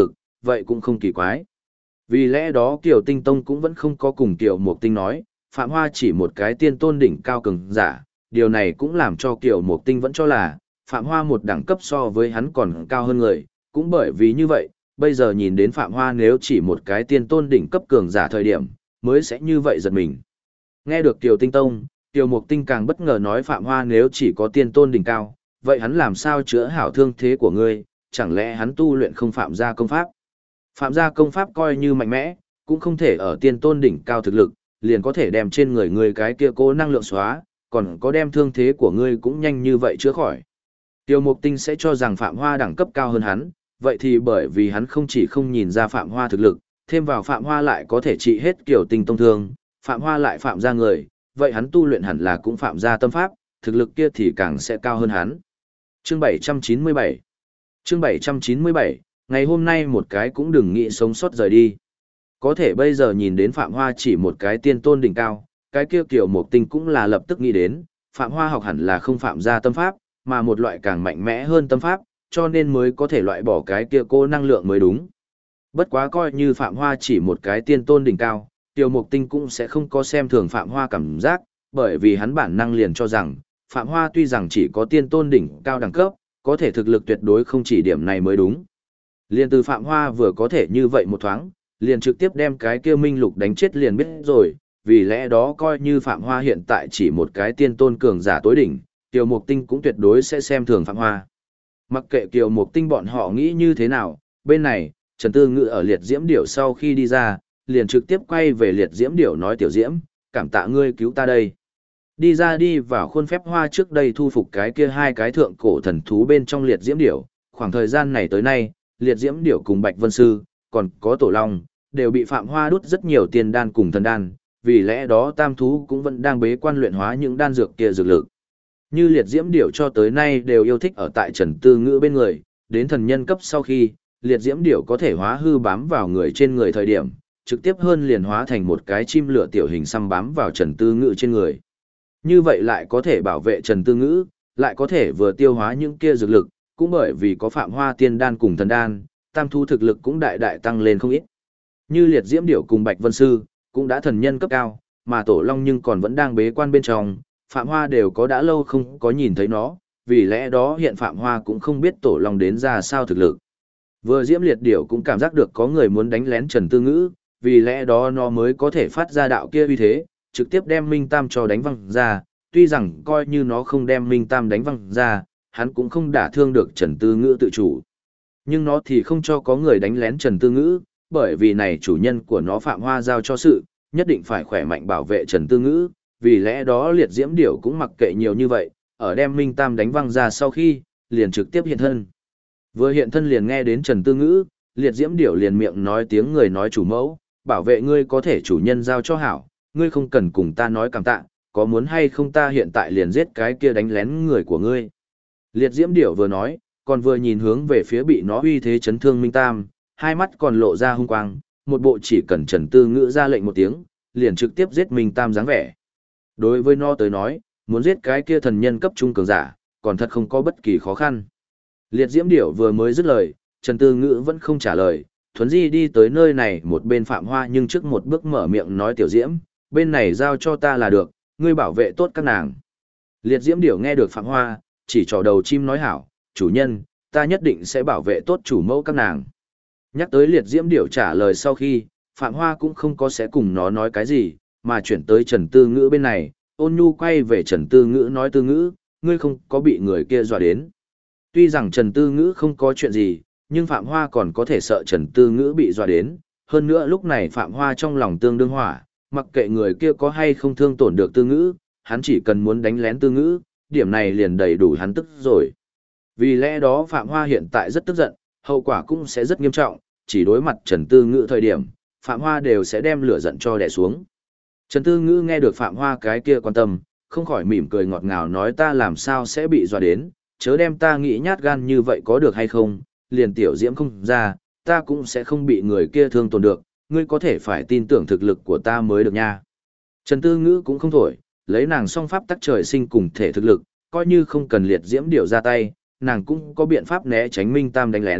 vậy cũng không kỳ quái. Vì lẽ đó Kiều Tinh Tông cũng vẫn không có cùng Kiều Mộc Tinh nói, Phạm Hoa chỉ một cái tiên tôn đỉnh cao cường giả, điều này cũng làm cho Kiều Mộc Tinh vẫn cho là, Phạm Hoa một đẳng cấp so với hắn còn cao hơn người, cũng bởi vì như vậy, bây giờ nhìn đến Phạm Hoa nếu chỉ một cái tiên tôn đỉnh cấp cường giả thời điểm, mới sẽ như vậy giật mình. Nghe được Kiều Tinh Tông, Kiều Mộc Tinh càng bất ngờ nói Phạm Hoa nếu chỉ có tiên tôn đỉnh cao, vậy hắn làm sao chữa hảo thương thế của ngươi, chẳng lẽ hắn tu luyện không phạm gia công pháp? Phạm gia công pháp coi như mạnh mẽ, cũng không thể ở tiên tôn đỉnh cao thực lực, liền có thể đem trên người ngươi cái kia cố năng lượng xóa, còn có đem thương thế của ngươi cũng nhanh như vậy chữa khỏi. Tiêu Mộc Tinh sẽ cho rằng Phạm Hoa đẳng cấp cao hơn hắn, vậy thì bởi vì hắn không chỉ không nhìn ra Phạm Hoa thực lực, thêm vào Phạm Hoa lại có thể trị hết Kiều Tinh Tông thương, Phạm Hoa lại phạm ra người, vậy hắn tu luyện hẳn là cũng phạm ra tâm pháp, thực lực kia thì càng sẽ cao hơn hắn. Chương 797 Chương 797, ngày hôm nay một cái cũng đừng nghĩ sống sót rời đi. Có thể bây giờ nhìn đến Phạm Hoa chỉ một cái tiên tôn đỉnh cao, cái kia Kiều Mộc Tinh cũng là lập tức nghĩ đến, Phạm Hoa học hẳn là không phạm ra tâm pháp, mà một loại càng mạnh mẽ hơn tâm pháp, cho nên mới có thể loại bỏ cái kia cô năng lượng mới đúng. Bất quá coi như Phạm Hoa chỉ một cái tiên tôn đỉnh cao, Kiều Mộc Tinh cũng sẽ không có xem thường Phạm Hoa cảm giác, bởi vì hắn bản năng liền cho rằng, Phạm Hoa tuy rằng chỉ có tiên tôn đỉnh cao đẳng cấp, có thể thực lực tuyệt đối không chỉ điểm này mới đúng. Liền từ Phạm Hoa vừa có thể như vậy một thoáng, liền trực tiếp đem cái kia Minh Lục đánh chết liền biết rồi, vì lẽ đó coi như Phạm Hoa hiện tại chỉ một cái tiên tôn cường giả tối đỉnh, Kiều Mộc Tinh cũng tuyệt đối sẽ xem thường Phạm Hoa. Mặc kệ Kiều Mộc Tinh bọn họ nghĩ như thế nào, bên này, Trần Tư Ngự ở Liệt Diễm Điểu sau khi đi ra, liền trực tiếp quay về Liệt Diễm Điểu nói Tiểu Diễm, cảm tạ ngươi cứu ta đây. Đi ra đi vào khuôn phép hoa trước đây thu phục cái kia hai cái thượng cổ thần thú bên trong Liệt Diễm Điểu, khoảng thời gian này tới nay, Liệt Diễm Điểu cùng Bạch Vân Sư, còn có Tổ Long, đều bị Phạm Hoa đút rất nhiều tiền đan cùng thần đan, vì lẽ đó tam thú cũng vẫn đang bế quan luyện hóa những đan dược kia dược lực. Như Liệt Diễm Điểu cho tới nay đều yêu thích ở tại Trần Tư Ngữ bên người, đến thần nhân cấp sau khi, Liệt Diễm Điểu có thể hóa hư bám vào người trên người thời điểm, trực tiếp hơn liền hóa thành một cái chim lửa tiểu hình xăm bám vào Trần Tư Ngữ trên người. Như vậy lại có thể bảo vệ Trần Tư Ngữ, lại có thể vừa tiêu hóa những kia dược lực, cũng bởi vì có Phạm Hoa tiên đan cùng thần đan, tam thú thực lực cũng đại đại tăng lên không ít. Như Liệt Diễm Điểu cùng Bạch Vân Sư, cũng đã thần nhân cấp cao, mà Tổ Long nhưng còn vẫn đang bế quan bên trong, Phạm Hoa đều có đã lâu không có nhìn thấy nó, vì lẽ đó hiện Phạm Hoa cũng không biết Tổ Long đến ra sao thực lực. Vừa Diễm Liệt Điểu cũng cảm giác được có người muốn đánh lén Trần Tư Ngữ, vì lẽ đó nó mới có thể phát ra đạo kia uy thế, trực tiếp đem Minh Tam cho đánh văng ra, tuy rằng coi như nó không đem Minh Tam đánh văng ra, hắn cũng không đả thương được Trần Tư Ngữ tự chủ. Nhưng nó thì không cho có người đánh lén Trần Tư Ngữ, bởi vì này chủ nhân của nó Phạm Hoa giao cho sự, nhất định phải khỏe mạnh bảo vệ Trần Tư Ngữ, vì lẽ đó Liệt Diễm Điểu cũng mặc kệ nhiều như vậy, ở đem Minh Tam đánh văng ra sau khi, liền trực tiếp hiện thân. Vừa hiện thân liền nghe đến Trần Tư Ngữ, Liệt Diễm Điểu liền miệng nói tiếng người nói chủ mẫu, bảo vệ ngươi có thể chủ nhân giao cho hảo, ngươi không cần cùng ta nói cảm tạ, có muốn hay không ta hiện tại liền giết cái kia đánh lén người của ngươi. Liệt Diễm Điểu vừa nói, còn vừa nhìn hướng về phía bị nó uy thế chấn thương Minh Tam, hai mắt còn lộ ra hung quang, một bộ chỉ cần Trần Tư Ngữ ra lệnh một tiếng, liền trực tiếp giết Minh Tam dáng vẻ. Đối với nó tới nói, muốn giết cái kia thần nhân cấp trung cường giả, còn thật không có bất kỳ khó khăn. Liệt Diễm Điểu vừa mới dứt lời, Trần Tư Ngữ vẫn không trả lời, thuấn di đi tới nơi này một bên Phạm Hoa nhưng trước một bước mở miệng nói Tiểu Diễm, bên này giao cho ta là được, ngươi bảo vệ tốt các nàng. Liệt Diễm Điểu nghe được Phạm Hoa, chỉ trò đầu chim nói hảo, chủ nhân, ta nhất định sẽ bảo vệ tốt chủ mẫu các nàng. Nhắc tới Liệt Diễm Điểu trả lời sau khi, Phạm Hoa cũng không có sẽ cùng nó nói cái gì, mà chuyển tới Trần Tư Ngữ bên này, ôn nhu quay về Trần Tư Ngữ nói Tư Ngữ, ngươi không có bị người kia dọa đến. Tuy rằng Trần Tư Ngữ không có chuyện gì, nhưng Phạm Hoa còn có thể sợ Trần Tư Ngữ bị dọa đến. Hơn nữa lúc này Phạm Hoa trong lòng tương đương hỏa, mặc kệ người kia có hay không thương tổn được Tư Ngữ, hắn chỉ cần muốn đánh lén Tư Ngữ, điểm này liền đầy đủ hắn tức rồi. Vì lẽ đó Phạm Hoa hiện tại rất tức giận, hậu quả cũng sẽ rất nghiêm trọng, chỉ đối mặt Trần Tư Ngữ thời điểm, Phạm Hoa đều sẽ đem lửa giận cho đè xuống. Trần Tư Ngữ nghe được Phạm Hoa cái kia quan tâm, không khỏi mỉm cười ngọt ngào nói ta làm sao sẽ bị dọa đến, chớ đem ta nghĩ nhát gan như vậy có được hay không, liền Tiểu Diễm không ra, ta cũng sẽ không bị người kia thương tổn được, ngươi có thể phải tin tưởng thực lực của ta mới được nha. Trần Tư Ngữ cũng không thổi, lấy nàng song pháp tắc trời sinh cùng thể thực lực, coi như không cần Liệt Diễm Điểu ra tay, nàng cũng có biện pháp né tránh Minh Tam đánh lén,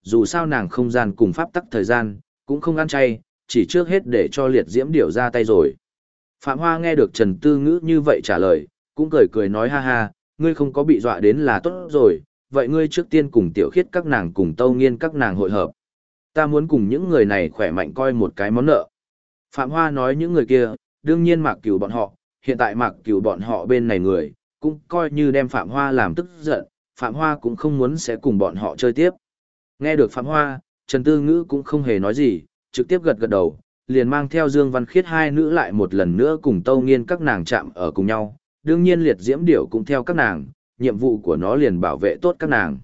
dù sao nàng không gian cùng pháp tắc thời gian, cũng không ăn chay, chỉ trước hết để cho liệt diễm điểu ra tay rồi. Phạm Hoa nghe được Trần Tư Ngữ như vậy trả lời, cũng cười cười nói ha ha, ngươi không có bị dọa đến là tốt rồi, vậy ngươi trước tiên cùng Tiểu Khiết các nàng cùng Tâu Nghiên các nàng hội hợp. Ta muốn cùng những người này khỏe mạnh coi một cái món nợ. Phạm Hoa nói những người kia, đương nhiên Mạc Cửu bọn họ, hiện tại Mạc Cửu bọn họ bên này người, cũng coi như đem Phạm Hoa làm tức giận, Phạm Hoa cũng không muốn sẽ cùng bọn họ chơi tiếp. Nghe được Phạm Hoa, Trần Tư Ngữ cũng không hề nói gì, trực tiếp gật gật đầu, liền mang theo Dương Văn Khiết hai nữ lại một lần nữa cùng Tâu Nghiên các nàng chạm ở cùng nhau, đương nhiên liệt diễm điểu cũng theo các nàng, nhiệm vụ của nó liền bảo vệ tốt các nàng.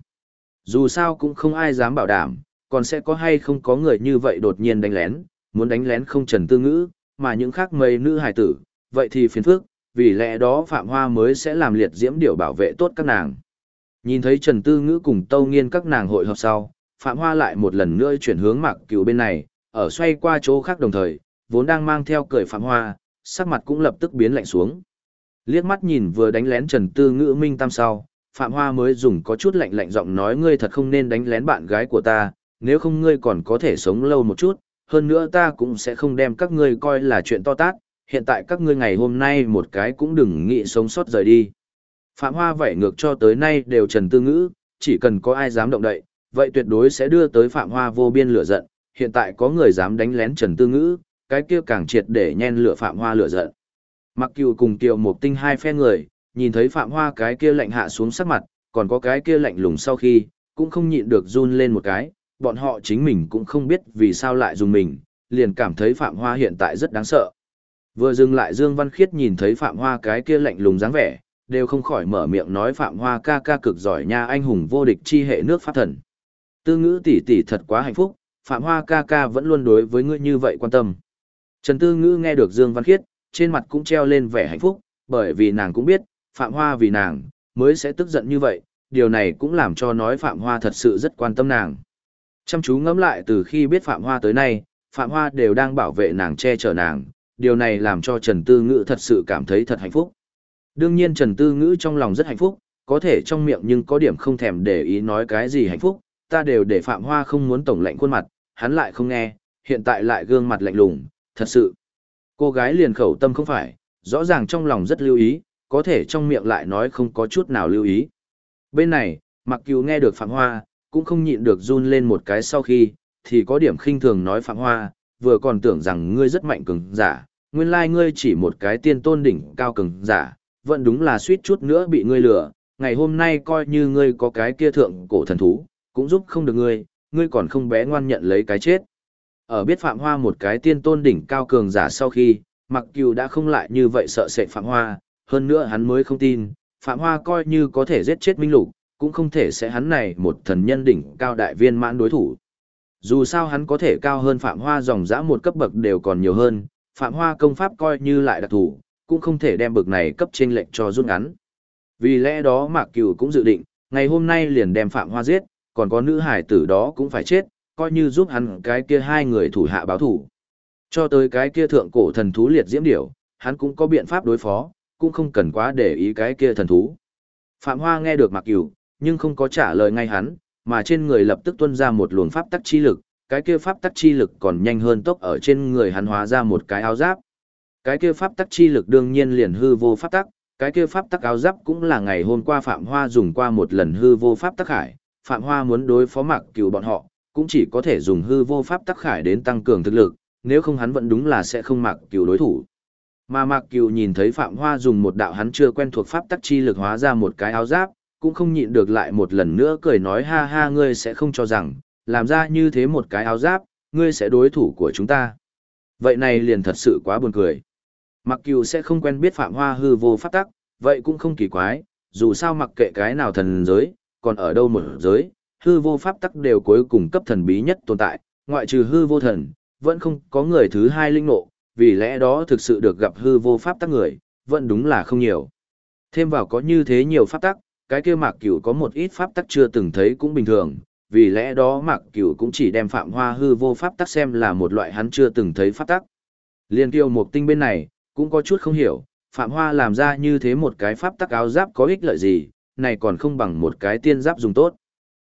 Dù sao cũng không ai dám bảo đảm, còn sẽ có hay không có người như vậy đột nhiên đánh lén, muốn đánh lén không Trần Tư Ngữ, mà những khác mấy nữ hài tử, vậy thì phiền phức, vì lẽ đó Phạm Hoa mới sẽ làm liệt diễm điểu bảo vệ tốt các nàng. Nhìn thấy Trần Tư Ngữ cùng Tâu Nghiên các nàng hội họp sau, Phạm Hoa lại một lần nữa chuyển hướng Mạc Cửu bên này, ở xoay qua chỗ khác đồng thời, vốn đang mang theo cười Phạm Hoa, sắc mặt cũng lập tức biến lạnh xuống. Liếc mắt nhìn vừa đánh lén Trần Tư Ngữ Minh Tam sau, Phạm Hoa mới dùng có chút lạnh lạnh giọng nói ngươi thật không nên đánh lén bạn gái của ta, nếu không ngươi còn có thể sống lâu một chút, hơn nữa ta cũng sẽ không đem các ngươi coi là chuyện to tát, hiện tại các ngươi ngày hôm nay một cái cũng đừng nghĩ sống sót rời đi. Phạm Hoa vậy ngược cho tới nay đều Trần Tư Ngữ, chỉ cần có ai dám động đậy, vậy tuyệt đối sẽ đưa tới Phạm Hoa vô biên lửa giận, hiện tại có người dám đánh lén Trần Tư Ngữ, cái kia càng triệt để nhen lửa Phạm Hoa lửa giận. Mặc Cửu cùng Kiều Mộc Tinh hai phe người, nhìn thấy Phạm Hoa cái kia lạnh hạ xuống sắc mặt, còn có cái kia lạnh lùng sau khi, cũng không nhịn được run lên một cái, bọn họ chính mình cũng không biết vì sao lại dùng mình, liền cảm thấy Phạm Hoa hiện tại rất đáng sợ. Vừa dừng lại Dương Văn Khiết nhìn thấy Phạm Hoa cái kia lạnh lùng dáng vẻ, đều không khỏi mở miệng nói Phạm Hoa ca ca cực giỏi nha, anh hùng vô địch chi hệ nước pháp thần. Tư Ngữ tỷ tỷ thật quá hạnh phúc, Phạm Hoa ca ca vẫn luôn đối với ngươi như vậy quan tâm. Trần Tư Ngữ nghe được Dương Văn Khiết, trên mặt cũng treo lên vẻ hạnh phúc, bởi vì nàng cũng biết, Phạm Hoa vì nàng, mới sẽ tức giận như vậy, điều này cũng làm cho nói Phạm Hoa thật sự rất quan tâm nàng. Chăm chú ngẫm lại từ khi biết Phạm Hoa tới nay, Phạm Hoa đều đang bảo vệ nàng che chở nàng, điều này làm cho Trần Tư Ngữ thật sự cảm thấy thật hạnh phúc. Đương nhiên Trần Tư Ngữ trong lòng rất hạnh phúc, có thể trong miệng nhưng có điểm không thèm để ý nói cái gì hạnh phúc, ta đều để Phạm Hoa không muốn tổng lạnh khuôn mặt, hắn lại không nghe, hiện tại lại gương mặt lạnh lùng, thật sự. Cô gái liền khẩu tâm không phải, rõ ràng trong lòng rất lưu ý, có thể trong miệng lại nói không có chút nào lưu ý. Bên này, Mạc Cửu nghe được Phạm Hoa, cũng không nhịn được run lên một cái sau khi, thì có điểm khinh thường nói Phạm Hoa, vừa còn tưởng rằng ngươi rất mạnh cường giả, nguyên lai ngươi chỉ một cái tiên tôn đỉnh cao cường giả, vẫn đúng là suýt chút nữa bị ngươi lừa, ngày hôm nay coi như ngươi có cái kia thượng cổ thần thú, cũng giúp không được ngươi, ngươi còn không bé ngoan nhận lấy cái chết. Ở biết Phạm Hoa một cái tiên tôn đỉnh cao cường giả sau khi, Mạc Cửu đã không lại như vậy sợ sệt Phạm Hoa, hơn nữa hắn mới không tin, Phạm Hoa coi như có thể giết chết Minh Lục, cũng không thể sẽ hắn này một thần nhân đỉnh cao đại viên mãn đối thủ. Dù sao hắn có thể cao hơn Phạm Hoa dòng dã một cấp bậc đều còn nhiều hơn, Phạm Hoa công pháp coi như lại đặc thủ, cũng không thể đem bậc này cấp chênh lệch cho rút ngắn. Vì lẽ đó Mạc Cửu cũng dự định, ngày hôm nay liền đem Phạm Hoa giết, còn có nữ hải tử đó cũng phải chết, coi như giúp hắn cái kia hai người thủ hạ báo thủ. Cho tới cái kia thượng cổ thần thú liệt diễm điểu, hắn cũng có biện pháp đối phó, cũng không cần quá để ý cái kia thần thú. Phạm Hoa nghe được Mạc Cửu, nhưng không có trả lời ngay hắn, mà trên người lập tức tuôn ra một luồng pháp tắc chi lực, cái kia pháp tắc chi lực còn nhanh hơn tốc ở trên người hắn hóa ra một cái áo giáp. Cái kia pháp tắc chi lực đương nhiên liền hư vô pháp tắc, cái kia pháp tắc áo giáp cũng là ngày hôm qua Phạm Hoa dùng qua một lần hư vô pháp tắc khải, Phạm Hoa muốn đối phó Mạc Cửu bọn họ, cũng chỉ có thể dùng hư vô pháp tắc khải đến tăng cường thực lực, nếu không hắn vẫn đúng là sẽ không Mạc Cửu đối thủ. Mà Mạc Cửu nhìn thấy Phạm Hoa dùng một đạo hắn chưa quen thuộc pháp tắc chi lực hóa ra một cái áo giáp, cũng không nhịn được lại một lần nữa cười nói ha ha ngươi sẽ không cho rằng, làm ra như thế một cái áo giáp, ngươi sẽ đối thủ của chúng ta. Vậy này liền thật sự quá buồn cười. Mạc Cửu sẽ không quen biết Phạm Hoa hư vô pháp tắc, vậy cũng không kỳ quái, dù sao mặc kệ cái nào thần giới, còn ở đâu một giới, hư vô pháp tắc đều cuối cùng cấp thần bí nhất tồn tại, ngoại trừ hư vô thần, vẫn không có người thứ hai linh ngộ, vì lẽ đó thực sự được gặp hư vô pháp tắc người, vẫn đúng là không nhiều. Thêm vào có như thế nhiều pháp tắc, cái kia Mạc Cửu có một ít pháp tắc chưa từng thấy cũng bình thường, vì lẽ đó Mạc Cửu cũng chỉ đem Phạm Hoa hư vô pháp tắc xem là một loại hắn chưa từng thấy pháp tắc. Liên Kiều Mộc Tinh bên này, cũng có chút không hiểu, Phạm Hoa làm ra như thế một cái pháp tắc áo giáp có ích lợi gì, này còn không bằng một cái tiên giáp dùng tốt.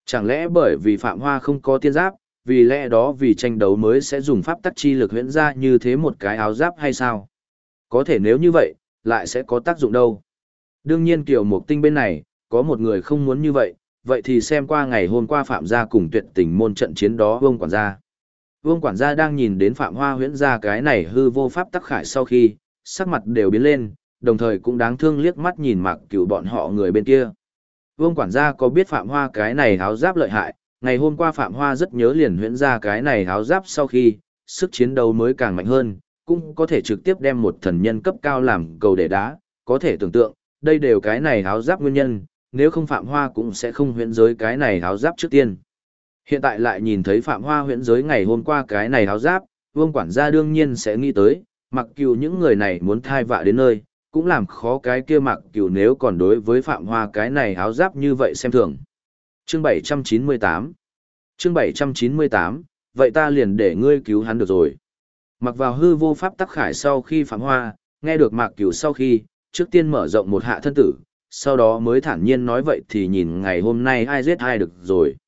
Chẳng lẽ bởi vì Phạm Hoa không có tiên giáp, vì lẽ đó vì tranh đấu mới sẽ dùng pháp tắc chi lực huyễn ra như thế một cái áo giáp hay sao? Có thể nếu như vậy, lại sẽ có tác dụng đâu. Đương nhiên Kiều Mộc Tinh bên này, có một người không muốn như vậy, vậy thì xem qua ngày hôm qua Phạm gia cùng Tuyệt Tình môn trận chiến đó Vương quản gia. Vương quản gia đang nhìn đến Phạm Hoa huyễn ra cái này hư vô pháp tắc khải sau khi, sắc mặt đều biến lên, đồng thời cũng đáng thương liếc mắt nhìn Mạc Cửu bọn họ người bên kia. Vương quản gia có biết Phạm Hoa cái này áo giáp lợi hại, ngày hôm qua Phạm Hoa rất nhớ liền huyễn ra cái này áo giáp sau khi, sức chiến đấu mới càng mạnh hơn, cũng có thể trực tiếp đem một thần nhân cấp cao làm cầu để đá, có thể tưởng tượng, đây đều cái này áo giáp nguyên nhân, nếu không Phạm Hoa cũng sẽ không huyễn giới cái này áo giáp trước tiên. Hiện tại lại nhìn thấy Phạm Hoa huyễn giới ngày hôm qua cái này áo giáp, Vương quản gia đương nhiên sẽ nghĩ tới, mặc dù những người này muốn thai vạ đến nơi, cũng làm khó cái kia mặc dù nếu còn đối với Phạm Hoa cái này áo giáp như vậy xem thường. Chương 798 Chương 798, vậy ta liền để ngươi cứu hắn được rồi. Mặc vào hư vô pháp tắc khải sau khi Phạm Hoa, nghe được Mạc Cửu sau khi, trước tiên mở rộng một hạ thân tử, sau đó mới thản nhiên nói vậy thì nhìn ngày hôm nay ai giết ai được rồi.